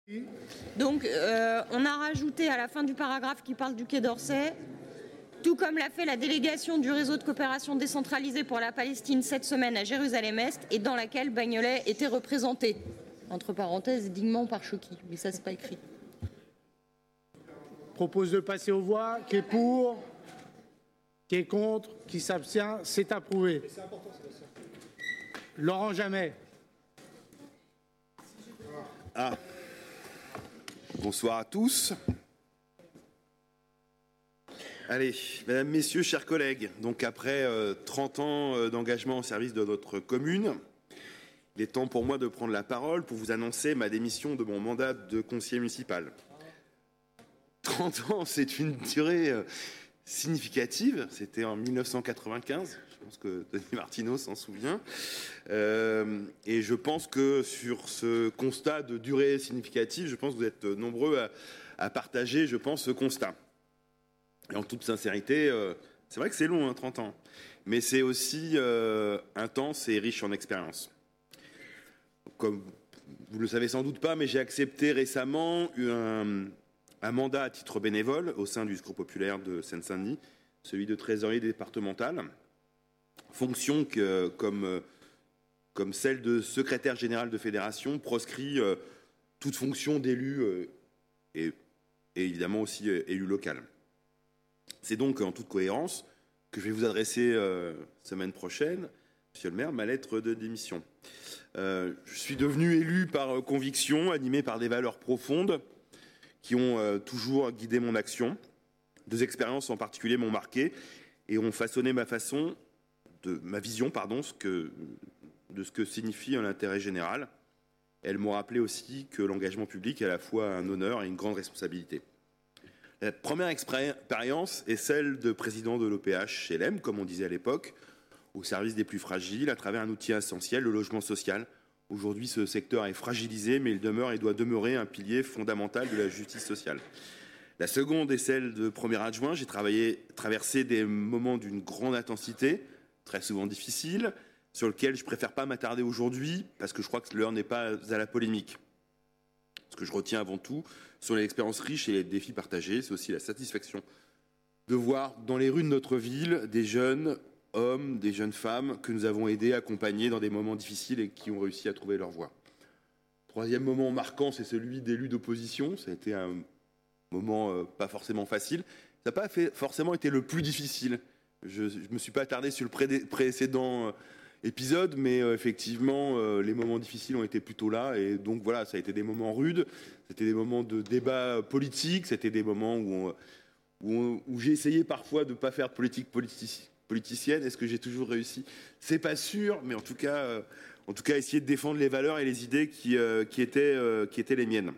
Donc, euh, on a rajouté à la fin du paragraphe qui parle du Quai d'Orsay, tout comme l'a fait la délégation du réseau de coopération décentralisée pour la Palestine cette semaine à Jérusalem-Est, et dans laquelle Bagnolet était représenté. Entre parenthèses, dignement par Choki, mais ça, c'est pas écrit. Propose de passer aux voix. Qui est pour? Qui est contre? Qui s'abstient? C'est approuvé. Laurent Jamet. Ah. Bonsoir à tous. Allez, mesdames, messieurs, chers collègues, donc après euh, trente ans euh, d'engagement au service de notre commune, il est temps pour moi de prendre la parole pour vous annoncer ma démission de mon mandat de conseiller municipal. trente ans, c'est une durée euh, significative. C'était en mille neuf cent quatre-vingt-quinze. Je pense que Denis Martineau s'en souvient. Euh, et je pense que sur ce constat de durée significative, je pense que vous êtes nombreux à, à partager, je pense, ce constat. Et en toute sincérité, euh, c'est vrai que c'est long, hein, trente ans. Mais c'est aussi euh, intense et riche en expérience. Comme vous ne le savez sans doute pas, mais j'ai accepté récemment un, un mandat à titre bénévole au sein du Secours populaire de Seine-Saint-Denis, celui de trésorier départemental. Fonction que, comme, comme celle de secrétaire général de fédération, proscrit euh, toute fonction d'élu euh, et, et évidemment aussi euh, élu local. C'est donc en toute cohérence que je vais vous adresser euh, semaine prochaine, Monsieur le maire, ma lettre de démission. Euh, je suis devenu élu par conviction, animé par des valeurs profondes qui ont euh, toujours guidé mon action. Deux expériences en particulier m'ont marqué et ont façonné ma façon de ma vision, pardon, ce que, de ce que signifie l'intérêt général. Elles m'ont rappelé aussi que l'engagement public est à la fois un honneur et une grande responsabilité. La première expérience est celle de président de l'O P H L M, comme on disait à l'époque, au service des plus fragiles, à travers un outil essentiel, le logement social. Aujourd'hui, ce secteur est fragilisé, mais il demeure et doit demeurer un pilier fondamental de la justice sociale. La seconde est celle de premier adjoint. J'ai travaillé, traversé des moments d'une grande intensité, très souvent difficiles, sur lesquels je ne préfère pas m'attarder aujourd'hui, parce que je crois que l'heure n'est pas à la polémique. Ce que je retiens avant tout sont les expériences riches et les défis partagés. C'est aussi la satisfaction de voir dans les rues de notre ville des jeunes hommes, des jeunes femmes que nous avons aidés, accompagnés dans des moments difficiles et qui ont réussi à trouver leur voie. Troisième moment marquant, c'est celui d'élus d'opposition. Ça a été un moment euh, pas forcément facile. Ça n'a pas fait, forcément été le plus difficile. Je ne me suis pas attardé sur le pré- précédent euh, épisode, mais euh, effectivement, euh, les moments difficiles ont été plutôt là. Et donc voilà, ça a été des moments rudes, c'était des moments de débat politique, c'était des moments où, on, où, on, où j'ai essayé parfois de ne pas faire de politique politique. Politicienne, est-ce que j'ai toujours réussi? C'est pas sûr, mais en tout cas, euh, en tout cas, essayer de défendre les valeurs et les idées qui, euh, qui, étaient, euh, qui étaient les miennes.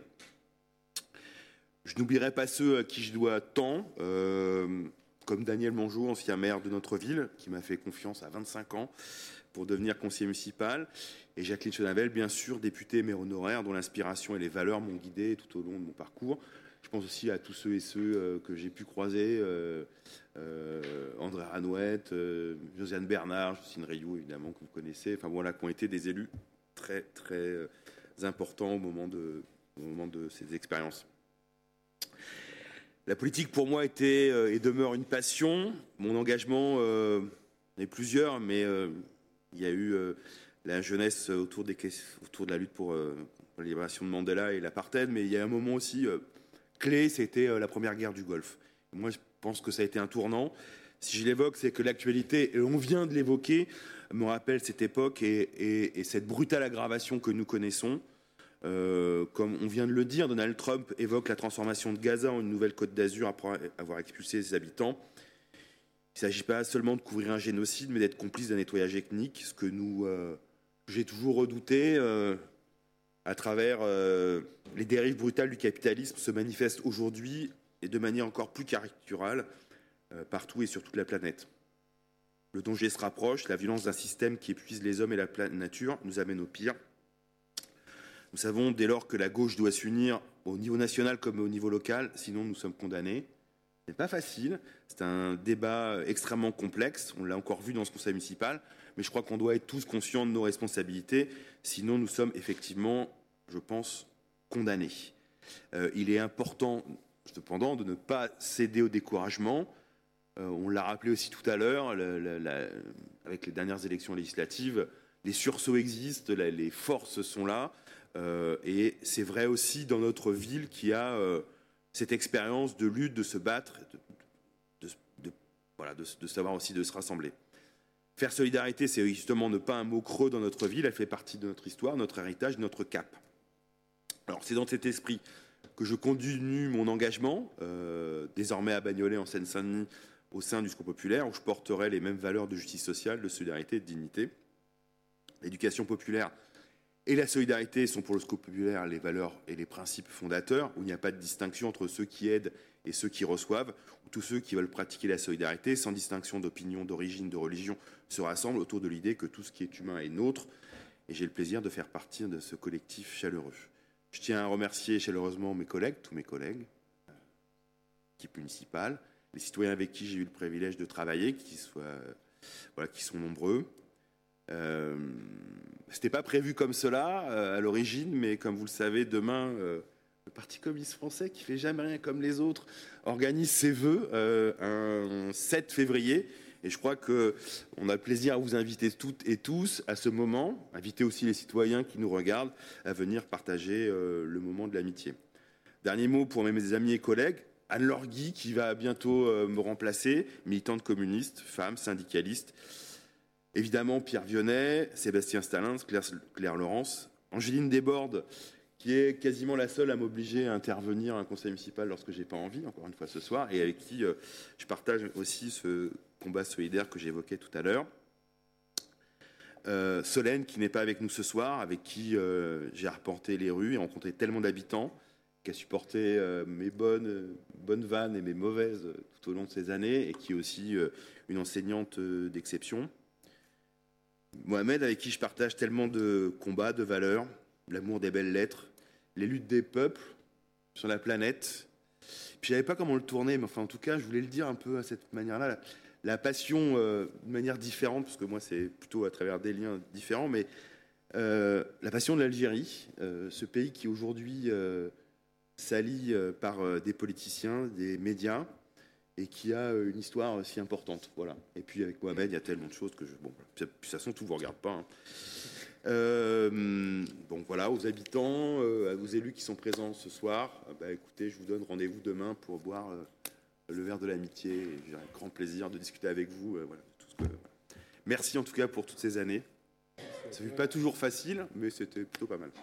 Je n'oublierai pas ceux à qui je dois tant, euh, comme Daniel Mongeau, ancien maire de notre ville, qui m'a fait confiance à vingt-cinq ans pour devenir conseiller municipal, et Jacqueline Chenavel, bien sûr, députée et maire honoraire, dont l'inspiration et les valeurs m'ont guidé tout au long de mon parcours. Je pense aussi à tous ceux et ceux euh, que j'ai pu croiser, euh, euh, André Ranouette, euh, Josiane Bernard, Justine Rayou, évidemment, que vous connaissez, enfin voilà, qui ont été des élus très, très euh, importants au moment de, au moment de ces expériences. La politique, pour moi, était euh, et demeure une passion. Mon engagement euh, est plusieurs, mais euh, il y a eu euh, la jeunesse autour, des, autour de la lutte pour, euh, pour la libération de Mandela et l'apartheid, mais il y a un moment aussi... Euh, clé, c'était la première guerre du Golfe. Moi, je pense que ça a été un tournant. Si je l'évoque, c'est que l'actualité, et on vient de l'évoquer, me rappelle cette époque et, et, et cette brutale aggravation que nous connaissons. Euh, comme on vient de le dire, Donald Trump évoque la transformation de Gaza en une nouvelle Côte d'Azur après avoir expulsé ses habitants. Il ne s'agit pas seulement de couvrir un génocide, mais d'être complice d'un nettoyage ethnique, ce que nous, euh, j'ai toujours redouté. Euh, à travers euh, les dérives brutales du capitalisme se manifestent aujourd'hui et de manière encore plus caricaturale euh, partout et sur toute la planète. Le danger se rapproche, la violence d'un système qui épuise les hommes et la nature nous amène au pire. Nous savons dès lors que la gauche doit s'unir au niveau national comme au niveau local, sinon nous sommes condamnés. Ce n'est pas facile, c'est un débat extrêmement complexe, on l'a encore vu dans ce conseil municipal, mais je crois qu'on doit être tous conscients de nos responsabilités, sinon nous sommes effectivement, je pense, condamnés. Euh, il est important, cependant, de ne pas céder au découragement. Euh, on l'a rappelé aussi tout à l'heure, avec les dernières élections législatives, les sursauts existent, la, les forces sont là. Euh, et c'est vrai aussi dans notre ville qui a euh, cette expérience de lutte, de se battre, de, de, de, voilà, de, de savoir aussi de se rassembler. Faire solidarité, c'est justement ne pas un mot creux dans notre ville, elle fait partie de notre histoire, notre héritage, notre cap. Alors c'est dans cet esprit que je continue mon engagement, euh, désormais à Bagnolet, en Seine-Saint-Denis, au sein du Secours populaire, où je porterai les mêmes valeurs de justice sociale, de solidarité et de dignité. L'éducation populaire et la solidarité sont pour le Secours populaire les valeurs et les principes fondateurs, où il n'y a pas de distinction entre ceux qui aident et ceux qui reçoivent, où tous ceux qui veulent pratiquer la solidarité, sans distinction d'opinion, d'origine, de religion, se rassemblent autour de l'idée que tout ce qui est humain est nôtre. Et j'ai le plaisir de faire partie de ce collectif chaleureux. Je tiens à remercier chaleureusement mes collègues, tous mes collègues, l'équipe municipale, les citoyens avec qui j'ai eu le privilège de travailler, qui, soient, voilà, qui sont nombreux. Euh, C'était pas prévu comme cela euh, à l'origine, mais comme vous le savez, demain, euh, le Parti communiste français, qui fait jamais rien comme les autres, organise ses vœux euh, un sept février. Et je crois qu'on a le plaisir à vous inviter toutes et tous à ce moment, inviter aussi les citoyens qui nous regardent à venir partager euh, le moment de l'amitié. Dernier mot pour mes amis et collègues. Anne-Laure Guy, qui va bientôt euh, me remplacer, militante communiste, femme, syndicaliste. Évidemment, Pierre Vionnet, Sébastien Stalin, Claire, Claire Laurence, Angéline Desbordes, qui est quasiment la seule à m'obliger à intervenir à un conseil municipal lorsque j'ai pas envie, encore une fois ce soir, et avec qui euh, je partage aussi ce combat solidaire que j'évoquais tout à l'heure. Euh, Solène, qui n'est pas avec nous ce soir, avec qui euh, j'ai arpenté les rues et rencontré tellement d'habitants, qui a supporté euh, mes bonnes, euh, bonnes vannes et mes mauvaises euh, tout au long de ces années, et qui est aussi euh, une enseignante euh, d'exception. Mohamed, avec qui je partage tellement de combats, de valeurs, l'amour des belles lettres, les luttes des peuples sur la planète. Puis je ne savais pas comment le tourner, mais enfin en tout cas, je voulais le dire un peu à cette manière-là. La, la passion euh, de manière différente, parce que moi c'est plutôt à travers des liens différents, mais euh, la passion de l'Algérie, euh, ce pays qui aujourd'hui euh, s'allie euh, par euh, des politiciens, des médias, et qui a une histoire si importante. Voilà. Et puis avec Mohamed, il y a tellement de choses que je... Bon, de toute façon, tout ne vous regarde pas. Hein. Euh, donc voilà, aux habitants, euh, aux élus qui sont présents ce soir, bah, écoutez, je vous donne rendez-vous demain pour boire euh, le verre de l'amitié. J'ai un grand plaisir de discuter avec vous. Euh, voilà, tout ce que, voilà. Merci en tout cas pour toutes ces années. Ça ne fut pas toujours facile, mais c'était plutôt pas mal.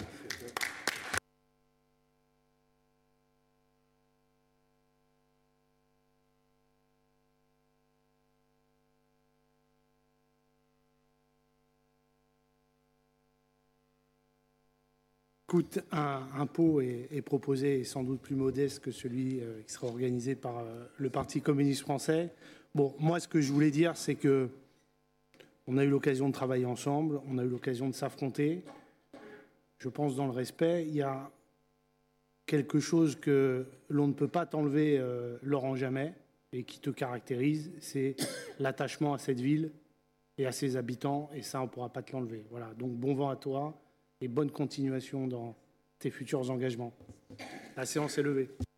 Écoute, un, un pot est, est proposé et sans doute plus modeste que celui euh, qui sera organisé par euh, le Parti communiste français. Bon, moi, ce que je voulais dire, c'est que on a eu l'occasion de travailler ensemble, on a eu l'occasion de s'affronter. Je pense dans le respect, il y a quelque chose que l'on ne peut pas t'enlever, euh, Laurent, jamais, et qui te caractérise, c'est l'attachement à cette ville et à ses habitants, et ça, on ne pourra pas te l'enlever. Voilà. Donc, bon vent à toi. Et bonne continuation dans tes futurs engagements. La séance est levée.